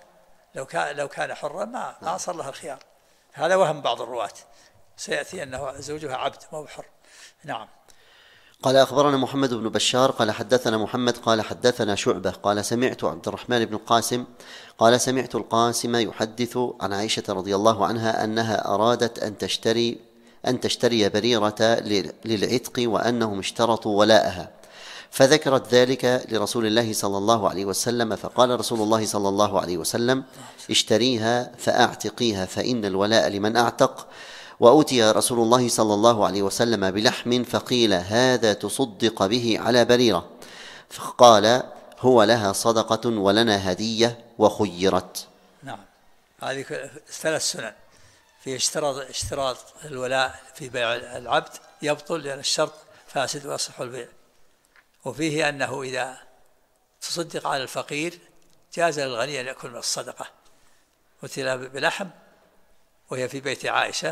Speaker 1: حرا ما صار لها الخيار. هذا وهم بعض الرواة، سيأتي أنه زوجها عبد ما هو حر. نعم.
Speaker 5: قال أخبرنا محمد بن بشار قال حدثنا محمد قال حدثنا شعبة قال سمعت عبد الرحمن بن القاسم قال سمعت القاسم يحدث عن عائشة رضي الله عنها أنها أرادت أن تشتري بريرة للعتق وأنهم اشترطوا ولاءها، فذكرت ذلك لرسول الله صلى الله عليه وسلم، فقال رسول الله صلى الله عليه وسلم اشتريها فأعتقيها فإن الولاء لمن أعتق. وأتي رسول الله صلى الله عليه وسلم بلحم فقيل هذا تصدق به على بريرة، فقال هو لها صدقة ولنا هدية وخيرت.
Speaker 1: نعم. هذه 3 سنن في اشتراط الولاء في بيع العبد يبطل لأن الشرط فاسد ويصح البيع. وفيه أنه إذا تصدق على الفقير جاز للغني أن يأكل من الصدقة. أتي بلحم وهي في بيت عائشة،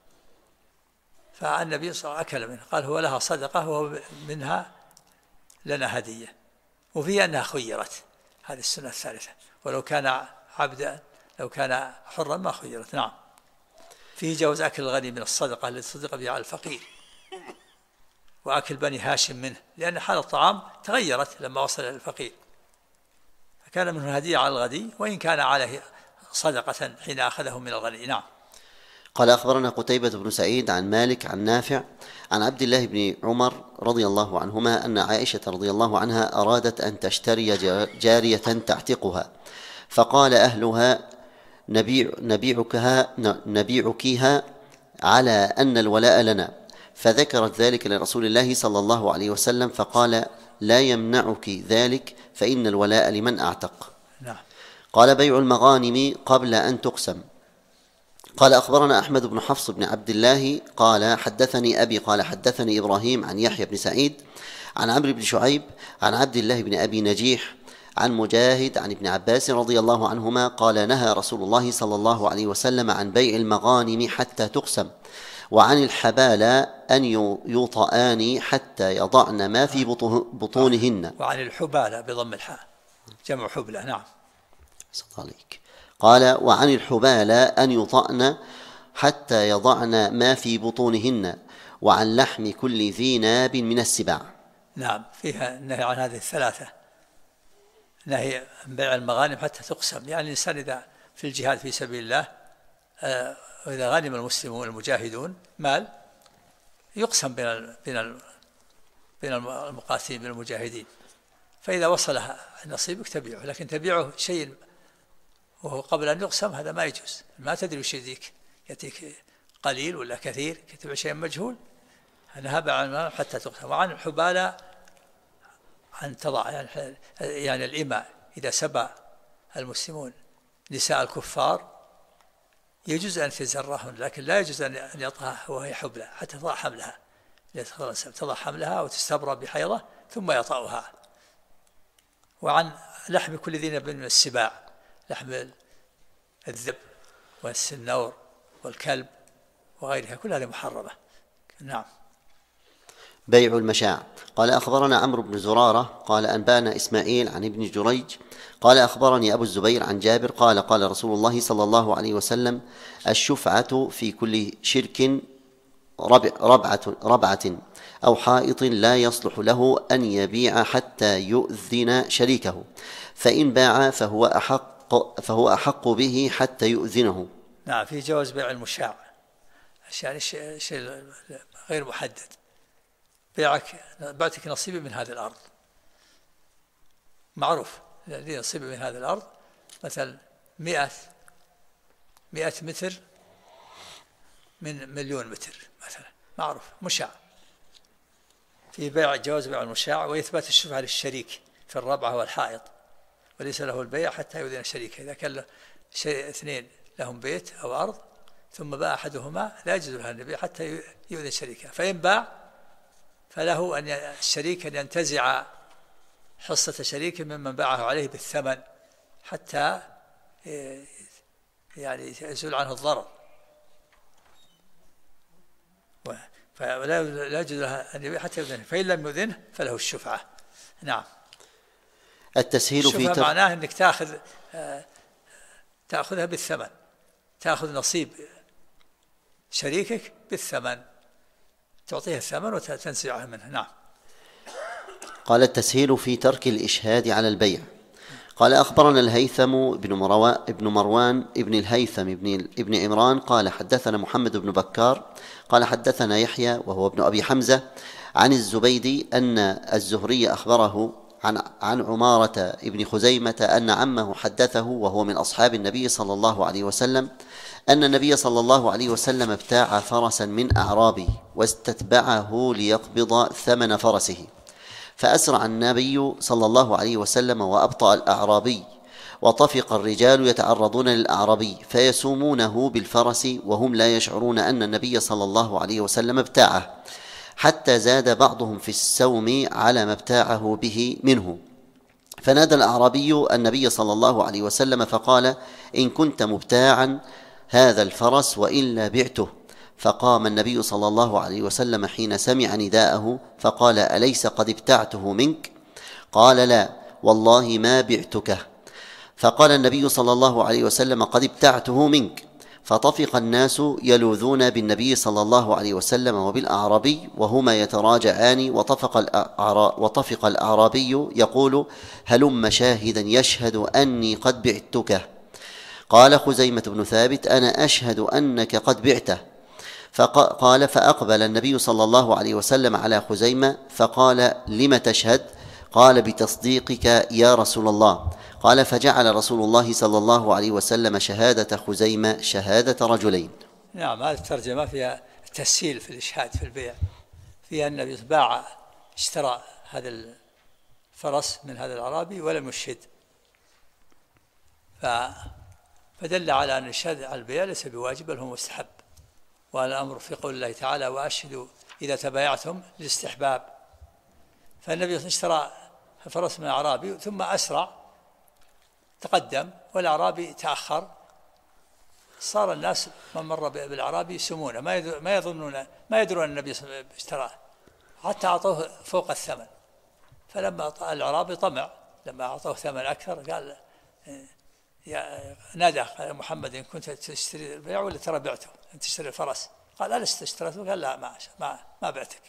Speaker 1: فالنبي صلى الله عليه وسلم أكل منه، قال هو لها صدقة وهو منها لنا هدية. وفيه أنها خيرت، هذه السنة الثالثة، ولو كان عبدا لو كان حرا ما خيرت. نعم. فيه جواز أكل الغني من الصدقة التي تصدق بها على الفقير، وأكل بني هاشم منه، لأن حال الطعام تغيرت لما وصل إلى الفقير، فكان منه هدية على الغني وإن كان عليه صدقة حين أخذه من الغني. نعم.
Speaker 5: قال أخبرنا قتيبة بن سعيد عن مالك عن نافع عن عبد الله بن عمر رضي الله عنهما أن عائشة رضي الله عنها أرادت أن تشتري جارية تعتقها، فقال أهلها نبيعكها على أن الولاء لنا، فذكرت ذلك لرسول الله صلى الله عليه وسلم فقال لا يمنعك ذلك فإن الولاء لمن أعتق.
Speaker 1: نعم.
Speaker 5: قال بيع المغانم قبل أن تقسم. قال أخبرنا أحمد بن حفص بن عبد الله قال حدثني أبي قال حدثني إبراهيم عن يحيى بن سعيد عن عمرو بن شعيب عن عبد الله بن أبي نجيح عن مجاهد عن ابن عباس رضي الله عنهما قال نهى رسول الله صلى الله عليه وسلم عن بيع المغانم حتى تقسم، وعن الحبالى أن يوطآن حتى يضعن ما في بطونهن.
Speaker 1: وعن الحبالى بضم الحاء جمع حبلى. نعم.
Speaker 5: صداليك. قال وعن الحبالى أن يطأن حتى يضعن ما في بطونهن، وعن لحم كل ذي ناب من السباع.
Speaker 1: نعم. فيها النهي عن هذه الثلاثة، نهي عن بيع المغانم حتى تقسم، يعني الإنسان إذا في الجهاد في سبيل الله وإذا غنم المسلمون المجاهدون مال يقسم بين المقاتلين بين المجاهدين، فإذا وصل نصيبك تبيعه، لكن تبيعه شيء وهو قبل أن يقسم هذا ما يجوز، ما تدري وش يأتيك قليل ولا كثير، تبيع شيء مجهول. نهى عن حتى تقسم. وعن الحبالى أن تضع يعني الإماء إذا سبى المسلمون نساء الكفار يجوز أن تزرهن، لكن لا يجوز أن يطأها وهي حبلى حتى تضع حملها، تضع حملها وتستبرأ بحيضة ثم يطأها. وعن لحم كل ذي ناب من السباع، لحم الذئب والسنور والكلب وغيرها كل هذه محرمة. نعم.
Speaker 5: بيع المشاع. قال أخبرنا عمرو بن زرارة قال أنبانا إسماعيل عن ابن جريج قال أخبرني أبو الزبير عن جابر قال قال رسول الله صلى الله عليه وسلم: الشفعة في كل شرك ربعة أو حائط لا يصلح له أن يبيع حتى يؤذن شريكه، فإن باع فهو أحق به حتى يؤذنه.
Speaker 1: نعم، في جواز بيع المشاع، يعني شيء غير محدد. بعتك نصيبي من هذه الأرض، معروف لي نصيبي من هذه الأرض، مثلا 100 متر من 1,000,000 متر مثلا، معروف مشاع. في جواز بيع المشاع، وإثبات الشفعة للشريك في الربعة والحائط، وليس له البيع حتى يؤذن شريكه. إذا كان اثنين لهم بيت أو أرض ثم باع أحدهما لا يجوز له أن يبيع حتى يؤذن شريكه، فإن باع فله أن الشريك أن ينتزع حصة شريك ممن باعه عليه بالثمن حتى يعني يزول عنه الضرر، فلا يجوز له أن يبيع حتى يؤذنه، فإن لم يؤذنه فله الشفعة. نعم.
Speaker 5: التسهيل في
Speaker 1: الشفعة معناه أنك تأخذها بالثمن، تأخذ نصيب شريكك بالثمن، تعطيه الثمن وتنزعه منه. نعم.
Speaker 5: قال التسهيل في ترك الإشهاد على البيع. قال أخبرنا الهيثم بن مروان ابن الهيثم ابن عمران قال حدثنا محمد بن بكار قال حدثنا يحيى وهو ابن أبي حمزة عن الزبيدي أن الزهري أخبره عن عمارة ابن خزيمة أن عمه حدثه وهو من أصحاب النبي صلى الله عليه وسلم أن النبي صلى الله عليه وسلم ابتاع فرسا من أعرابي واستتبعه ليقبض ثمن فرسه، فأسرع النبي صلى الله عليه وسلم وأبطأ الأعرابي، وطفق الرجال يتعرضون للأعرابي فيسومونه بالفرس وهم لا يشعرون أن النبي صلى الله عليه وسلم ابتاعه، حتى زاد بعضهم في السوم على ما ابتاعه به منه. فنادى الأعرابي النبي صلى الله عليه وسلم فقال: إن كنت مبتاعا هذا الفرس وإلا بعته. فقام النبي صلى الله عليه وسلم حين سمع نداءه فقال: أليس قد ابتعته منك؟ قال: لا والله ما بعتك. فقال النبي صلى الله عليه وسلم: قد ابتعته منك. فطفق الناس يلوذون بالنبي صلى الله عليه وسلم وبالأعرابي وهما يتراجعان، وطفق الأعرابي يقول: هلم شاهدا يشهد أني قد بعتك. قال خزيمة بن ثابت: أنا أشهد أنك قد بعته. فقال: فأقبل النبي صلى الله عليه وسلم على خزيمة فقال: لم تشهد؟ قال: بتصديقك يا رسول الله. قال: فجعل رسول الله صلى الله عليه وسلم شهادة خزيمة شهادة رجلين.
Speaker 1: نعم، هذه الترجمة فيها تسهيل في الإشهاد في البيع، فيها النبي اشترى هذا الفرس من هذا الأعرابي ولم يشهد، فدل على أن الشهادة على البيع ليس بواجب بل هو مستحب، وهذا الأمر في قول الله تعالى: وأشهدوا إذا تبايعتم للاستحباب. فالنبي اشترى فرس من الأعرابي ثم أسرع تقدم والأعرابي تأخر، صار الناس من مر بالأعرابي يسمونه، ما يدرون أن النبي اشتراه، حتى أعطوه فوق الثمن. فلما الأعرابي طمع، لما أعطوه ثمن أكثر قال: نادى محمد: إن كنت تشتري البيع ولا ترى بعته؟ أنت تشتري الفرس؟ قال: ألست اشتريته؟ قال: لا ما بعتك.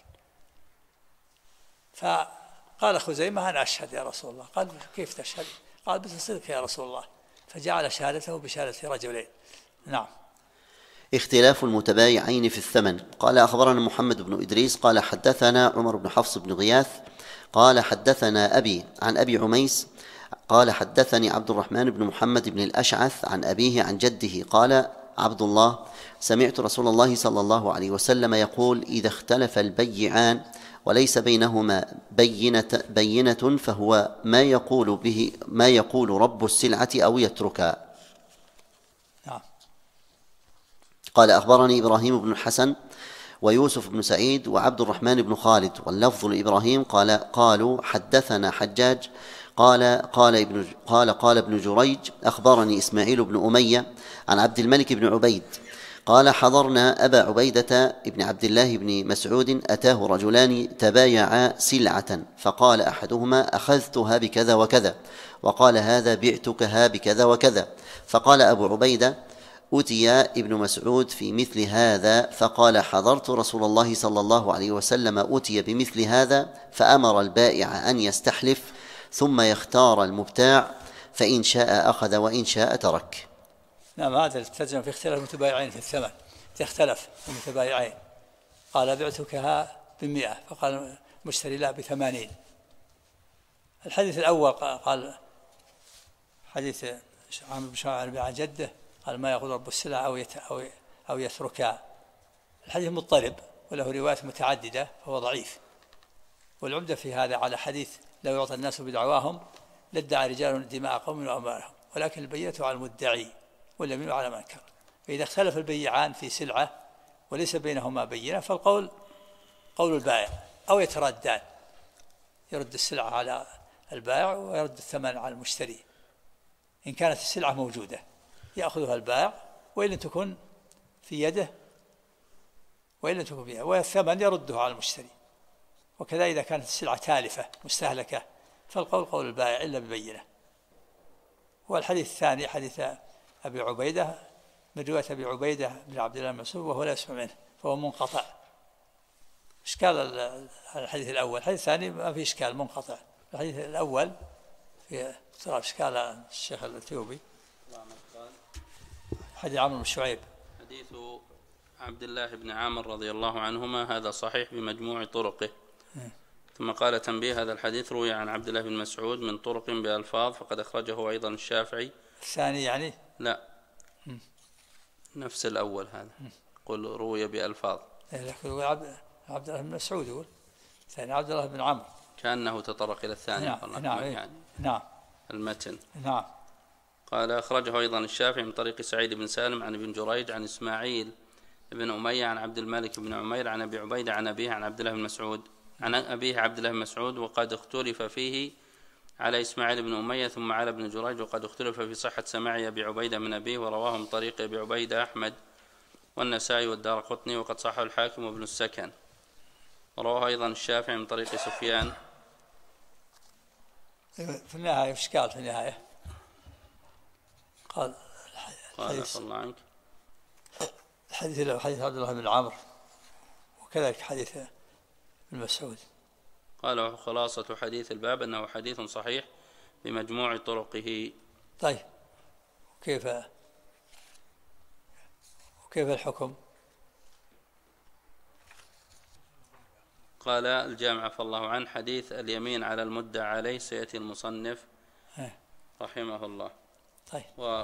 Speaker 1: فقال خزيمة: أنا أشهد يا رسول الله. قال: كيف تشهد؟ قال: بتصديقك يا رسول الله. فجعل شهادته بشهادة رجلين. نعم.
Speaker 5: اختلاف المتبايعين في الثمن. قال أخبرنا محمد بن إدريس قال حدثنا عمر بن حفص بن غياث قال حدثنا أبي عن أبي عميس قال حدثني عبد الرحمن بن محمد بن الأشعث عن أبيه عن جده قال: عبد الله: سمعت رسول الله صلى الله عليه وسلم يقول: إذا اختلف البيعان وليس بينهما بينة فهو ما يقول رب السلعة أو يتركها. قال: أخبرني إبراهيم بن الحسن ويوسف بن سعيد وعبد الرحمن بن خالد، واللفظ لإبراهيم قالوا حدثنا حجاج قال ابن جريج: أخبرني إسماعيل بن أمية عن عبد الملك بن عبيد قال: حضرنا أبا عبيدة بن عبد الله بن مسعود أتاه رجلان تبايعا سلعة، فقال أحدهما: أخذتها بكذا وكذا، وقال هذا: بعتكها بكذا وكذا. فقال أبو عبيدة: أتي ابن مسعود في مثل هذا فقال: حضرت رسول الله صلى الله عليه وسلم أتي بمثل هذا، فأمر البائع أن يستحلف ثم يختار المبتاع، فإن شاء أخذ وإن شاء ترك.
Speaker 1: نعم، هذا الترجمة في اختلاف المتبايعين في الثمن، تختلف المتبايعين. قال: بعتكها ب100، فقال المشتري لا ب80. الحديث الأول قال حديث عامر بن شعيب عن جده قال: ما يقول رب السلع أو يتركها. الحديث مضطرب وله روايات متعددة فهو ضعيف. والعمدة في هذا على حديث: لو يعطى الناس بدعواهم لادعى رجال دماء قوم وأموالهم، ولكن البينة على المدعي واليمين على من أنكر. فإذا اختلف البيعان في سلعة وليس بينهما بينة فالقول قول البائع، أو يتردان، يرد السلعة على البائع ويرد الثمن على المشتري. إن كانت السلعة موجودة يأخذها البائع وإن لم تكن في يده والثمن يرده على المشتري. وكذا إذا كانت السلعة تالفة مستهلكة فالقول قول البائع إلا ببينة. والحديث الثاني حديث أبي عبيدة من رواية أبي عبيدة بن عبد الله بن مسعود وهو لا يسمع منه فهو منقطع. إشكال الحديث الأول. الحديث الثاني ما في إشكال، منقطع. الحديث الأول في اضطراب إشكال الشيخ الأثيوبي. حديث عمرو بن شعيب.
Speaker 2: حديث عبد الله بن عامر رضي الله عنهما هذا صحيح بمجموع طرقه. ثم قال: تنبيه: هذا الحديث روي عن عبد الله بن مسعود من طرق بألفاظ فقد أخرجه أيضا الشافعي.
Speaker 1: الثاني يعني؟
Speaker 2: لا، نفس الأول هذا. قل روي بألفاظ.
Speaker 1: عبد الله بن مسعود يقول الثاني عبد الله بن عمرو،
Speaker 2: كأنه تطرق إلى الثاني.
Speaker 1: نعم.
Speaker 2: يعني
Speaker 1: نعم
Speaker 2: المتن.
Speaker 1: نعم.
Speaker 2: قال: أخرجه أيضا الشافعي من طريق سعيد بن سالم عن ابن جريج عن إسماعيل بن أمية عن عبد الملك بن عمير عن أبي عبيدة عن أبيه عن عبد الله بن مسعود عن أبيه عبد الله بن مسعود، وقد اختلف فيه على إسماعيل بن أمية ثم على ابن جريج، وقد اختلف في صحة سماع أبي عبيدة من أبيه، ورواه من طريق أبي عبيدة أحمد والنسائي والدارقطني، وقد صححه الحاكم وابن السكن. ورواه أيضا الشافعي من طريق سفيان.
Speaker 1: في النهاية إشكال في النهاية. قال
Speaker 2: عفى الله عنك.
Speaker 1: حديث عبد الله بن عمرو وكذلك حديث ابن مسعود.
Speaker 2: قال: خلاصة حديث الباب أنه حديث صحيح بمجموع طرقه.
Speaker 1: طيب، وكيف الحكم؟
Speaker 2: قال الجامع عفى الله عنه: حديث اليمين على المدعى عليه سيأتي المصنف رحمه الله.
Speaker 1: طيب.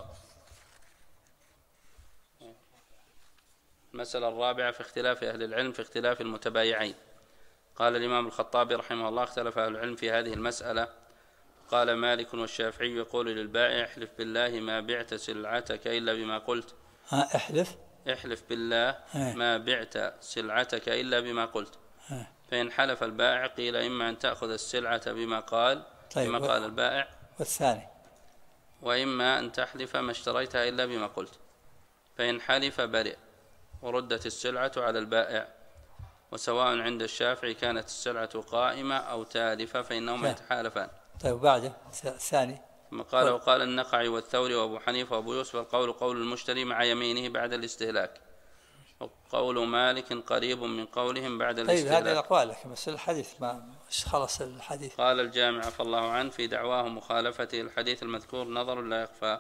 Speaker 2: المسألة الرابعة في اختلاف أهل العلم في اختلاف المتبايعين. قال الإمام الخطابي رحمه الله: اختلف أهل العلم في هذه المسألة. قال مالك والشافعي: يقول للبائع: احلف بالله ما بعت سلعتك إلا بما قلت. احلف بالله ما بعت سلعتك إلا بما قلت. فإن حلف البائع قيل: إما أن تأخذ السلعة بما قال،
Speaker 1: طيب،
Speaker 2: بما قال البائع،
Speaker 1: والثاني
Speaker 2: وإما أن تحلف ما اشتريتها إلا بما قلت. فإن حلف برئ وردت السلعة على البائع. وسواء عند الشافعي كانت السلعة قائمة أو تالفة فإنهما يتحالفان.
Speaker 1: طيب، بعده الثاني.
Speaker 2: ثم قال: وقال النخعي والثوري وأبو حنيفة وأبو يوسف: القول قول المشتري مع يمينه بعد الاستهلاك، وقول مالك قريب من قولهم بعد الاستهلاك.
Speaker 1: طيب، هذه الأقوال لك، بس الحديث ما خلص الحديث.
Speaker 2: قال الجامع عفى الله عنه: في دعواه مخالفته الحديث المذكور نظر لا يخفى.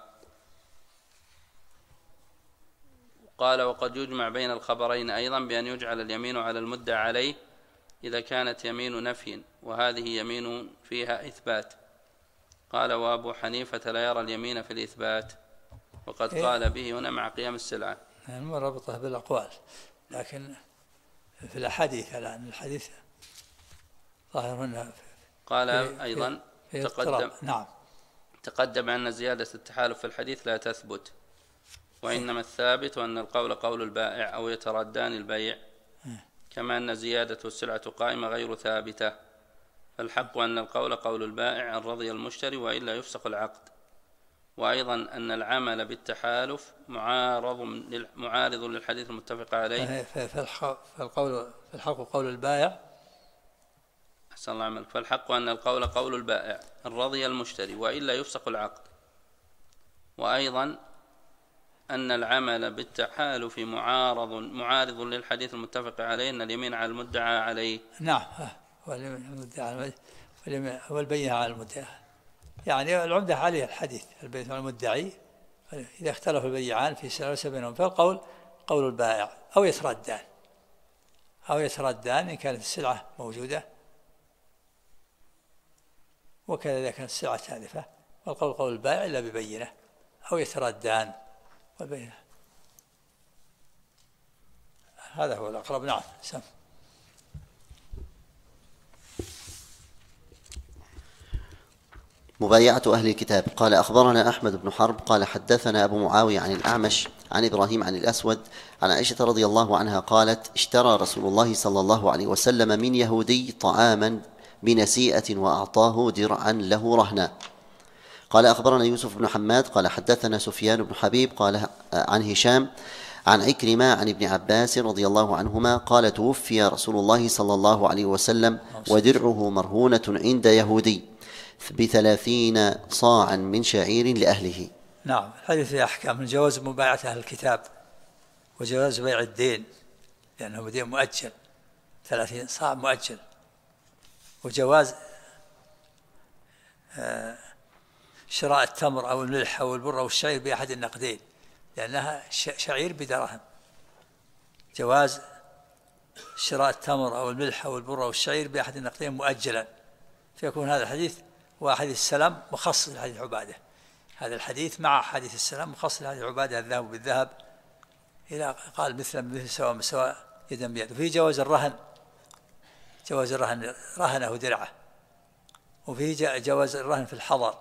Speaker 2: قال: وقد يجمع بين الخبرين أيضا بأن يجعل اليمين على المدعى عليه إذا كانت يمين نفي، وهذه يمين فيها إثبات. قال: وأبو حنيفة لا يرى اليمين في الإثبات. وقد قال به هنا مع قيام السلعة.
Speaker 1: ربطه بالأقوال، لكن في الأحاديث الآن الحديث ظاهر هنا
Speaker 2: قال أيضا تقدم أن زيادة التحالف في الحديث لا تثبت، وإنما الثابت أن القول قول البائع أو يتردان البيع، كما أن زيادة السلعة قائمة غير ثابتة. فالحق أن القول قول البائع إن رضي المشتري وإلا يفسخ العقد. وأيضا أن العمل بالتحالف معارض للحديث المتفق عليه.
Speaker 1: فالحق قول البائع،
Speaker 2: أحسن الله عملك، فالحق أن القول قول البائع إن رضي المشتري وإلا يفسخ العقد. وأيضا أن العمل بالتحالف معارض للحديث المتفق عليه أن اليمين على المدعى عليه.
Speaker 1: نعم، والبينة على المدعى، يعني العمدة عليه الحديث البينة على المدعي. إذا اختلف البيعان في سلسلة بينهم فالقول قول البائع أو يتردان إن كانت السلعة موجودة، وكذا إذا كانت السلعة تالفة والقول قول البائع إلا ببينة أو يتردان والبينة. هذا هو الأقرب. نعم. سم.
Speaker 5: مبايعة أهل الكتاب. قال أخبرنا أحمد بن حرب قال حدثنا أبو معاوية عن الأعمش عن إبراهيم عن الأسود عن عائشة رضي الله عنها قالت اشترى رسول الله صلى الله عليه وسلم من يهودي طعاما بنسيئة وأعطاه درعا له رهنا. قال أخبرنا يوسف بن حماد قال حدثنا سفيان بن حبيب قال عن هشام عن عكرمة عن ابن عباس رضي الله عنهما قال توفي رسول الله صلى الله عليه وسلم ودرعه مرهونة عند يهودي ب30 صاعا من شعير لأهله.
Speaker 1: نعم. الحديث فيه أحكام من جواز مبايعة أهل الكتاب وجواز بيع الدين لأنه دين مؤجل 30 صاع مؤجل، وجواز شراء التمر أو الملح أو البر أو الشعير بأحد النقدين لأنها شعير بدرهم. جواز شراء التمر أو الملح أو البر أو الشعير بأحد النقدين مؤجلا، فيكون هذا الحديث وحديث السلام مخصص لحديث عبادة. هذا الحديث مع حديث السلام مخصص لحديث عبادة الذهب بالذهب إلى قال مثل سواء بسواء يدا بيد. وفيه جواز الرهن، جواز الرهن رهنه درعه، وفيه جواز الرهن في الحضر.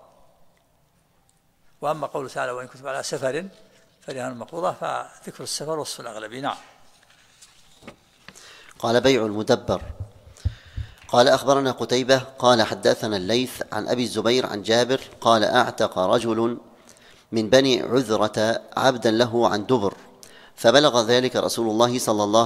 Speaker 1: وأما قوله تعالى وإن كنتم على سفر فرهان مقبوضة، فذكر السفر وصف الأغلبي. نعم.
Speaker 5: قال بيع المدبر. قال أخبرنا قتيبة قال حدثنا الليث عن أبي الزبير عن جابر قال أعتق رجل من بني عذرة عبدا له عن دبر، فبلغ ذلك رسول الله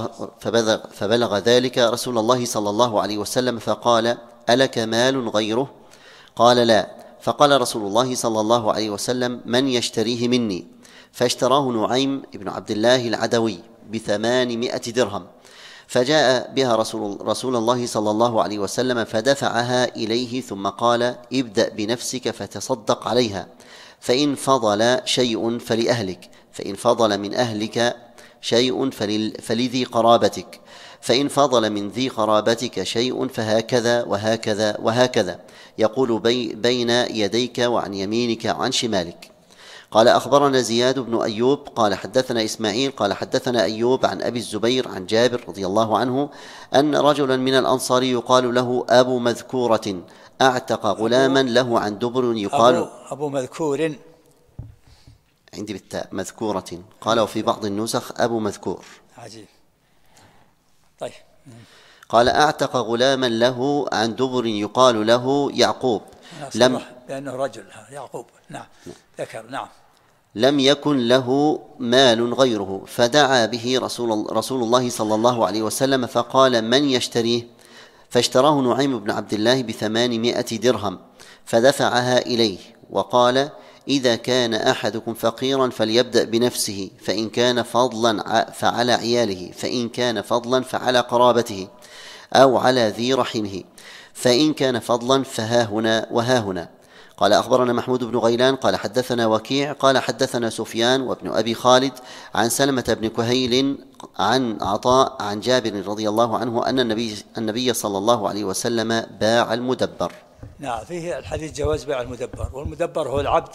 Speaker 5: صلى الله عليه وسلم فقال ألك مال غيره؟ قال لا. فقال رسول الله صلى الله عليه وسلم من يشتريه مني؟ فاشتراه نعيم بن عبد الله العدوي ب800 درهم، فجاء بها رسول الله صلى الله عليه وسلم فدفعها إليه ثم قال ابدأ بنفسك فتصدق عليها، فإن فضل شيء فلأهلك، فإن فضل من أهلك شيء فلذي قرابتك، فإن فضل من ذي قرابتك شيء فهكذا وهكذا وهكذا، يقول بين يديك وعن يمينك وعن شمالك. قال أخبرنا زياد بن أيوب قال حدثنا إسماعيل قال حدثنا أيوب عن أبي الزبير عن جابر رضي الله عنه أن رجلا من الأنصار يقال له أبو مذكورة أعتق غلاما له عن دبر يقال
Speaker 1: أبو مذكور،
Speaker 5: عندي بالتاء مذكورة، قال وفي بعض النسخ أبو مذكور.
Speaker 1: عجيب. طيب.
Speaker 5: قال أعتق غلاما له عن دبر يقال له يعقوب،
Speaker 1: لأنه رجل يعقوب. نعم. ذكر. نعم.
Speaker 5: لم يكن له مال غيره، فدعا به رسول الله صلى الله عليه وسلم فقال من يشتريه؟ فاشتراه نعيم بن عبد الله ب800 درهم، فدفعها إليه وقال إذا كان أحدكم فقيرا فليبدأ بنفسه، فإن كان فضلا فعلى عياله، فإن كان فضلا فعلى قرابته أو على ذي رحمه، فإن كان فضلا فها هنا وها هنا. قال أخبرنا محمود بن غيلان قال حدثنا وكيع قال حدثنا سفيان وابن أبي خالد عن سلمة بن كهيل عن عطاء عن جابر رضي الله عنه أن النبي صلى الله عليه وسلم باع المدبر.
Speaker 1: نعم. فيه الحديث جواز بيع المدبر، والمدبر هو العبد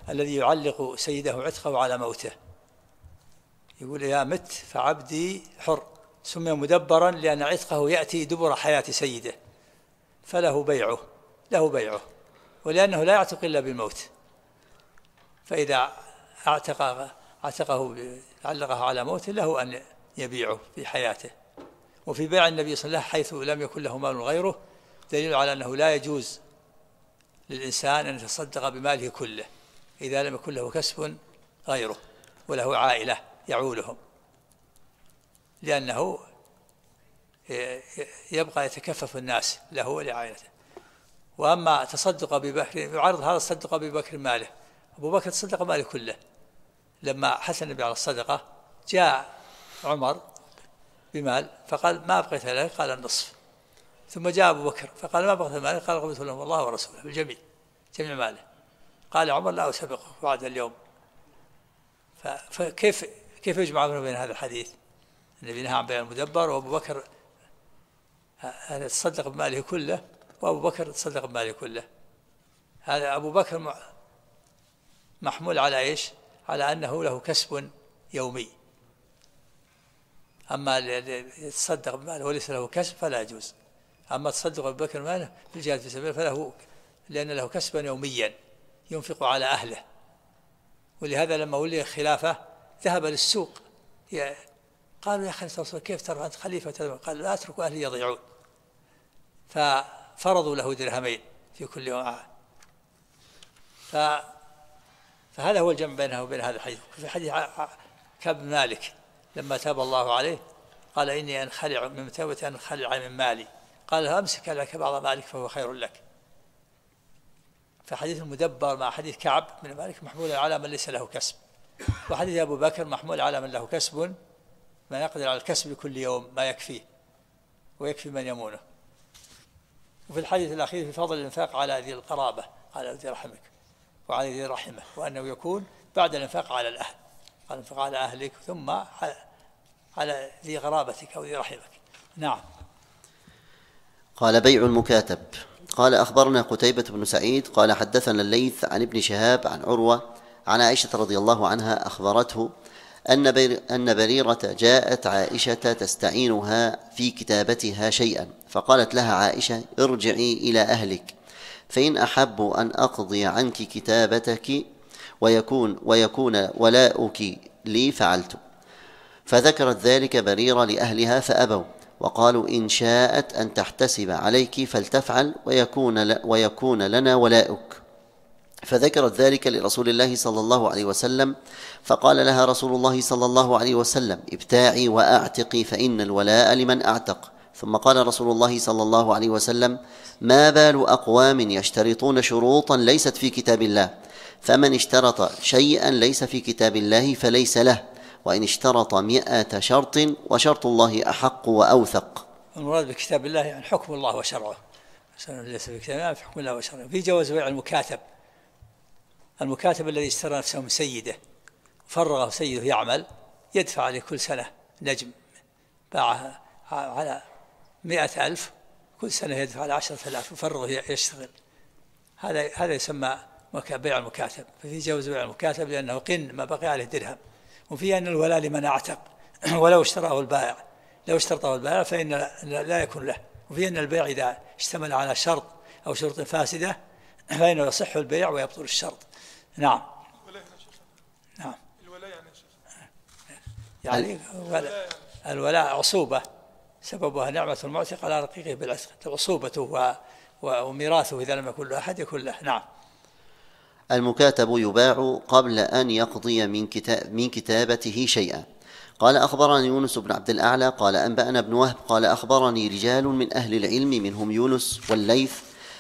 Speaker 1: الذي يعلق سيده عتقه على موته، يقول يا مت فعبدي حر، سمي مدبرا لأن عتقه يأتي دبر حياة سيده، فله بيعه، له بيعه، ولأنه لا يعتق إلا بالموت، فإذا عتقه علقه على موته له أن يبيعه في حياته. وفي بيع النبي صلى الله عليه وسلم حيث لم يكن له مال غيره دليل على أنه لا يجوز للإنسان أن يتصدق بماله كله إذا لم يكن له كسب غيره وله عائلة يعولهم، لأنه يبقى يتكفف الناس له ولعائلته. وأما تصدق أبي بكر يعرض هذا الصدق أبي بكر ماله، أبو بكر تصدق ماله كله. لما حث النبي على الصدقة جاء عمر بمال فقال ما أبقيت له، قال النصف. ثم جاء أبو بكر فقال ما أبقيت ماله، قال قبلت له الله ورسوله بالجميع، جميع ماله. قال عمر لا أسبقه بعد اليوم. فكيف يجمع بين هذا الحديث؟ النبي نهى عن بيع المدبر، وأبو بكر هذا تصدق بماله كله وأبو بكر تصدق بماله كله. هذا أبو بكر محمول على إيش؟ على أنه له كسب يومي، أما يتصدق بماله وليس له كسب فلا يجوز. أما تصدق أبو بكر ماله في الجهاد في سبيل فله، لأن له كسبا يوميا ينفق على أهله. ولهذا لما ولي الخلافة ذهب للسوق، قالوا يا خليفة كيف ترى أنت خليفة؟ قال لا أترك أهلي يضيعون، ففرضوا له درهمين في كل يوم. فهذا هو الجمع بينه وبين هذا الحديث. في حديث كعب بن مالك لما تاب الله عليه قال إني أنخلع من توبتي أن أنخلع من مالي، قال أمسك لك بعض مالك فهو خير لك. فحديث المدبر مع حديث كعب بن مالك محمول على من ليس له كسب، وحديث أبو بكر محمول على من له كسب، ما يقدر على الكسب كل يوم ما يكفيه ويكفي من يمونه. وفي الحديث الأخير في فضل الإنفاق على ذي القرابة، على ذي رحمك وعلى ذي رحمه، وأنه يكون بعد الإنفاق على الأهل، قال انفق على أهلك ثم على ذي قرابتك أو ذي رحمك. نعم.
Speaker 5: قال بيع المكاتب. قال أخبرنا قتيبة بن سعيد قال حدثنا الليث عن ابن شهاب عن عروة عن عائشة رضي الله عنها أخبرته أن بريرة جاءت عائشة تستعينها في كتابتها شيئا، فقالت لها عائشة ارجعي إلى أهلك فإن أحبوا أن أقضي عنك كتابتك ويكون ولاؤك لي فعلت. فذكرت ذلك بريرة لأهلها فأبوا، وقالوا إن شاءت أن تحتسب عليك فلتفعل ويكون لنا ولاؤك. فذكرت ذلك لرسول الله صلى الله عليه وسلم، فقال لها رسول الله صلى الله عليه وسلم ابتاعي وأعتقي فإن الولاء لمن أعتق. ثم قال رسول الله صلى الله عليه وسلم ما بال أقوام يشترطون شروطا ليست في كتاب الله، فمن اشترط شيئا ليس في كتاب الله فليس له، وإن اشترط 100 شرط وشرط الله أحق وأوثق.
Speaker 1: المراد بكتاب الله يعني حكم الله وشرعه، ليس في كتاب الله في حكم الله وشرعه. في جواز بيع المكاتب الذي اشترى نفسه من سيده فرغه سيده يعمل، يدفع عليه كل سنة نجم باعها على 100,000 كل سنة يدفع على 10,000 وفرغه يشتغل. هذا يسمى بيع المكاتب. ففي جواز بيع المكاتب لأنه قن ما بقي عليه درهم. وفي أن الولاء لمن أعتق ولو اشتراه البائع، لو اشترطه البائع فإن لا يكون له. وفي أن البيع إذا اشتمل على شرط أو شروط فاسدة فإنه يصح البيع ويبطل الشرط. نعم. نعم. الولاء يعني الولاء عصوبة سببها نعمة المعتق على رقيقه بالعتق، عصوبته وميراثه إذا لم يكن له أحد يكون له. نعم.
Speaker 5: المكاتب يباع قبل أن يقضي من كتابته شيئا. قال أخبرني يونس بن عبد الأعلى قال أنبأنا ابن وهب قال أخبرني رجال من أهل العلم منهم يونس والليث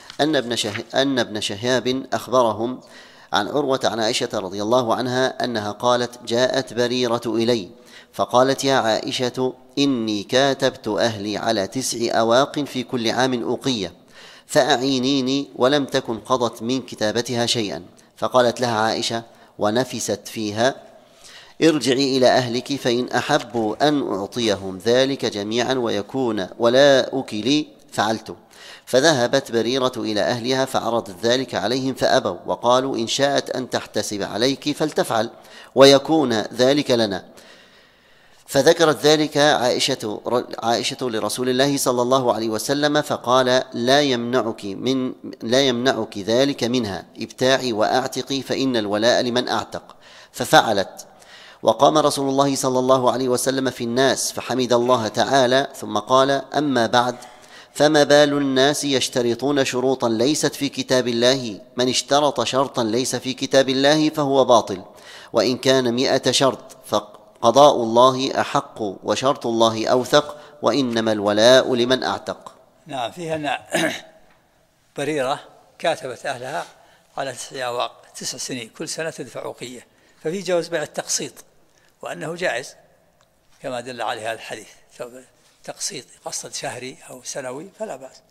Speaker 5: أن ابن شهاب أخبرهم عن عروة عن عائشة رضي الله عنها أنها قالت جاءت بريرة إلي فقالت يا عائشة إني كاتبت أهلي على 9 أواق في كل عام أوقية فأعينيني، ولم تكن قضت من كتابتها شيئا. فقالت لها عائشة ونفست فيها ارجعي إلى أهلك فإن أحبوا أن أعطيهم ذلك جميعا ويكون ولاؤك لي فعلت. فذهبت بريرة إلى أهلها فعرضت ذلك عليهم فأبوا، وقالوا إن شاءت أن تحتسب عليك فلتفعل ويكون ذلك لنا. فذكرت ذلك عائشة لرسول الله صلى الله عليه وسلم، فقال لا يمنعك ذلك منها، ابتاعي وأعتقي فإن الولاء لمن أعتق. ففعلت. وقام رسول الله صلى الله عليه وسلم في الناس فحمد الله تعالى ثم قال: أما بعد، فما بال الناس يشترطون شروطا ليست في كتاب الله؟ من اشترط شرطا ليس في كتاب الله فهو باطل، وإن كان 100 شرط فقضاء الله أحق وشرط الله أوثق، وإنما الولاء لمن أعتق.
Speaker 1: نعم، فيها أن بريرة كاتبت أهلها على 9 سنين، كل سنة تدفع وقية، ففي جواز بيع التقسيط، وأنه جائز كما دل عليه هذا الحديث، تقسيط قسط شهري أو سنوي فلا بأس.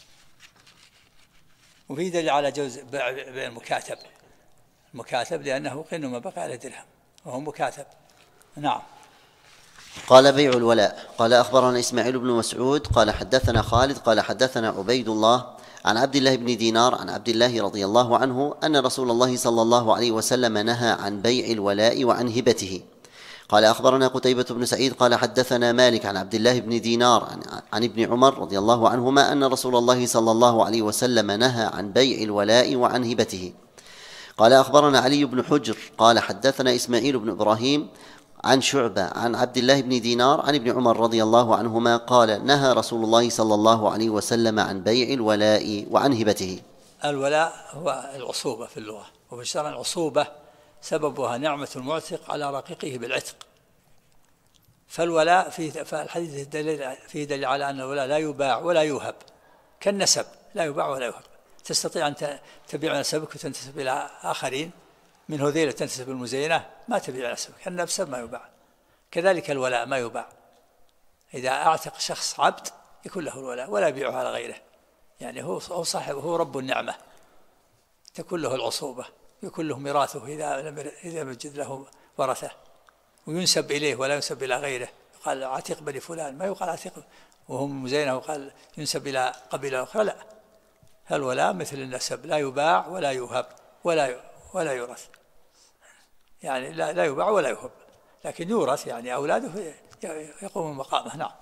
Speaker 1: وفي دليل على جواز بيع المكاتب لأنه قن ما بقى على درهم وهو مكاتب. نعم.
Speaker 5: قال: بيع الولاء. قال: أخبرنا إسماعيل بن مسعود قال حدثنا خالد قال حدثنا عبيد الله عن عبد الله بن دينار عن عبد الله رضي الله عنه أن رسول الله صلى الله عليه وسلم نهى عن بيع الولاء وعن هبته. قال: أخبرنا قتيبة بن سعيد قال حدثنا مالك عن عبد الله بن دينار عن ابن عمر رضي الله عنهما أن رسول الله صلى الله عليه وسلم نهى عن بيع الولاء وعن هبته. قال: أخبرنا علي بن حجر قال حدثنا إسماعيل بن إبراهيم عن شعبة عن عبد الله بن دينار عن ابن عمر رضي الله عنهما قال: نهى رسول الله صلى الله عليه وسلم عن بيع الولاء وعن هبته.
Speaker 1: الولاء هو العصوبة في اللغة، وفي الشرع العصوبة سببها نعمة المعتق على رقيقه بالعتق. فالولاء فالحديث فيه دليل على أن الولاء لا يباع ولا يوهب، كالنسب لا يباع ولا يوهب. تستطيع أن تبيع نسبك وتنتسب إلى آخرين من هذيل تنتسب المزينة، ما تبيع نسبك، النسب ما يباع. كذلك الولاء ما يباع. إذا أعتق شخص عبد يكون له الولاء ولا يبيعه على غيره، يعني هو صاحب، هو رب النعمة، تكون له العصوبة، يكون له ميراثه إذا يوجد له ورثة، وينسب إليه ولا ينسب إلى غيره. قال عتيق بني فلان، ما يقال عتيق وهم مزينة وقال ينسب إلى قبيلة أخرى، لا. الولاء مثل النسب، لا يباع ولا يوهب ولا يورث، يعني لا يباع ولا يوهب، لكن يورث، يعني أولاده يقوم مقامه. نعم.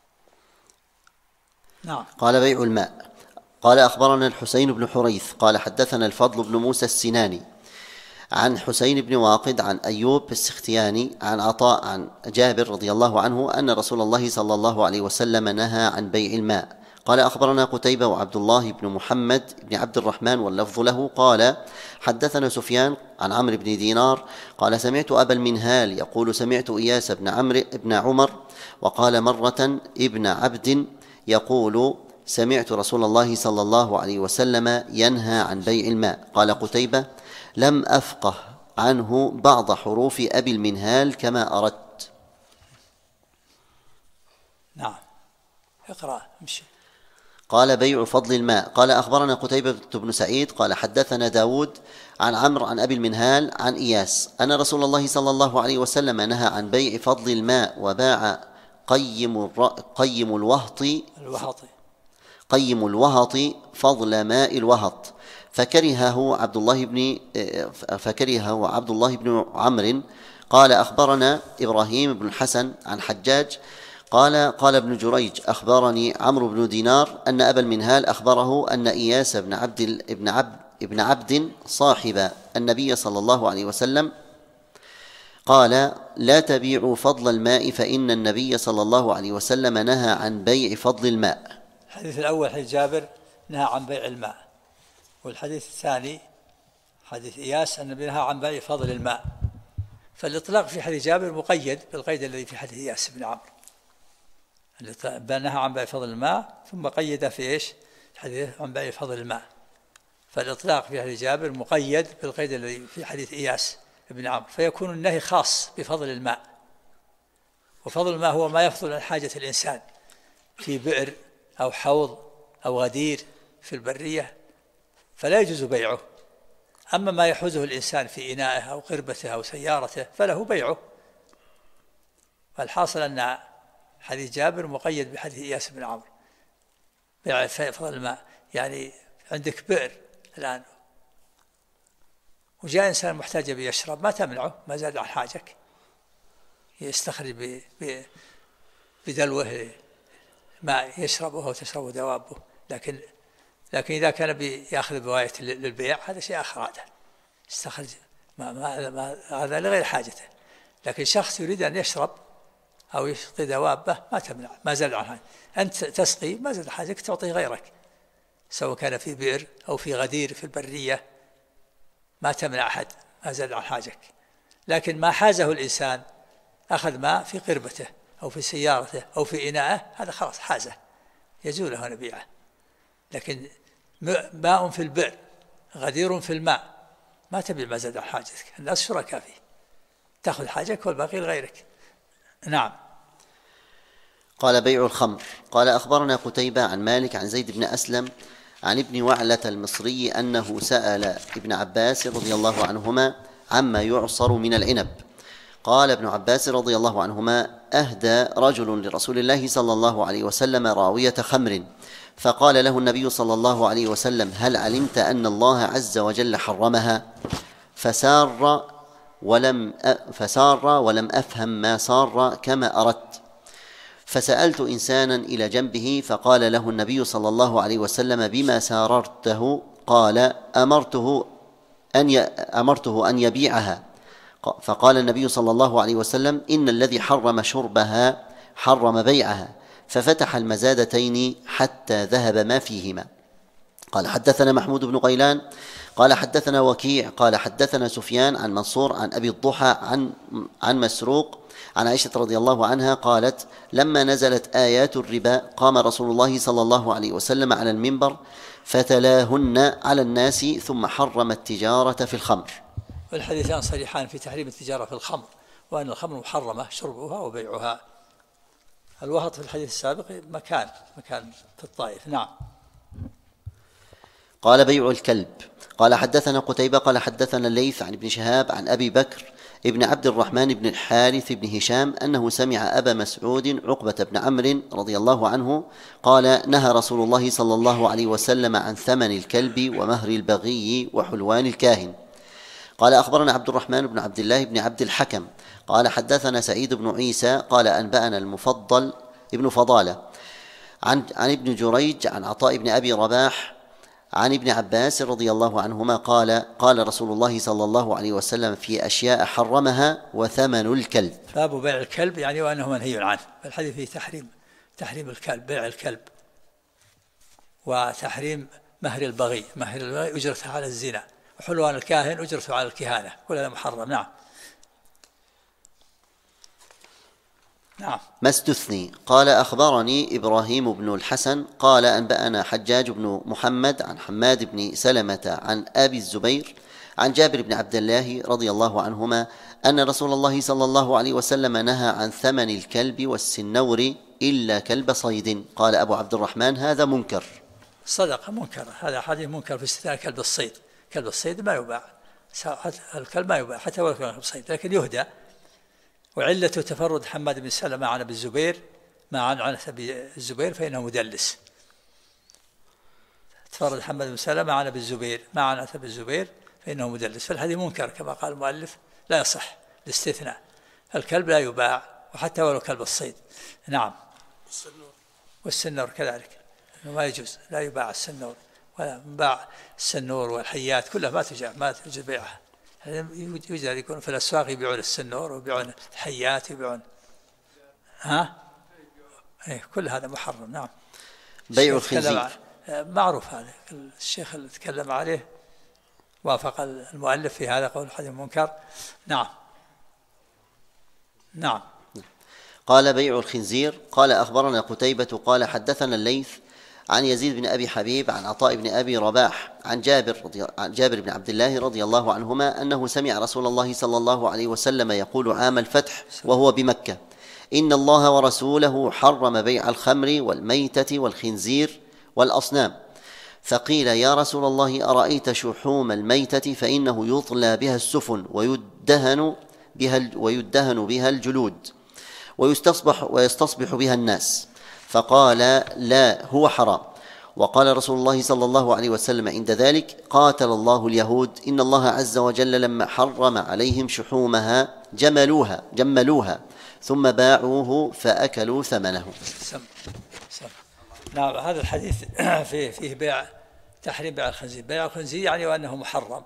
Speaker 1: نعم.
Speaker 5: قال: بيع الماء. قال: أخبرنا الحسين بن حريث قال حدثنا الفضل بن موسى السناني عن حسين بن واقد عن أيوب السختياني عن عطاء عن جابر رضي الله عنه أن رسول الله صلى الله عليه وسلم نهى عن بيع الماء. قال: أخبرنا قتيبة وعبد الله بن محمد بن عبد الرحمن واللفظ له قال حدثنا سفيان عن عمرو بن دينار قال: سمعت أبا المنهال يقول: سمعت إياس بن عمرو بن عمر. وقال مرة ابن عبد يقول: سمعت رسول الله صلى الله عليه وسلم ينهى عن بيع الماء. قال قتيبة: لم أفقه عنه بعض حروف أبي المنهال كما أردت.
Speaker 1: نعم. اقرأ امشي.
Speaker 5: قال: بيع فضل الماء. قال: أخبرنا قتيبة بن سعيد قال حدثنا داود عن عمرو عن أبي المنهال عن إياس أن رسول الله صلى الله عليه وسلم نهى عن بيع فضل الماء وباع قيم الوهط فضل ماء الوهط، فكرهه عبد الله بن عمرو. قال: أخبرنا إبراهيم بن الحسن عن حجاج قال ابن جريج: أخبرني عمرو بن دينار أن أبا المنهال أخبره أن إياس بن عبد صاحب النبي صلى الله عليه وسلم قال: لا تبيعوا فضل الماء فإن النبي صلى الله عليه وسلم نهى عن بيع فضل الماء.
Speaker 1: الحديث الأول حديث جابر نهى عن بيع الماء، والحديث الثاني حديث إياس أن نهى عن بيع فضل الماء. فالإطلاق في حديث جابر مقيد بالقيد الذي في حديث إياس بن عمرو، نهى عن بيع فضل الماء ثم قيد في إيش؟ الحديث عن بيع فضل الماء. فالإطلاق في حديث جابر مقيد بالقيد الذي في حديث إياس بن عمرو، فيكون النهي خاص بفضل الماء. وفضل الماء هو ما يفضل عن حاجة الإنسان في بئر أو حوض أو غدير في البرية، فلا يجوز بيعه. أما ما يحوزه الإنسان في إنائه أو قربته أو سيارته فله بيعه. فالحاصل أن حديث جابر مقيد بحديث إياس بن عمرو بيع فضل الماء، يعني عندك بئر الآن وجاء إنسان محتاج بيشرب، ما تمنعه، ما زاد عن حاجك، يستخرج بدلوه ماء يشربه وتشربه دوابه. لكن إذا كان بيأخذ بواية للبيع هذا شيء آخر، هذا يستخرج هذا لغير حاجته. لكن شخص يريد أن يشرب أو يسقي دوابه ما تمنع، ما زاد عن حاجة. أنت تسقي ما زاد عن حاجك تعطي غيرك، سواء كان في بئر أو في غدير في البرية، ما تمنع أحد، ما زاد عن حاجك. لكن ما حازه الإنسان، أخذ ماء في قربته أو في سيارته أو في إناءه، هذا خلاص حازه، يجوز له نبيعه. لكن ماء في البئر، غدير في الماء، ما تبيع ما زاد عن حاجتك، الناس شركاء فيه، تأخذ حاجك والباقي لغيرك. نعم.
Speaker 5: قال بيع الخمر. قال أخبرنا قتيبة عن مالك عن زيد بن أسلم عن ابن وعلة المصري أنه سأل ابن عباس رضي الله عنهما عما يعصر من العنب. قال ابن عباس رضي الله عنهما: أهدى رجل لرسول الله صلى الله عليه وسلم راوية خمر، فقال له النبي صلى الله عليه وسلم: هل علمت أن الله عز وجل حرمها؟ فسار ولم أفهم ما سار كما أردت، فسألت إنسانا إلى جنبه فقال له النبي صلى الله عليه وسلم: بما ساررته؟ قال: أمرته أن يبيعها. فقال النبي صلى الله عليه وسلم: إن الذي حرم شربها حرم بيعها. ففتح المزادتين حتى ذهب ما فيهما. قال حدثنا محمود بن غيلان قال حدثنا وكيع قال حدثنا سفيان عن منصور عن أبي الضحى عن مسروق عن عائشة رضي الله عنها قالت: لما نزلت آيات الربا قام رسول الله صلى الله عليه وسلم على المنبر فتلاهن على الناس ثم حرم التجارة في الخمر.
Speaker 1: والحديثان صريحان في تحريم التجارة في الخمر، وأن الخمر محرمة شربها وبيعها. الوسط في الحديث السابق مكان في الطائف. نعم.
Speaker 5: قال بيع الكلب. قال حدثنا قتيبة قال حدثنا الليث عن ابن شهاب عن أبي بكر ابن عبد الرحمن بن الحارث بن هشام أنه سمع أبا مسعود عقبة بن عمرو رضي الله عنه قال: نهى رسول الله صلى الله عليه وسلم عن ثمن الكلب ومهر البغي وحلوان الكاهن. قال أخبرنا عبد الرحمن بن عبد الله بن عبد الحكم قال حدثنا سعيد بن عيسى قال أنبأنا المفضل ابن فضالة عن ابن جريج عن عطاء بن أبي رباح عن ابن عباس رضي الله عنهما قال رسول الله صلى الله عليه وسلم في أشياء حرمها وثمن الكلب.
Speaker 1: باب بيع الكلب يعني وأنه منهي عنه. الحديث فيه تحريم الكلب، بيع الكلب، وتحريم مهر البغي أجرته على الزنا، وحلوان الكاهن أجرته على الكهانة، كل هذا محرم. نعم.
Speaker 5: ما استثني. قال أخبرني إبراهيم بن الحسن قال أنبأنا حجاج بن محمد عن حماد بن سلمة عن أبي الزبير عن جابر بن عبد الله رضي الله عنهما أن رسول الله صلى الله عليه وسلم نهى عن ثمن الكلب والسنور إلا كلب صيد. قال أبو عبد الرحمن: هذا منكر.
Speaker 1: صدق، منكر، هذا حديث منكر في استثناء كلب الصيد. كلب الصيد ما يباع، الكلب ما يباع حتى ولو كان كلب صيد، لكن يهدى. وعلة تفرد حماد بن سلمة عن أبي الزبير عن أبي الزبير فإنه مدلس. تفرد حماد بن سلمة عن أبي الزبير عن أبي الزبير فإنه مدلس. فالحديث منكر كما قال المؤلف، لا يصح الاستثناء. الكلب لا يباع وحتى ولو كلب الصيد. نعم. والسنور كذلك ما يجوز، لا يباع السنور، ولا باع السنور والحيات كلها ما تجوز بيعها. يوجد يكون في الأسواق يبيعون السنور ويبيعون الحيات ويبيعون كل هذا محرم. نعم.
Speaker 5: بيع الخنزير
Speaker 1: معروف، هذا الشيخ اللي تكلم عليه وافق المؤلف في هذا قول حديث منكر. نعم.
Speaker 5: قال بيع الخنزير. قال أخبرنا قتيبة قال حدثنا الليث عن يزيد بن أبي حبيب عن عطاء بن أبي رباح عن جابر بن عبد الله رضي الله عنهما أنه سمع رسول الله صلى الله عليه وسلم يقول عام الفتح وهو بمكة: إن الله ورسوله حرم بيع الخمر والميتة والخنزير والأصنام. فقيل: يا رسول الله أرأيت شحوم الميتة فإنه يطلى بها السفن ويدهن بها الجلود ويستصبح بها الناس. فقال: لا، هو حرام. وقال رسول الله صلى الله عليه وسلم عند ذلك: قاتل الله اليهود، إن الله عز وجل لما حرم عليهم شحومها جملوها ثم باعوه فأكلوا ثمنه.
Speaker 1: نعم، هذا الحديث فيه تحريم بيع الخنزير. بيع الخنزير يعني وأنه محرم،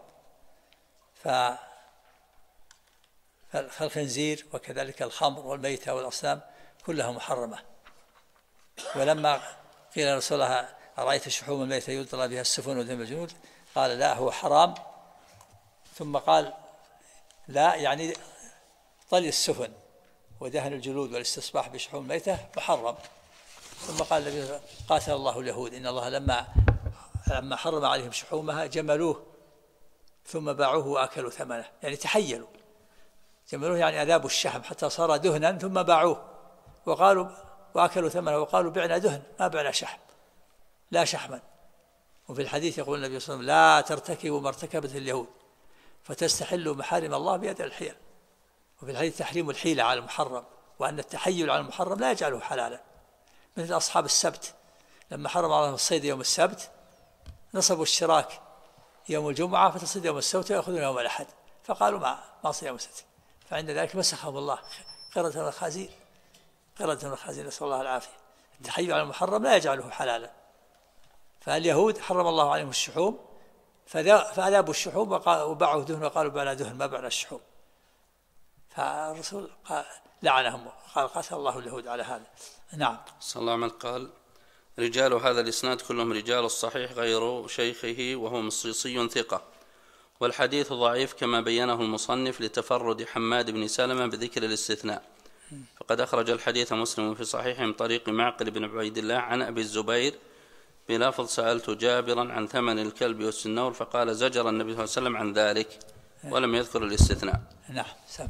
Speaker 1: فالخنزير وكذلك الخمر والميتة والأصنام كلها محرمة. ولما قيل رسول الله: أرأيت شحوم الميتة يطلى بها السفن ودم الجنود؟ قال: لا، هو حرام. ثم قال: لا، يعني طلي السفن ودهن الجلود والاستصباح بشحوم الميتة محرم. ثم قال النبي: قاتل الله اليهود، إن الله لما حرم عليهم شحومها جملوه ثم باعوه وأكلوا ثمنه، يعني تحيلوا. جملوه يعني أذابوا الشحم حتى صار دهنا ثم باعوه وقالوا وأكلوا ثمنه، وقالوا: بعنا دهن ما بعنا شحم، لا شحما. وفي الحديث يقول النبي صلى الله عليه وسلم: لا ترتكبوا ما ارتكبت اليهود فتستحلوا محارم الله بيد الحيل. وفي الحديث تحريم الحيلة على المحرم، وأن التحيل على المحرم لا يجعله حلالا، مثل أصحاب السبت لما حرم عليهم الصيد يوم السبت نصبوا الشراك يوم الجمعة فتصيد يوم السبت ويأخذون يوم الأحد، فقالوا ما صيد يوم السبت، فعند ذلك مسخهم الله قردة الخازين، نسأل الله العافية. التحيل على المحرم لا يجعله حلالا. فاليهود حرم الله عليهم الشحوم فأذابوا الشحوم وباعوا دهن وقالوا: بعنا دهن ما بعنا الشحوم. فالرسول لعنهم وقال: قاتل الله اليهود على هذا. نعم.
Speaker 2: صلى الله عليه وسلم قال: رجال هذا الإسناد كلهم رجال الصحيح غير شيخه وهو مصيصي ثقة، والحديث ضعيف كما بينه المصنف لتفرد حماد بن سلمة بذكر الاستثناء. فقد أخرج الحديث مسلم في صحيحه من طريق معقل بن عبيد الله عن أبي الزبير بلفظ: سألت جابرا عن ثمن الكلب والسنور فقال: زجر النبي صلى الله عليه وسلم عن ذلك، ولم يذكر الاستثناء.
Speaker 1: نعم.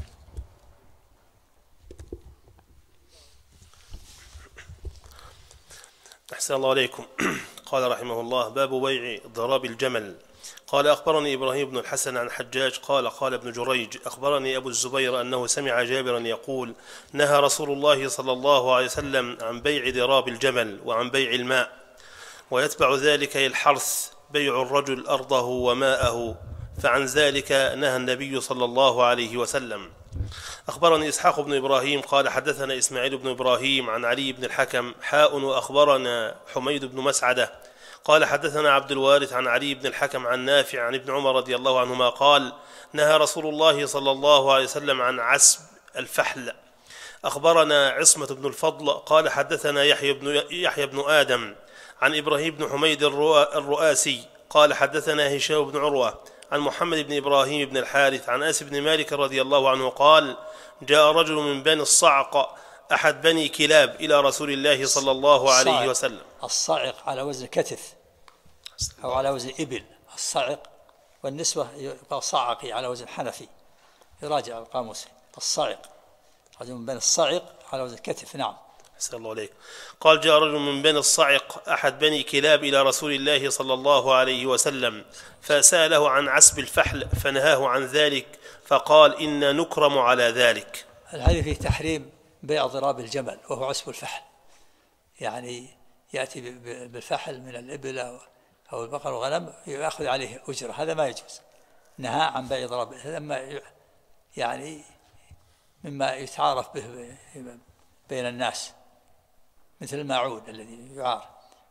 Speaker 3: أحسن الله عليكم. قال رحمه الله: باب بيع ضراب الجمل. قال: أخبرني إبراهيم بن الحسن عن حجاج قال ابن جريج: أخبرني أبو الزبير أنه سمع جابرا يقول: نهى رسول الله صلى الله عليه وسلم عن بيع ضراب الجمل وعن بيع الماء، ويتبع ذلك الحرث بيع الرجل أرضه وماءه، فعن ذلك نهى النبي صلى الله عليه وسلم. أخبرني إسحاق بن إبراهيم قال: حدثنا إسماعيل بن إبراهيم عن علي بن الحكم وأخبرنا حميد بن مسعدة قال: حدثنا عبد الوارث عن علي بن الحكم عن نافع عن ابن عمر رضي الله عنهما قال: نهى رسول الله صلى الله عليه وسلم عن عسب الفحل. أخبرنا عصمة بن الفضل قال: حدثنا يحيى بن آدم عن إبراهيم بن حميد الرؤاسي قال: حدثنا هشام بن عروة عن محمد بن إبراهيم بن الحارث عن أنس بن مالك رضي الله عنه قال: جاء رجل من بني الصعق أحد بني كلاب إلى رسول الله صلى الله عليه وسلم.
Speaker 1: الصعق على وزن كتف أو على وزن إبل، الصعق، والنسبة يقال صعقي على وزن حنفي، يراجع القاموس. الصعق رجل من بني الصعق على وزن كتف. نعم.
Speaker 3: أحسن الله عليك. قال: جاء رجل من بني الصعق أحد بني كلاب إلى رسول الله صلى الله عليه وسلم فسأله عن عسب الفحل فنهاه عن ذلك، فقال: إنا نكرم على ذلك.
Speaker 1: الحديث فيه تحريم بيع ضراب الجمل وهو عسب الفحل، يعني يأتي بالفحل من الإبل أو البقر والغنم يأخذ عليه أجرة، هذا ما يجوز. نهى عن بيع ضراب، هذا يعني مما يتعارف به بين الناس مثل الماعون الذي يعار.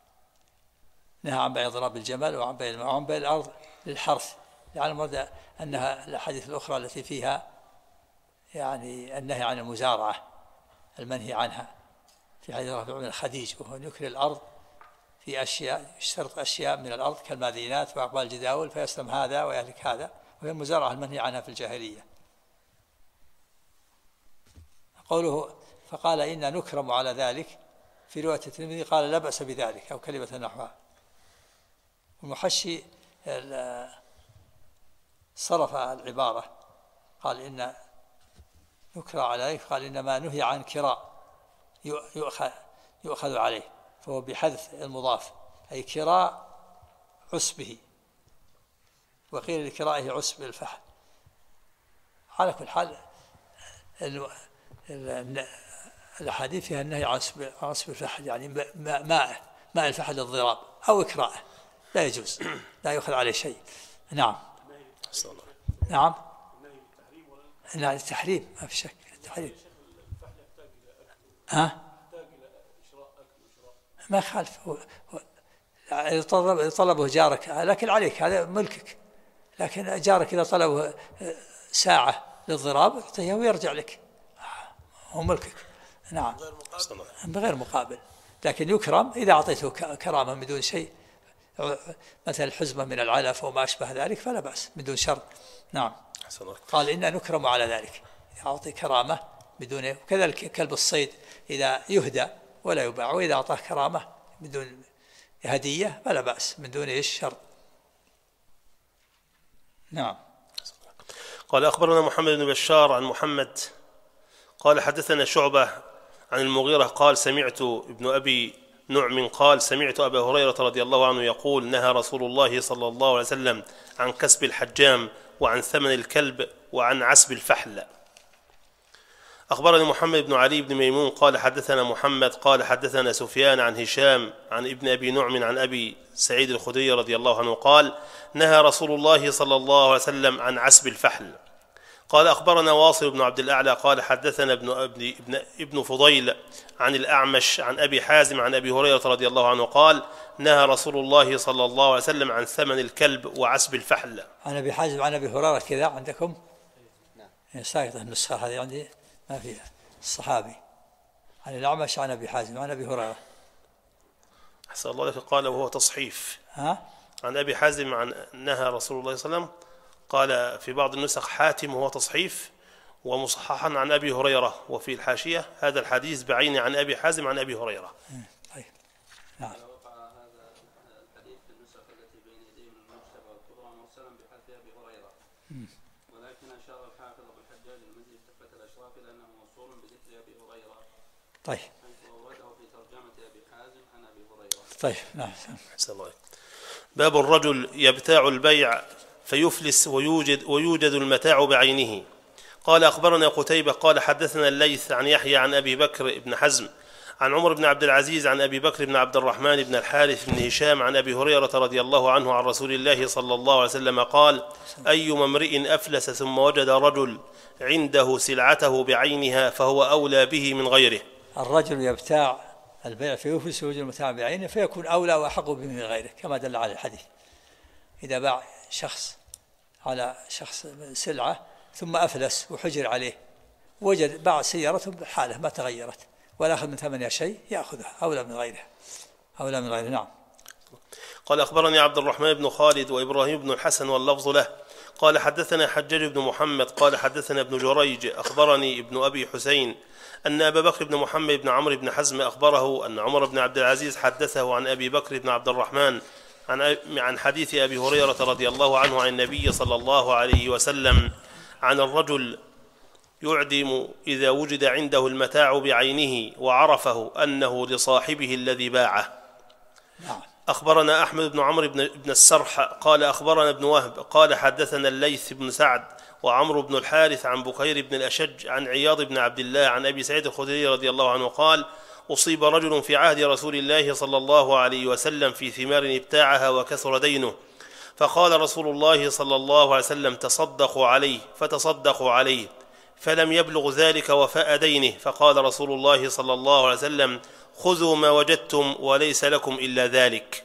Speaker 1: نهى عن بيع ضراب الجمل وعن بيع الأرض للحرث، يعني المراد أنها الأحاديث الأخرى التي فيها يعني النهي عن المزارعة المنهي عنها، في حديث رافع بن خديج وهو يكري الأرض في أشياء، يشترط أشياء من الأرض كالماذينات وأقبال الجداول فيسلم هذا ويهلك هذا، وهي المزارعة المنهي عنها في الجاهلية. قوله فقال: إنا نكرم على ذلك، في رواية الترمذي قال: لا بأس بذلك، أو كلمة نحوها. المحشي صرف العبارة، قال: إن نكرى على ذلك، قال: إنما نهي عن كراء يؤخذ عليه، فهو بحذف المضاف، أي كراء عسبه، وقيل لكرائه عسب الفحل. على كل حال الأحاديث فيها النهي عن عسب الفحل، يعني ماء الفحل الضراب. أو إكراه لا يجوز، لا يؤخذ عليه شيء. نعم. نعم. لا التحريم ما في شك، التحريم. ما يخالف، طلبه جارك لكن عليك، هذا ملكك، لكن جارك إذا طلبه ساعة للضراب اعطيه ويرجع لك، هو ملكك. نعم بغير مقابل، لكن يكرم إذا أعطيته كرامة من دون شيء، مثل الحزمة من العلف وما أشبه ذلك فلا بأس من دون شر. نعم. قال إنا نكرم على ذلك، أعطي كرامة بدون. وكذلك كلب الصيد إذا يهدى ولا يباع، وإذا أعطاه كرامة بدون هدية فلا بأس من دون إيش شر. نعم.
Speaker 3: قال أخبرنا محمد بن بشار عن محمد قال حدثنا شعبة عن المغيرة قال سمعت ابن أبي نعم قال سمعت أبا هريرة رضي الله عنه يقول نهى رسول الله صلى الله عليه وسلم عن كسب الحجام وعن ثمن الكلب وعن عسب الفحل. أخبرني محمد بن علي بن ميمون قال حدثنا محمد قال حدثنا سفيان عن هشام عن ابن أبي نعم عن أبي سعيد الخدري رضي الله عنه قال نهى رسول الله صلى الله عليه وسلم عن عسب الفحل. قال أخبرنا واصل بن عبد الأعلى قال حدثنا ابن فضيل عن الأعمش عن أبي حازم عن أبي هريرة رضي الله عنه قال نهى رسول الله صلى الله عليه وسلم عن ثمن الكلب وعسب الفحل.
Speaker 1: عن أبي حازم عن أبي هريرة كذا عندكم؟ نعم. ساقطة النسخة هذه عندي ما فيها الصحابي. عن الأعمش عن أبي حازم عن أبي هريرة.
Speaker 3: أحسن الله لك. قال وهو تصحيف. عن أبي حازم عن نهى رسول الله صلى الله عليه وسلم، قال في بعض النسخ حاتم وهو تصحيف، ومصححا عن أبي هريرة، وفي الحاشية هذا الحديث بعين عن أبي حازم عن أبي هريرة.
Speaker 1: طيب. نعم.
Speaker 2: وقع هذا الحديث في النسخ التي بين يديه من المجتبى والكبرى مرسلا بحذف أبي هريرة، ولكن أشار الحافظ بن الحجاج المزي في تحفة الأشراف إلى أنه موصول بذكر أبي هريرة.
Speaker 1: طيب.
Speaker 2: حيث أورده في ترجمة أبي حازم عن أبي هريرة.
Speaker 1: طيب. نعم.
Speaker 3: أحسن الله. باب الرجل يبتاع البيع فيفلس ويوجد المتاع بعينه. قال أخبرنا قتيبة قال حدثنا الليث عن يحيى عن أبي بكر بن حزم عن عمر بن عبد العزيز عن أبي بكر بن عبد الرحمن بن الحارث بن هشام عن أبي هريرة رضي الله عنه عن رسول الله صلى الله عليه وسلم قال أيما امرئ أفلس ثم وجد رجل عنده سلعته بعينها فهو أولى به من غيره.
Speaker 1: الرجل يبتاع البيع فيفلس ويوجد المتاع بعينه فيكون أولى وأحق به من غيره كما دل على الحديث. إذا باع شخص على شخص سلعة ثم أفلس وحجر عليه، وجد باع سيارته بحاله ما تغيرت ولا أخذ من ثمنها شيء، يأخذها أولى من غيره، أولى من غيره. نعم.
Speaker 3: قال أخبرني عبد الرحمن بن خالد وإبراهيم بن الحسن واللفظ له قال حدثنا حجاج بن محمد قال حدثنا ابن جريج أخبرني ابن أبي حسين أن أبا بكر بن محمد بن عمرو بن حزم أخبره أن عمر بن عبد العزيز حدثه عن أبي بكر بن عبد الرحمن عن حديث أبي هريرة رضي الله عنه عن النبي صلى الله عليه وسلم عن الرجل يعدم إذا وجد عنده المتاع بعينه وعرفه أنه لصاحبه الذي باعه. أخبرنا أحمد بن عمرو بن السرح قال أخبرنا ابن وهب قال حدثنا الليث بن سعد وعمرو بن الحارث عن بكير بن الأشج عن عياض بن عبد الله عن أبي سعيد الخدري رضي الله عنه قال أصيب رجل في عهد رسول الله صلى الله عليه وسلم في ثمار ابتاعها وكثر دينه، فقال رسول الله صلى الله عليه وسلم تصدقوا عليه، فتصدقوا عليه، فلم يبلغ ذلك وفاء دينه، فقال رسول الله صلى الله عليه وسلم خذوا ما وجدتم وليس لكم إلا ذلك.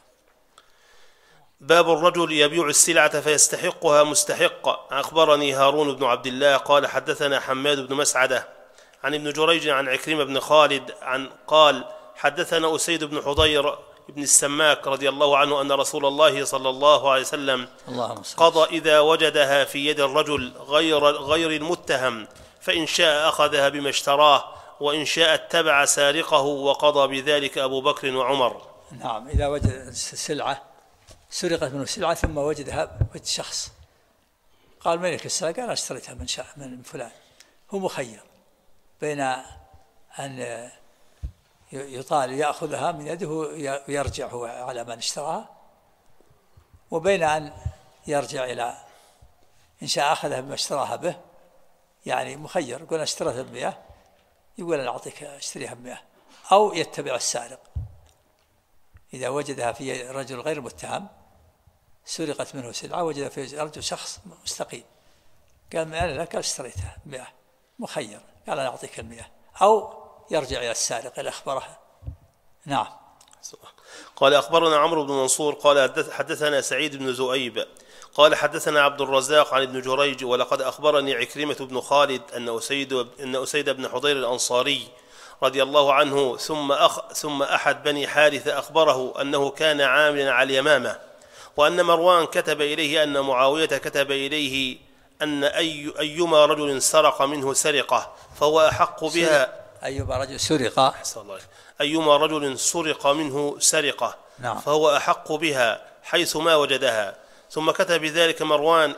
Speaker 3: باب الرجل يبيع السلعة فيستحقها مستحق. أخبرني هارون بن عبد الله قال حدثنا حماد بن مسعدة عن ابن جريج عن عكرمة بن خالد قال حدثنا أسيد بن حضير بن السماك رضي الله عنه أن رسول الله صلى الله عليه وسلم قضى إذا وجدها في يد الرجل غير المتهم فإن شاء أخذها بما اشتراه وإن شاء اتبع سارقه، وقضى بذلك أبو بكر وعمر.
Speaker 1: نعم. إذا وجد سلعة سرقت منه سلعة ثم وجدها وجد شخص قال من لك السلعة؟ قال أنا اشتريتها من فلان، هو مخير بين أن يطال يأخذها من يده ويرجع هو على من اشتراها، وبين أن يرجع إلى إن شاء أخذها بما اشتراها به، يعني مخير، يقول أنا اشتريتها ب100 يقول أنا أعطيك اشتريها ب100، أو يتبع السارق. إذا وجدها في رجل غير متهم سرقت منه سلعة، وجد في رجل شخص مستقيم قال أنا لك اشتريتها 100 مخير، قال أنا أعطيك 100 أو يرجع إلى السارق اللي أخبره. نعم.
Speaker 3: قال أخبرنا عمرو بن منصور قال حدثنا سعيد بن زؤيب قال حدثنا عبد الرزاق عن ابن جريج ولقد أخبرني عكرمة بن خالد أن أسيد بن حضير الأنصاري رضي الله عنه ثم أحد بني حارثة أخبره أنه كان عاملا على اليمامة، وأن مروان كتب إليه أن معاوية كتب إليه أن أيما رجل سرق منه سرقة فهو أحق بها.
Speaker 1: أيما رجل سرق،
Speaker 3: أيما رجل سرق منه سرقة
Speaker 1: نعم.
Speaker 3: فهو أحق بها حيث ما وجدها. ثم كتب بذلك مروان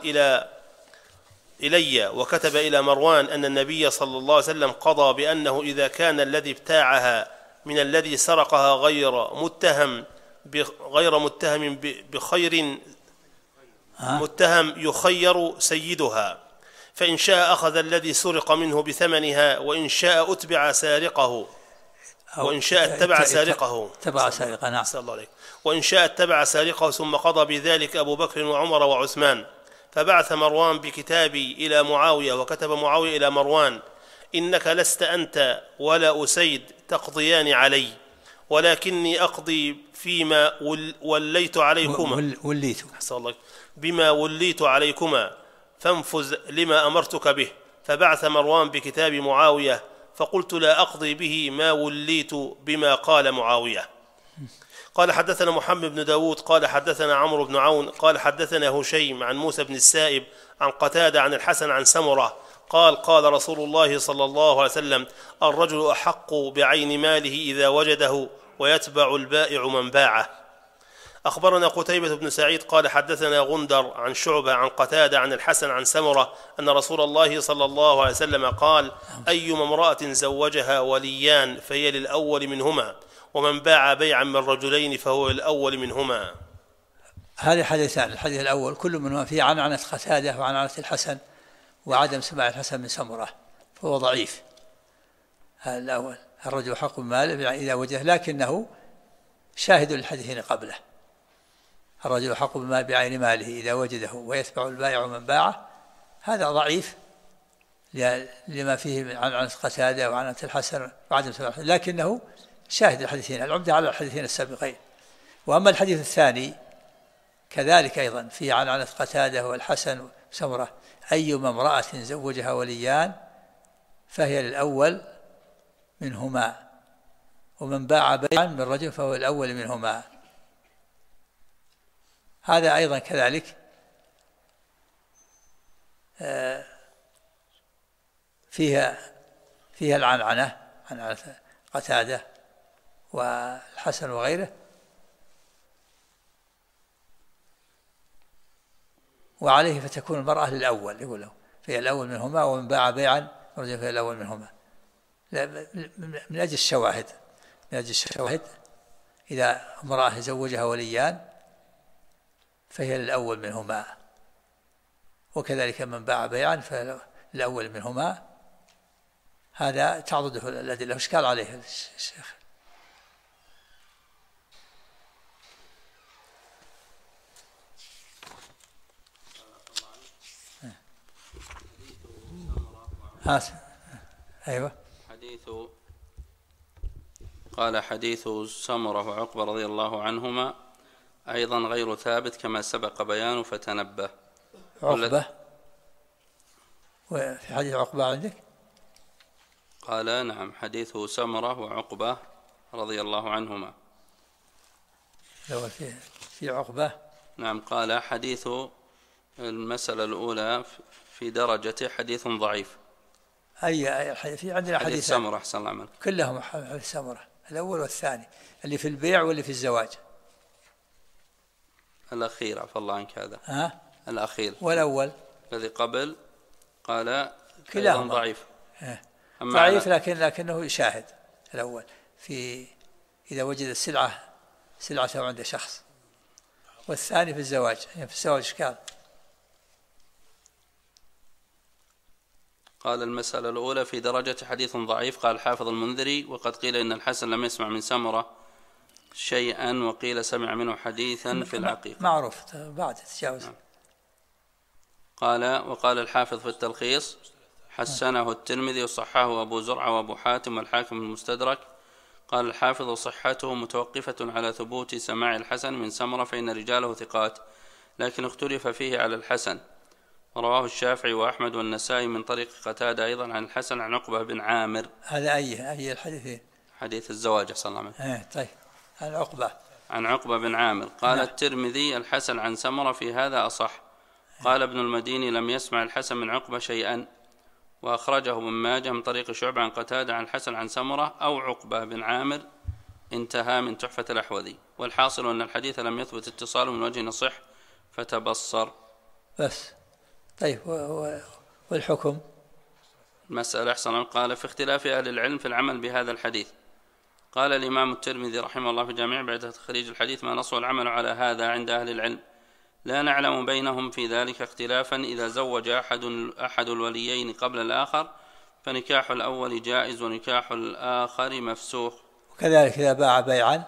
Speaker 3: إلي وكتب إلى مروان أن النبي صلى الله عليه وسلم قضى بأنه إذا كان الذي ابتاعها من الذي سرقها غير متهم بخير متهم يخير سيدها، فإن شاء أخذ الذي سرق منه بثمنها، وإن شاء أتبع سارقه، وإن شاء اتبع سارقه
Speaker 1: نعم.
Speaker 3: وإن شاء اتبع سارقه. ثم قضى بذلك أبو بكر وعمر وعثمان. فبعث مروان بكتابي إلى معاوية، وكتب معاوية إلى مروان إنك لست أنت ولا أسيد تقضيان علي، ولكني أقضي فيما وليت عليكما بما وليت عليكما فانفذ لما أمرتك به. فبعث مروان بكتاب معاوية فقلت لا أقضي به ما وليت بما قال معاوية. قال حدثنا محمد بن داود قال حدثنا عمرو بن عون قال حدثنا هشيم عن موسى بن السائب عن قتادة عن الحسن عن سمرة قال رسول الله صلى الله عليه وسلم الرجل أحق بعين ماله إذا وجده ويتبع البائع من باعه. أخبرنا قتيبة بن سعيد قال حدثنا غندر عن شعبة عن قتادة عن الحسن عن سمرة أن رسول الله صلى الله عليه وسلم قال أيما امرأة زوجها وليان فهي للأول منهما، ومن باع بيعا من رجلين فهو للأول منهما.
Speaker 1: هذه حديثان، الحديث الأول كل منهما فيه عنعنة قتادة وعنعنة الحسن وعدم سماع الحسن من سمرة فهو ضعيف. هذا الأول الرجل حق بماله إذا وجده، لكنه شاهد للحديثين قبله. الرجل حق بما بعين ماله إذا وجده ويتبع البائع من باعه، هذا ضعيف لما فيه عن قتادة وعن الحسن وعدم سماع، لكنه شاهد الحديثين، العمدة على الحديثين السابقين. وأما الحديث الثاني كذلك أيضا فيه عن قتادة والحسن وسمرة أيما امرأة زوجها وليان فهي للأول منهما، ومن باع بيعا من رجل فهو الأول منهما. هذا أيضا كذلك فيها العنعنة عن قتادة والحسن وغيره، وعليه فتكون المرأة للأول، يقول له فهي الأول منهما، ومن باع بيعا رجل فهي الأول منهما، من أجل الشواهد. إذا امرأة زوجها وليان فهي للأول منهما، وكذلك من باع بيعا فهي الأول منهما. هذا تعضده الأدلة، إشكال عليه الشيخ. أيوة.
Speaker 2: قال حديث سمرة وعقبة رضي الله عنهما أيضا غير ثابت كما سبق بيانه فتنبه.
Speaker 1: عقبة وفي حديث عقبة عندك؟
Speaker 2: قال نعم حديث سمرة وعقبة رضي الله عنهما.
Speaker 1: لو في عقبة
Speaker 2: نعم. قال حديث المسألة الأولى في درجة حديث ضعيف.
Speaker 1: في عندنا
Speaker 2: حديث سمرة أحسن الله عملك
Speaker 1: كلهم حديث سمرة، الأول والثاني اللي في البيع واللي في الزواج.
Speaker 2: الأخير عفى الله عنك هذا الأخير
Speaker 1: والأول
Speaker 2: الذي قبل قال
Speaker 1: كلاهما
Speaker 2: ضعيف.
Speaker 1: ضعيف لكنه يشاهد الأول في إذا وجد سلعته عند شخص، والثاني في الزواج. في الزواج إشكال.
Speaker 2: قال المسألة الأولى في درجة حديث ضعيف. قال الحافظ المنذري وقد قيل إن الحسن لم يسمع من سمرة شيئا وقيل سمع منه حديثا في العقيقة.
Speaker 1: معروف بعد تجاوز.
Speaker 2: وقال الحافظ في التلخيص: حسنه الترمذي وصححه أبو زرعة وأبو حاتم والحاكم المستدرك. قال الحافظ: صحته متوقفة على ثبوت سماع الحسن من سمرة، فإن رجاله ثقات، لكن اختلف فيه على الحسن. ورواه الشافعي وأحمد والنسائي من طريق قتادة أيضا عن الحسن عن عقبة بن عامر.
Speaker 1: هذا أي الحديثين؟
Speaker 2: حديث الزواج صلى الله عليه وسلم.
Speaker 1: طيب، عن
Speaker 2: عقبة بن عامر. قال الترمذي: الحسن عن سمرة في هذا أصح. قال ابن المديني: لم يسمع الحسن من عقبة شيئا. وأخرجه ابن ماجه من طريق شعبة عن قتادة عن الحسن عن سمرة أو عقبة بن عامر. انتهى من تحفة الأحوذي. والحاصل أن الحديث لم يثبت اتصاله من وجه يصح، فتبصر
Speaker 1: بس. طيب، والحكم؟
Speaker 2: المسألة أحسن. قال: في اختلاف أهل العلم في العمل بهذا الحديث. قال الإمام الترمذي رحمه الله في جامع بعد تخريج الحديث: ما نص العمل على هذا عند أهل العلم، لا نعلم بينهم في ذلك اختلافا. إذا زوج أحد الوليين قبل الآخر فنكاح الأول جائز ونكاح الآخر مفسوخ.
Speaker 1: وكذلك إذا باع بيعا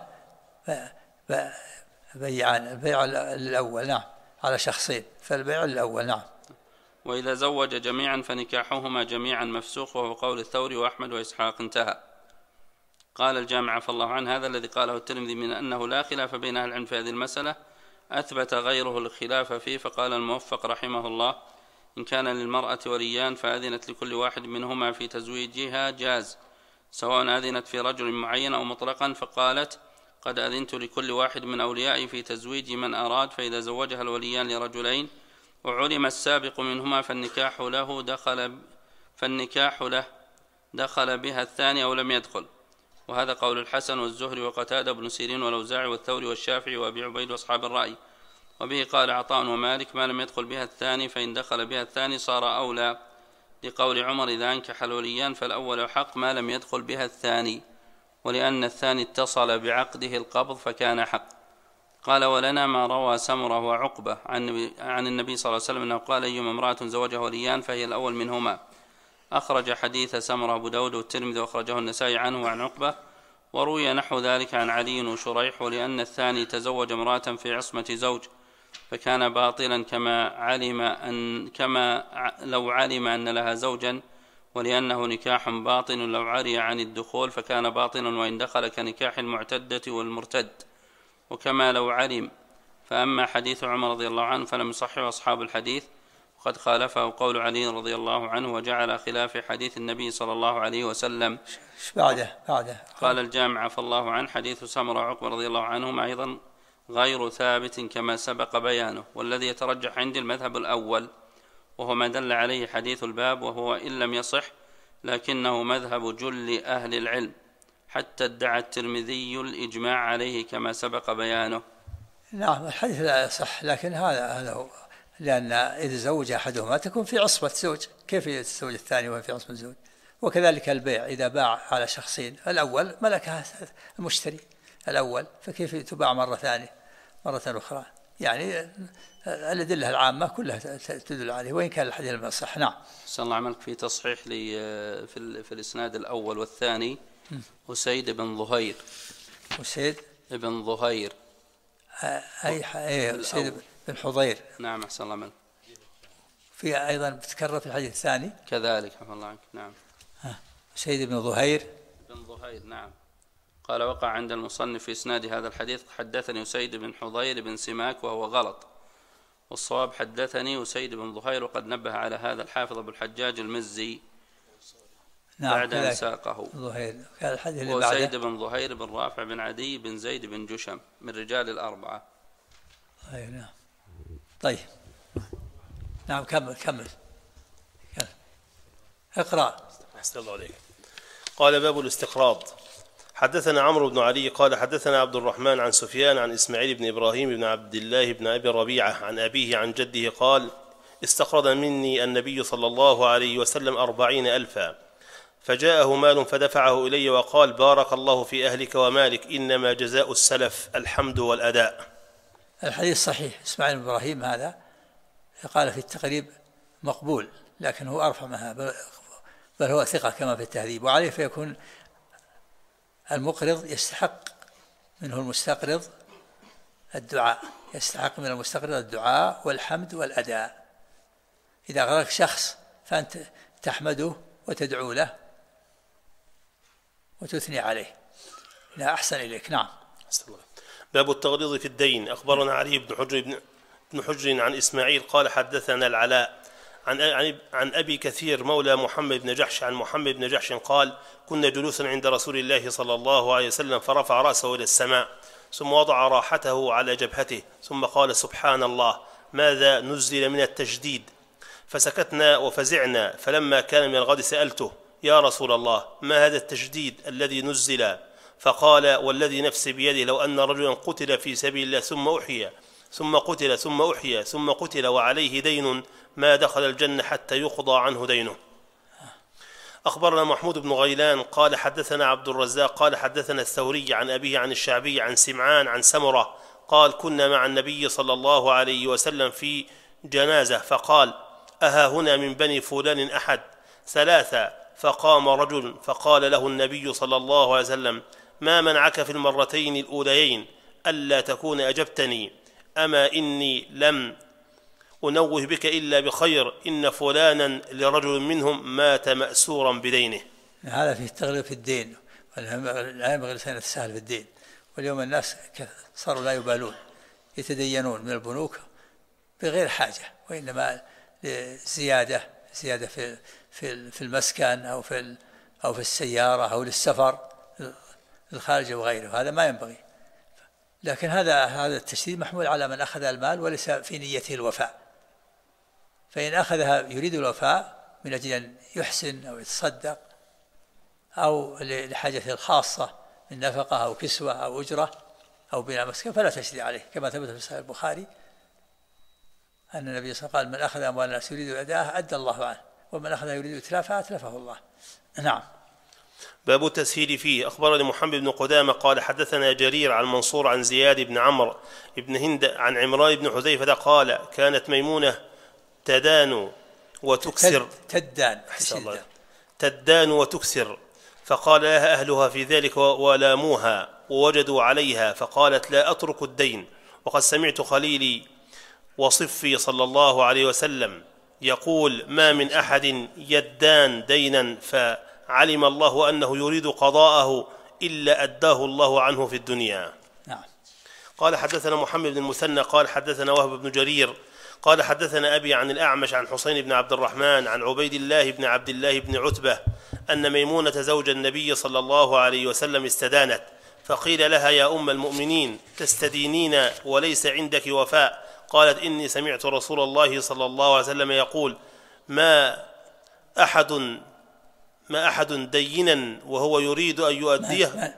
Speaker 1: البيع الأول نعم على شخصين، فالبيع الأول نعم.
Speaker 2: وإذا زوج جميعا فنكاحهما جميعا مفسوخ، وهو قول الثوري وأحمد وإسحاق. انتهى. قال الجامع عفى الله عنه: هذا الذي قاله الترمذي من أنه لا خلاف بين أهل العلم في هذه المسألة أثبت غيره الخلاف فيه. فقال الموفق رحمه الله: إن كان للمرأة وليان فأذنت لكل واحد منهما في تزويجها جاز، سواء أذنت في رجل معين أو مطلقا. فقالت: قد أذنت لكل واحد من أوليائي في تزويج من أراد. فإذا زوجها الوليان لرجلين وعلم السابق منهما فالنكاح له دخل بها الثاني أو لم يدخل. وهذا قول الحسن والزهري وقتادة بن سيرين والأوزاعي والثوري والشافعي وأبي عبيد وأصحاب الرأي. وبه قال عطاء ومالك: ما لم يدخل بها الثاني فإن دخل بها الثاني صار أولى، لقول عمر: إذا أنكح الوليان فالأول حق ما لم يدخل بها الثاني، ولأن الثاني اتصل بعقده القبض فكان حق. قال: ولنا ما روى سمرة وعقبة عن النبي صلى الله عليه وسلم أنه قال: أيما امرأة زوجها وليان فهي الأول منهما. أخرج حديث سمرة أبو داود والترمذي وأخرجه النسائي عنه وعن عقبة. وروي نحو ذلك عن علي وشريح. ولأن الثاني تزوج امرأة في عصمة زوج فكان باطلا كما لو علم أن لها زوجا، ولأنه نكاح باطن لو عري عن الدخول فكان باطلا وإن دخل كنكاح المعتدة والمرتد، وكما لو علم. فأما حديث عمر رضي الله عنه فلم يصحه أصحاب الحديث، وقد خالفه قول علي رضي الله عنه، وجعل خلاف حديث النبي صلى الله عليه وسلم.
Speaker 1: بعده
Speaker 2: قال الجامع عفى الله عنه: حديث سمرة وعقبة رضي الله عنهما أيضا غير ثابت كما سبق بيانه، والذي يترجح عندي المذهب الأول، وهو ما دل عليه حديث الباب، وهو إن لم يصح لكنه مذهب جل أهل العلم، حتى ادعى الترمذي الإجماع عليه كما سبق بيانه.
Speaker 1: نعم، الحديث لا يصح، لكن هذا هو، لأن إذا زوج أحدهما تكون في عصبة زوج، كيف يتزوج الثاني وهو في عصبة زوج؟ وكذلك البيع إذا باع على شخصين، الأول ملكها المشتري الأول، فكيف تباع مرة أخرى؟ يعني الأدلة العامة كلها تدل عليه، وإن كان الحديث لم يصح. نعم.
Speaker 2: صلى الله عملك في تصحيح لي في الإسناد الأول والثاني أسيد بن ظهير.
Speaker 1: أسيد
Speaker 2: بن ظهير
Speaker 1: أسيد بن حضير.
Speaker 2: نعم أحسن الله عملك.
Speaker 1: في أيضا بتكرر في الحديث الثاني
Speaker 2: كذلك عفى الله عنك. نعم.
Speaker 1: أسيد بن ظهير.
Speaker 2: نعم. قال: وقع عند المصنف في إسناد هذا الحديث: حدثني أسيد بن حضير بن سماك، وهو غلط، والصواب حدثني أسيد بن ظهير. وقد نبه على هذا الحافظ أبو الحجاج المزي.
Speaker 1: نعم.
Speaker 2: بعد أن ساقه.
Speaker 1: وأسيد
Speaker 2: بن ظهير بن رافع بن عدي بن زيد بن جشم من رجال الأربعة.
Speaker 1: نعم. طيب. نعم، كمل. اقرأ.
Speaker 3: أحسن الله عليك. قال: باب الاستقراض. حدثنا عمرو بن علي قال: حدثنا عبد الرحمن عن سفيان عن إسماعيل بن إبراهيم بن عبد الله بن أبي ربيعة عن أبيه عن جده قال: استقرض مني النبي صلى الله عليه وسلم 40,000، فجاءه مال فدفعه إلي وقال: بارك الله في أهلك ومالك، إنما جزاء السلف الحمد والأداء.
Speaker 1: الحديث صحيح. إسماعيل بن إبراهيم هذا قال في التقريب مقبول، لكن هو أرفع منها، بل هو ثقة كما في التهذيب، وعليه فيكون المقرض يستحق منه المستقرض الدعاء، يستحق من المستقرض الدعاء والحمد والأداء. إذا أغرك شخص فأنت تحمده وتدعو له وتثني عليه، لا أحسن إليك. نعم.
Speaker 3: باب التغليظ في الدين. أخبرنا علي بن حجر عن إسماعيل قال حدثنا العلاء عن أبي كثير مولى محمد بن جحش عن محمد بن جحش قال كنا جلوسا عند رسول الله صلى الله عليه وسلم فرفع رأسه إلى السماء ثم وضع راحته على جبهته ثم قال سبحان الله ماذا نزل من التجديد، فسكتنا وفزعنا، فلما كان من الغد سألته يا رسول الله ما هذا التجديد الذي نزل؟ فقال والذي نفسي بيده لو أن رجلا قتل في سبيل الله ثم أحيا ثم قتل ثم أحيا ثم قتل وعليه دين ما دخل الجنة حتى يقضى عنه دينه. أخبرنا محمود بن غيلان قال حدثنا عبد الرزاق قال حدثنا الثوري عن أبيه عن الشعبي عن سمعان عن سمرة قال كنا مع النبي صلى الله عليه وسلم في جنازة فقال أها هنا من بني فلان أحد؟ ثلاثة. فقام رجل فقال له النبي صلى الله عليه وسلم ما منعك في المرتين الأوليين ألا تكون أجبتني؟ أما إني لم أنوه بك إلا بخير، إن فلانا لرجل منهم مات مأسورا بدينه.
Speaker 1: هذا فيه التغليظ في الدين، لا ينبغي الإنسان يتساهل في الدين. واليوم الناس صاروا لا يبالون، يتدينون من البنوك بغير حاجة، وإنما زيادة في المسكن أو في السيارة أو للسفر الخارج وغيره. هذا ما ينبغي. لكن هذا التشديد محمول على من أخذ المال وليس في نيته الوفاء. فإن أخذها يريد الوفاء من أجل أن يحسن أو يتصدق أو لحاجة الخاصة من نفقة أو كسوة أو أجرة أو بناء مسكن فلا تشديد عليه، كما ثبت في صحيح البخاري أن النبي صلى الله عليه وسلم قال من أخذ أموال الناس يريد أداءها أدى الله عنه، ومن أخذها يريد إتلافها أتلفه الله. نعم.
Speaker 3: باب التسهيل فيه. أخبرني محمد بن قدامة قال حدثنا جرير عن منصور عن زياد بن عمرو بن هند عن عمران بن حذيفة قال كانت ميمونة تدان وتكسر تدان وتكسر، فقال لها أهلها في ذلك ولاموها ووجدوا عليها، فقالت لا أترك الدين، وقد سمعت خليلي وصفي صلى الله عليه وسلم يقول ما من أحد يدان دينا فعلم الله أنه يريد قضاءه إلا أداه الله عنه في الدنيا.
Speaker 1: نعم.
Speaker 3: قال حدثنا محمد بن المثنى قال حدثنا وهب بن جرير قال حدثنا أبي عن الأعمش عن حسين بن عبد الرحمن عن عبيد الله بن عبد الله بن عتبة أن ميمونة زوج النبي صلى الله عليه وسلم استدانت، فقيل لها يا أم المؤمنين تستدينين وليس عندك وفاء؟ قالت إني سمعت رسول الله صلى الله عليه وسلم يقول ما أحد دينا وهو يريد أن يؤديه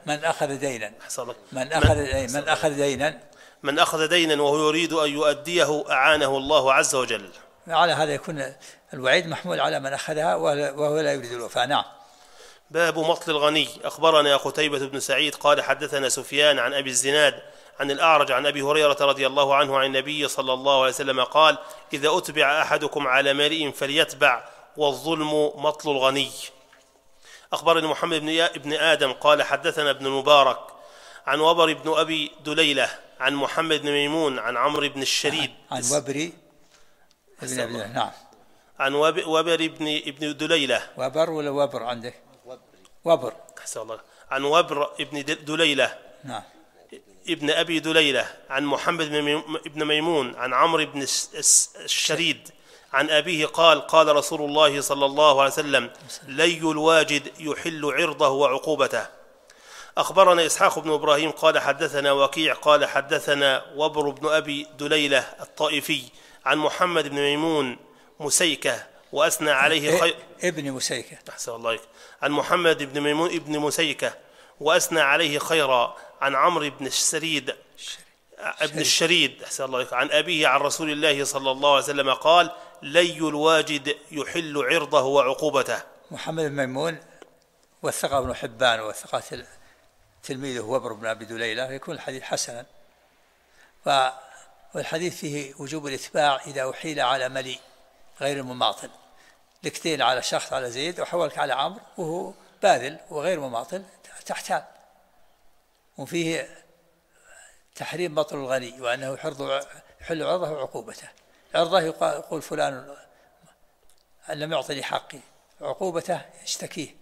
Speaker 3: من أخذ دينا وهو يريد أن يؤديه أعانه الله عز وجل.
Speaker 1: على هذا يكون الوعيد محمول على من أخذها وهو لا يريد الوفاء. نعم.
Speaker 3: باب مطل الغني. أخبرنا قتيبة بن سعيد قال حدثنا سفيان عن أبي الزناد عن الأعرج عن أبي هريرة رضي الله عنه عن النبي صلى الله عليه وسلم قال إذا أتبع أحدكم على مالئ فليتبع والظلم مطل الغني. أخبرني محمد بن آدم قال حدثنا ابن المبارك عن وبر بن أبي دليلة عن محمد بن ميمون عن عمرو بن الشريد
Speaker 1: عن وبر بن أبي. نعم.
Speaker 3: عن وبر بن دليلة.
Speaker 1: وبر ولا وبر عندك؟ وبر.
Speaker 3: عن وبر بن دليلة.
Speaker 1: نعم.
Speaker 3: ابن أبي دليلة عن محمد بن ميمون عن عمرو بن الشريد عن أبيه قال رسول الله صلى الله عليه وسلم لي الواجد يحل عرضه وعقوبته. أخبرنا إسحاق بن إبراهيم قال حدثنا وكيع قال حدثنا وبر بن أبي دليلة الطائفي عن محمد بن ميمون مسيكة وأثنى عليه
Speaker 1: ابن مسيكة.
Speaker 3: أحسن الله عن محمد بن ميمون ابن مسيكة وأثنى عليه خيرا عن عمرو بن الشريد ابن الشريد أحسن الله عن أبيه عن رسول الله صلى الله عليه وسلم قال لي الواجد يحل عرضه وعقوبته.
Speaker 1: محمد بن ميمون وثقه ابن حبان وثقه تلميذه وبر بن أبي دليلة يكون الحديث حسنا. والحديث فيه وجوب الاتباع إذا أحيل على مليء غير مماطل. لكتين على شخص على زيد وحولك على عمرو وهو باذل وغير مماطل تحتال. وفيه تحريم بطل الغني، وأنه يحل عرضه وعقوبته. عرضه يقول فلان لم يعطني حقي، عقوبته يشتكيه.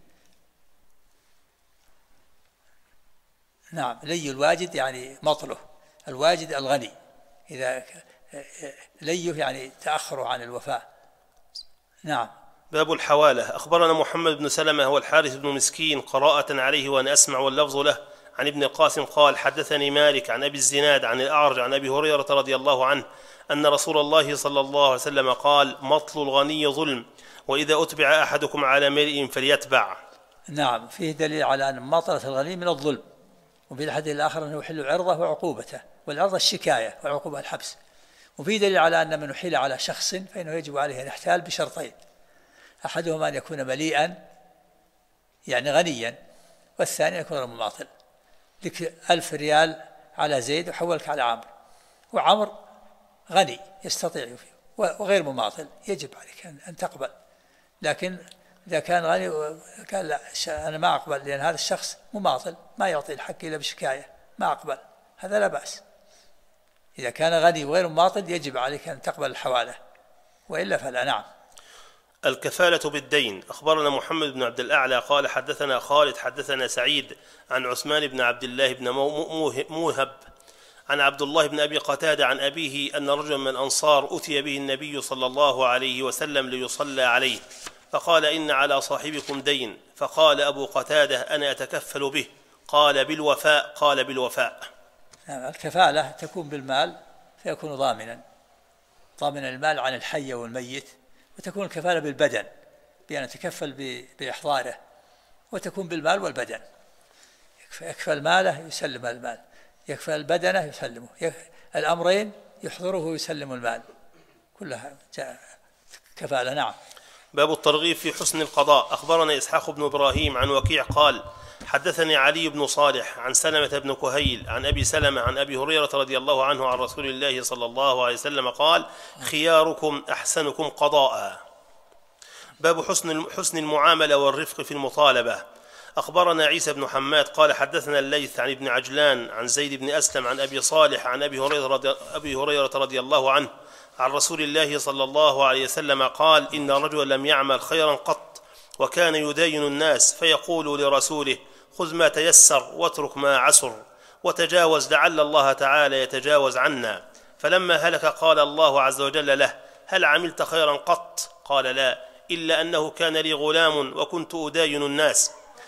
Speaker 1: نعم. لي الواجد يعني مطله، الواجد الغني، إذا ليه يعني تأخره عن الوفاء. نعم.
Speaker 3: باب الحوالة. أخبرنا محمد بن سلمة والحارث بن مسكين قراءة عليه وأنا أسمع واللفظ له، عن ابن القاسم قال حدثني مالك عن أبي الزناد عن الأعرج عن أبي هريرة رضي الله عنه أن رسول الله صلى الله عليه وسلم قال مطل الغني ظلم، وإذا أتبع أحدكم على ملء فليتبع.
Speaker 1: نعم. فيه دليل على أن مطلة الغني من الظلم، وفي الحديث الآخر أنه يحل عرضه وعقوبته، والعرض الشكاية والعقوبة الحبس. وفي دليل على أن من أحيل على شخص فإنه يجب عليه أن يحتال بشرطين: أحدهما أن يكون مليئا يعني غنيا، والثاني أن يكون غير مماطل. لك 1000 ريال على زيد وحولك على عمرو، وعمرو غني يستطيع وغير مماطل، يجب عليك أن تقبل. لكن إذا كان غني قال لا أنا ما أقبل لأن هذا الشخص مماطل ما يعطي الحق إلا بشكاية، ما أقبل، هذا لا بأس. إذا كان غني وغير مماطل يجب عليك أن تقبل الحوالة، وإلا فلا. نعم.
Speaker 3: الكفالة بالدين. أخبرنا محمد بن عبد الأعلى قال حدثنا خالد حدثنا سعيد عن عثمان بن عبد الله بن موهب عن عبد الله بن أبي قتادة عن أبيه أن رجلا من الأنصار أتي به النبي صلى الله عليه وسلم ليصلى عليه، فقال إن على صاحبكم دين، فقال أبو قتادة أنا أتكفل به، قال بالوفاء، قال بالوفاء.
Speaker 1: الكفالة تكون بالمال فيكون ضامنا المال عن الحي والميت، وتكون الكفالة بالبدن بأن يتكفل بإحضاره، وتكون بالمال والبدن. يكفل ماله يسلم المال، يكفل بدنه يسلمه، الأمرين يحضره ويسلم المال، كلها كفالة. نعم.
Speaker 3: باب الترغيب في حسن القضاء. أخبرنا إسحاق بن إبراهيم عن وكيع قال حدثني علي بن صالح عن سلمة بن كهيل عن أبي سلمة عن أبي هريرة رضي الله عنه عن رسول الله صلى الله عليه وسلم قال خياركم أحسنكم قضاء. باب حسن المعاملة والرفق في المطالبة. أخبرنا عيسى بن حماد قال حدثنا الليث عن ابن عجلان عن زيد بن أسلم عن أبي صالح عن أبي هريرة رضي الله عنه عن رسول الله صلى الله عليه وسلم قال إن رجلا لم يعمل خيرا قط وكان يداين الناس فيقول لرسوله خذ ما تيسر واترك ما عسر وتجاوز لعل الله تعالى يتجاوز عنا، فلما هلك قال الله عز وجل له هل عملت خيرا قط؟ قال لا، إلا أنه كان لي غلام وكنت أداين الناس،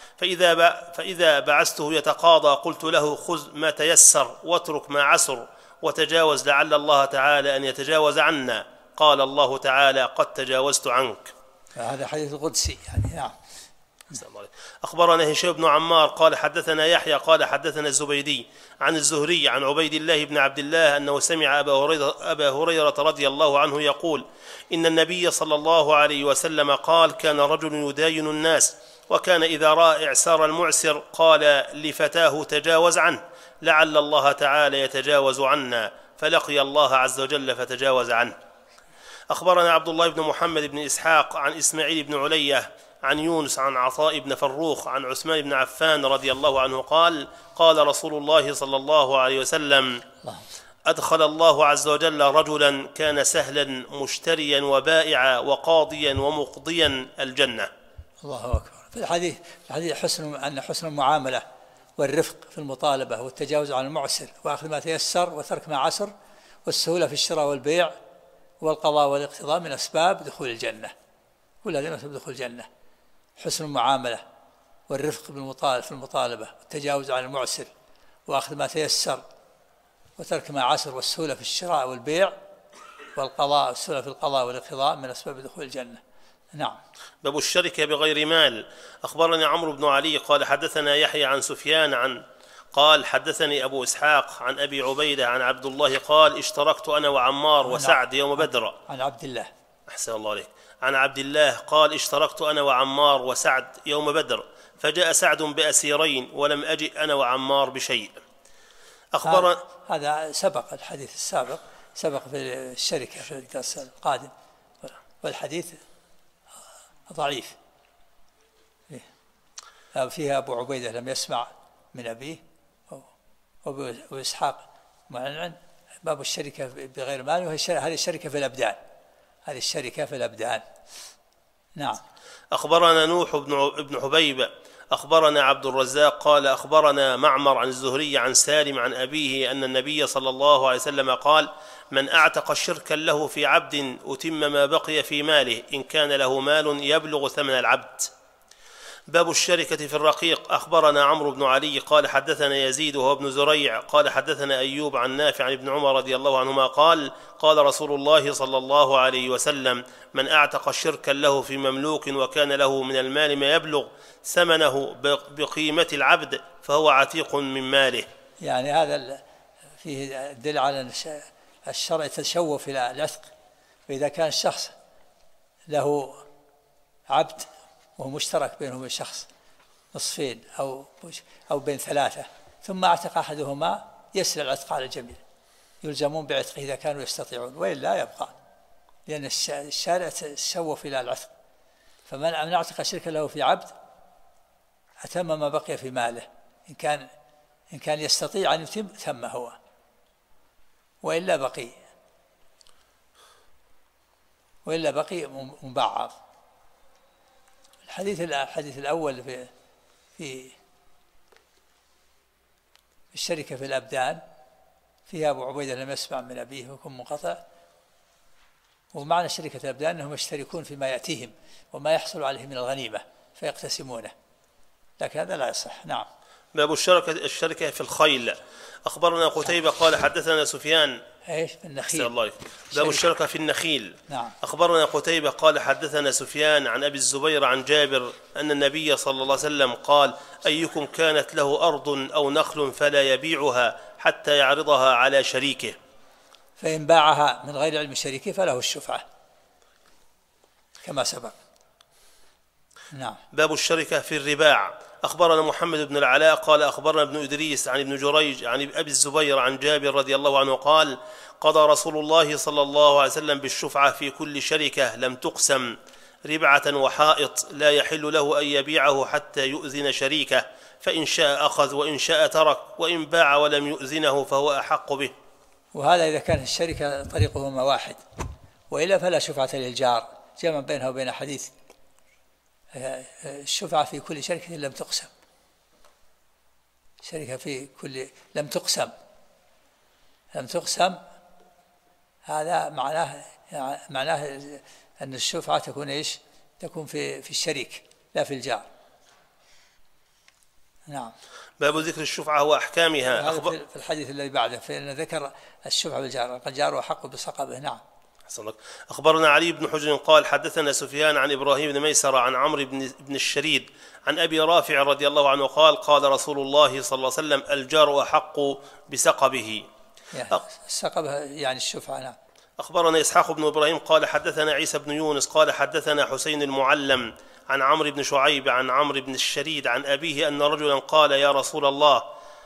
Speaker 3: فإذا بعثته يتقاضى قلت له خذ ما تيسر واترك ما عسر وتجاوز لعل الله تعالى أن يتجاوز عنا، قال الله تعالى قد تجاوزت عنك.
Speaker 1: هذا حديث قدسي يعني. نعم.
Speaker 3: أخبرنا هشام بن عمار قال حدثنا يحيى قال حدثنا الزبيدي عن الزهري عن عبيد الله بن عبد الله أنه سمع أبا هريرة رضي الله عنه يقول إن النبي صلى الله عليه وسلم قال كان رجل يداين الناس وكان إذا رأى إعسار المعسر قال لفتاه تجاوز عنه لعل الله تعالى يتجاوز عنا، فلقي الله عز وجل فتجاوز عنه. أخبرنا عبد الله بن محمد بن إسحاق عن إسماعيل بن علية عن يونس عن عطاء بن فروخ عن عثمان بن عفان رضي الله عنه قال قال رسول الله صلى الله عليه وسلم أدخل الله عز وجل رجلا كان سهلا مشتريا وبائعا وقاضيا ومقضيا الجنة.
Speaker 1: الله أكبر. في الحديث حسن المعاملة والرفق في المطالبة والتجاوز عن المعسر وأخذ ما تيسر وترك ما عسر والسهولة في الشراء والبيع والقضاء والاقتضاء من أسباب دخول الجنة، كل هذه من أسباب دخول الجنة. حسن المعاملة والرفق في المطالبة والتجاوز عن المعسر وأخذ ما تيسر وترك ما عسر والسهولة في الشراء والبيع والقضاء والسهولة في القضاء والاقتضاء من أسباب دخول الجنة. نعم.
Speaker 3: باب الشركة بغير مال. أخبرني عمرو بن علي قال حدثنا يحيى عن سفيان قال حدثني أبو إسحاق عن أبي عبيدة عن عبد الله قال اشتركت أنا وعمار وسعد يوم بدر.
Speaker 1: عن عبد الله.
Speaker 3: أحسن الله عليك. عن عبد الله قال اشتركت أنا وعمار وسعد يوم بدر فجاء سعد بأسيرين ولم أجئ أنا وعمار بشيء.
Speaker 1: هذا سبق الحديث السابق، سبق في الشركة في الدرس القادم، والحديث ضعيف فيها أبو عبيدة لم يسمع من أبيه وإسحاق باب الشركة بغير مال، هذه الشركة في الأبدان، هذه الشركة في الأبدان. نعم.
Speaker 3: أخبرنا نوح بن حبيب أخبرنا عبد الرزاق قال أخبرنا معمر عن الزهري عن سالم عن أبيه أن النبي صلى الله عليه وسلم قال: من أعتق شركا له في عبد أتم ما بقي في ماله إن كان له مال يبلغ ثمن العبد. باب الشركة في الرقيق. أخبرنا عمرو بن علي قال حدثنا يزيد وهو ابن زريع قال حدثنا أيوب عن نافع عن ابن عمر رضي الله عنهما قال: قال رسول الله صلى الله عليه وسلم: من أعتق شركا له في مملوك وكان له من المال ما يبلغ ثمنه بقيمة العبد فهو عتيق من ماله.
Speaker 1: يعني هذا فيه دل على الشرع يتشوف إلى العتق، فإذا كان الشخص له عبد وهو مشترك بينه وبين شخص نصفين أو بين ثلاثة، ثم اعتق أحدهما يسري العتق على الجميع، يلزمون بعتقه إذا كانوا يستطيعون، وإلا يبقى، لأن الشارع تشوف إلى العتق. فمن اعتق شركا له في عبد أتم ما بقي في ماله، إن كان يستطيع أن يتم تم هو، وإلا بقي مبعض. الحديث الأول في الشركة في الأبدان فيها أبو عبيدة لم يسمع من أبيه ويكون منقطع، ومعنى شركة الأبدان أنهم يشتركون فيما يأتيهم وما يحصل عليه من الغنيمة فيقتسمونه، لكن هذا لا يصح. نعم.
Speaker 3: باب الشركة في الخيل. أخبرنا قتيبة قال حدثنا سفيان
Speaker 1: في النخيل.
Speaker 3: باب الشركة في النخيل.
Speaker 1: نعم.
Speaker 3: أخبرنا قتيبة قال حدثنا سفيان عن أبي الزبير عن جابر أن النبي صلى الله عليه وسلم قال: أيكم كانت له أرض أو نخل فلا يبيعها حتى يعرضها على شريكه،
Speaker 1: فإن باعها من غير علم شريكه فله الشفعة كما سبق. نعم.
Speaker 3: باب الشركة في الرباع. أخبرنا محمد بن العلاء قال أخبرنا ابن إدريس عن ابن جريج عن أبي الزبير عن جابر رضي الله عنه قال: قضى رسول الله صلى الله عليه وسلم بالشفعة في كل شركة لم تقسم ربعة وحائط لا يحل له أن يبيعه حتى يؤذن شريكه، فإن شاء أخذ وإن شاء ترك، وإن باع ولم يؤذنه فهو أحق به.
Speaker 1: وهذا إذا كانت الشركة طريقهما واحد، وإلا فلا شفعة للجار، جمع بينها وبين حديث الشفعة في كل شركة لم تقسم، شركة في كل لم تقسم، هذا معناه أن الشفعة تكون في الشريك لا في الجار. نعم.
Speaker 3: باب ذكر الشفعة وأحكامها.
Speaker 1: في الحديث الذي بعده فإن ذكر الشفعة بالجار، الجار أحق بصقبه. نعم.
Speaker 3: أخبرنا علي بن حجر قال حدثنا سفيان عن إبراهيم بن ميسرة عن عمرو بن الشريد عن أبي رافع رضي الله عنه قال: قال رسول الله صلى الله عليه وسلم: الجار أحق بسقبه.
Speaker 1: السقبه يعني الشفعة. نعم.
Speaker 3: أخبرنا إسحاق بن إبراهيم قال حدثنا عيسى بن يونس قال حدثنا حسين المعلم عن عمرو بن شعيب عن عمرو بن الشريد عن أبيه أن رجلا قال: يا رسول الله،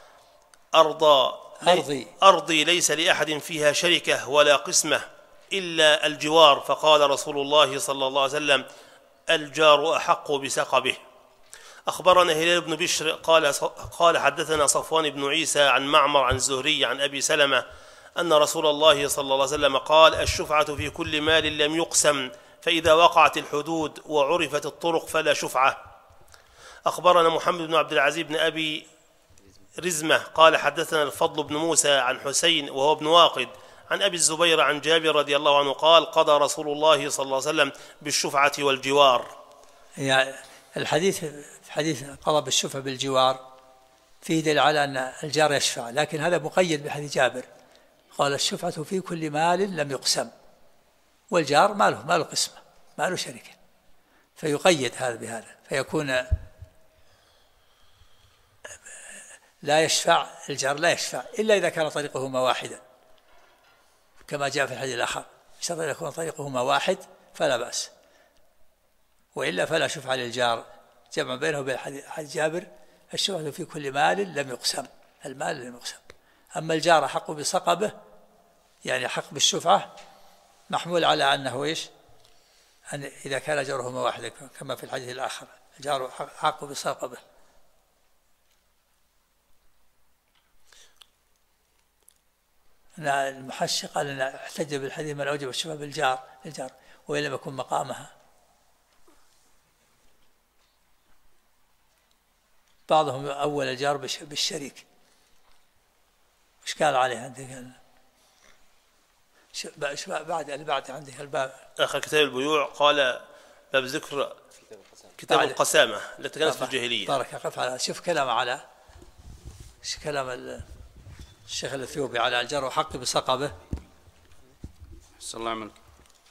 Speaker 3: أرضي ليس لأحد فيها شركة ولا قسمة إلا الجوار، فقال رسول الله صلى الله عليه وسلم: الجار أحق بسقبه. أخبرنا هلال بن بشر قال حدثنا صفوان بن عيسى عن معمر عن الزهري عن أبي سلمة أن رسول الله صلى الله عليه وسلم قال: الشفعة في كل مال لم يقسم، فإذا وقعت الحدود وعرفت الطرق فلا شفعة. أخبرنا محمد بن عبد العزيز بن أبي رزمة قال حدثنا الفضل بن موسى عن حسين وهو ابن واقد عن أبي الزبير عن جابر رضي الله عنه قال: قضى رسول الله صلى الله عليه وسلم بالشفعة والجوار.
Speaker 1: يعني الحديث قضى بالشفعة بالجوار فيه دليل على أن الجار يشفع، لكن هذا مقيد بحديث جابر قال: الشفعة في كل مال لم يقسم، والجار ما له قسمة، ما له شركة، فيقيد هذا بهذا، فيكون لا يشفع الجار، لا يشفع إلا إذا كان طريقهما واحدا كما جاء في الحديث الآخر، شرط أن يكون طريقهما واحد فلا بأس، وإلا فلا شفعة للجار، جمع بينه وبين حديث جابر: الشفعة في كل مال لم يقسم، المال لم يقسم. أما الجار حق بصقبه يعني حق بالشفعة محمول على أنه أن إذا كان جارهما واحدا كما في الحديث الآخر: الجار حق بصقبه. المحشي قال إن احتج بالحديث من أوجب الشبهة بالجار وإن لم يكن مقامها. بعضهم أول الجار بالشريك. إيش قال عليه عندك؟ بعد عندك الباب
Speaker 3: آخر كتاب البيوع قال باب ذكر كتاب القسامة التي كانت في الجاهلية.
Speaker 1: بارك قف على شوف كلام على كلام الشيخ الأثيوبي على الجار وحق بسقبه.
Speaker 2: صلى الله عليه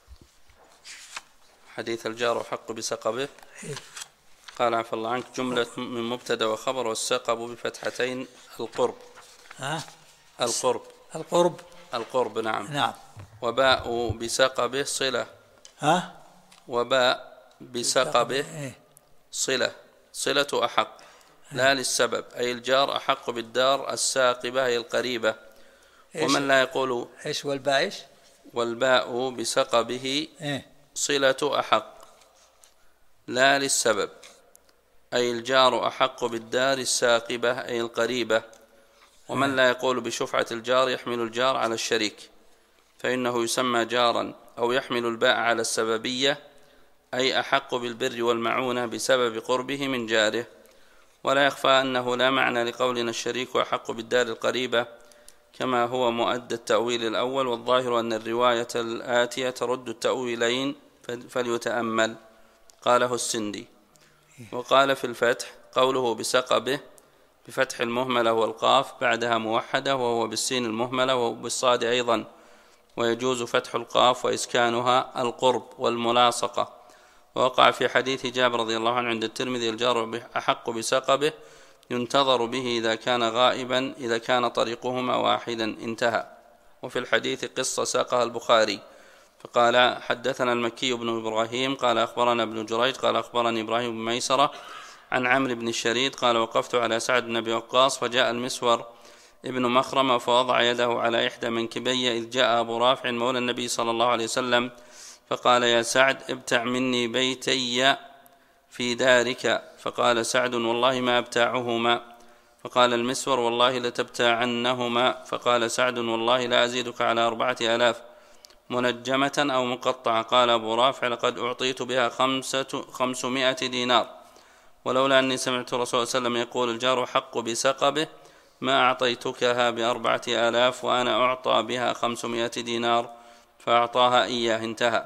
Speaker 2: حديث الجار وحق بسقبه. قال عفى الله عنك جملة من مبتدا وخبر والسقب بفتحتين القرب. القرب نعم. وباء بسقبه صلة. وباء بسقبه صلة أحق لا للسبب، أي الجار أحق بالدار الساقبة أي القريبة. ومن لا يقول
Speaker 1: إيش
Speaker 2: والباء بسقبه صلة أحق لا للسبب، أي الجار أحق بالدار الساقبة أي القريبة. ومن لا يقول بشفعة الجار يحمل الجار على الشريك، فإنه يسمى جارا، أو يحمل الباء على السببية أي أحق بالبر والمعونة بسبب قربه من جاره. ولا يخفى أنه لا معنى لقولنا الشريك أحق بالدار القريبة كما هو مؤدى التأويل الأول، والظاهر أن الرواية الآتية ترد التأويلين فليتأمل. قاله السندي. وقال في الفتح قوله بسقبه بفتح المهملة والقاف بعدها موحدة، وهو بالسين المهملة وبالصاد أيضا، ويجوز فتح القاف وإسكانها القرب والملاصقة. ووقع في حديث جابر رضي الله عنه عند الترمذي الجار أحق بسقبه ينتظر به إذا كان غائبا إذا كان طريقهما واحدا انتهى. وفي الحديث قصة ساقها البخاري فقال حدثنا المكي بن إبراهيم قال أخبرنا ابن جريج قال أخبرني إبراهيم بن ميسرة عن عمرو بن الشريد قال وقفت على سعد بن أبي وقاص فجاء المسور ابن مخرمة فوضع يده على إحدى منكبي إذ جاء أبو رافع مولى النبي صلى الله عليه وسلم فقال يا سعد ابتع مني بيتي في دارك. فقال سعد والله ما أبتاعهما. فقال المسور والله لتبتاعنهما. فقال سعد والله لا أزيدك على 4000 منجمة أو مقطعة. قال أبو رافع لقد أعطيت بها 500 دينار، ولولا أني سمعت الرسول صلى الله عليه وسلم يقول الجار حق بسقبه ما أعطيتكها ب4000 وأنا أعطى بها 500 دينار فأعطاها إياه. انتهى.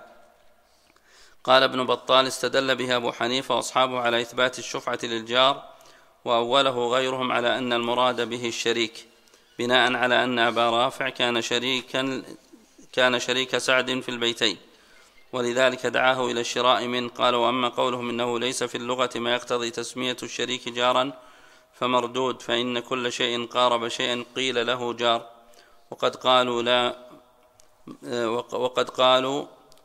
Speaker 2: قال ابن بطال استدل بها أبو حنيفة وأصحابه على إثبات الشفعة للجار، وأوله غيرهم على أن المراد به الشريك، بناء على أن أبا رافع كان شريك سعد في البيتين، ولذلك دعاه إلى الشراء منه. قال وأما قولهم إنه ليس في اللغة ما يقتضي تسمية الشريك جارا فمردود، فإن كل شيء قارب شيئا قيل له جار. وقد قالوا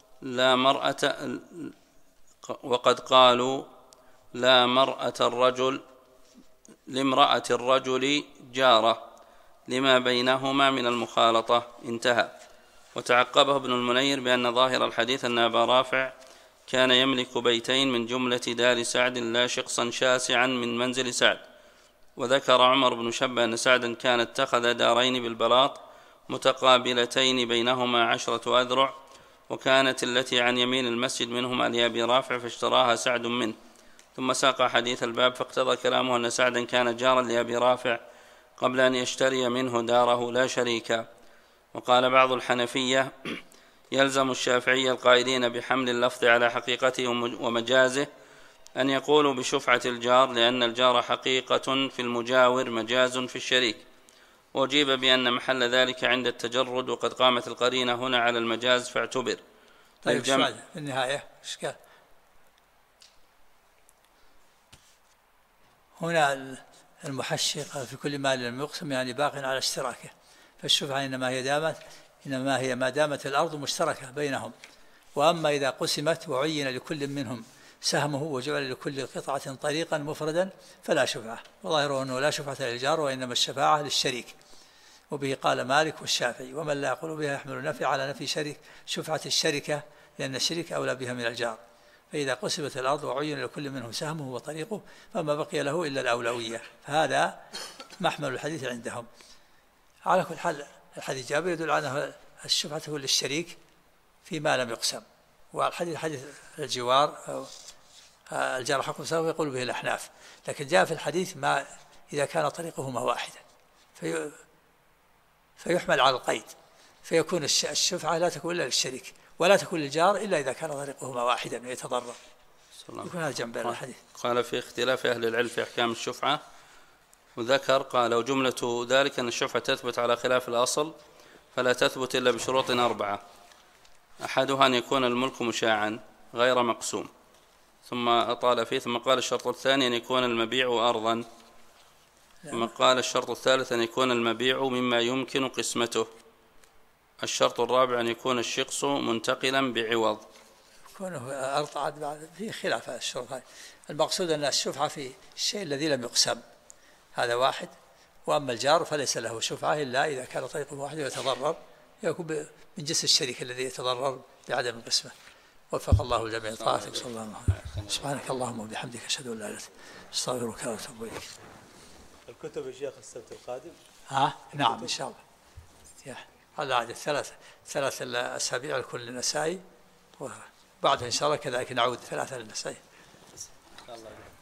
Speaker 2: لا مرأة الرجل لامرأة الرجل جارة لما بينهما من المخالطة. انتهى. وتعقبه ابن المنير بأن ظاهر الحديث أن أبا رافع كان يملك بيتين من جملة دار سعد لا شقصا شاسعا من منزل سعد. وذكر عمر بن شبة أن سعدا كان اتخذ دارين بالبلاط متقابلتين بينهما 10 أذرع، وكانت التي عن يمين المسجد منهما لأبي رافع فاشتراها سعد منه. ثم ساق حديث الباب فاقتضى كلامه أن سعدا كان جارا لأبي رافع قبل أن يشتري منه داره لا شريكا. وقال بعض الحنفية يلزم الشافعية القائلين بحمل اللفظ على حقيقته ومجازه أن يقولوا بشفعة الجار، لأن الجار حقيقة في المجاور مجاز في الشريك. وأجيب بأن محل ذلك عند التجرد، وقد قامت القرينة هنا على المجاز فاعتبر.
Speaker 1: طيب في النهاية هنا المحشي قال في كل مال لم يقسم يعني باق على اشتراكه، فالشفعة إنما هي ما دامت الأرض مشتركة بينهم. وأما إذا قسمت وعين لكل منهم سهمه وجعل لكل قطعة طريقا مفردا فلا شفعة، وظاهره أنه لا شفعة للجار وإنما الشفاعة للشريك. وبه قال مالك والشافعي. ومن لا يقول بها يحمل النفي على نفي شفعة الشركة، لأن الشريك أولى بها من الجار. فإذا قسمت الأرض وعين لكل منهم سهمه وطريقه فما بقي له إلا الأولوية، فهذا محمل الحديث عندهم. على كل حال الحديث جابر يدل على أن الشفعة تكون للشريك فيما لم يقسم، والحديث حديث الجوار أو الجار حق مساوي يقول به الأحناف، لكن جاء في الحديث ما إذا كان طريقهما واحدا فيحمل على القيد، فيكون الشفعة لا تكون إلا للشريك ولا تكون للجار إلا إذا كان طريقهما واحدا ويتضرر. يكون هذا جنب الحديث.
Speaker 2: قال في اختلاف أهل العلم في أحكام الشفعة، وذكر قال وجملة ذلك أن الشفعة تثبت على خلاف الأصل، فلا تثبت إلا بشروط 4: أحدها أن يكون الملك مشاعا غير مقسوم، ثم أطال فيه، ثم قال الشرط الثاني أن يكون المبيع أرضا، ثم قال الشرط الثالث أن يكون المبيع مما يمكن قسمته، الشرط الرابع أن يكون الشخص منتقلا بعوض.
Speaker 1: كونه أرض عاد في خلاف الشروط هذه، المقصود أن الشفعة في الشيء الذي لم يقسم، هذا واحد. وأما الجار فليس له شفعة إلا إذا كان طريقه واحد ويتضرر، يكون من جنس الشريك الذي يتضرر بعدم القسمة. وفق الله الجميع طاعتك صلى الله عليه وسلم. سبحانك اللهم وبحمدك أشهد أن لا إله إلا أنت أستغفرك وأتوب إليك.
Speaker 4: الكتب الشيخ السبت القادم؟
Speaker 1: نعم إن شاء الله. هذا عاد ثلاث الأسابيع لكل نسائي، وبعد إن شاء الله كذلك نعود 3 للنسائي.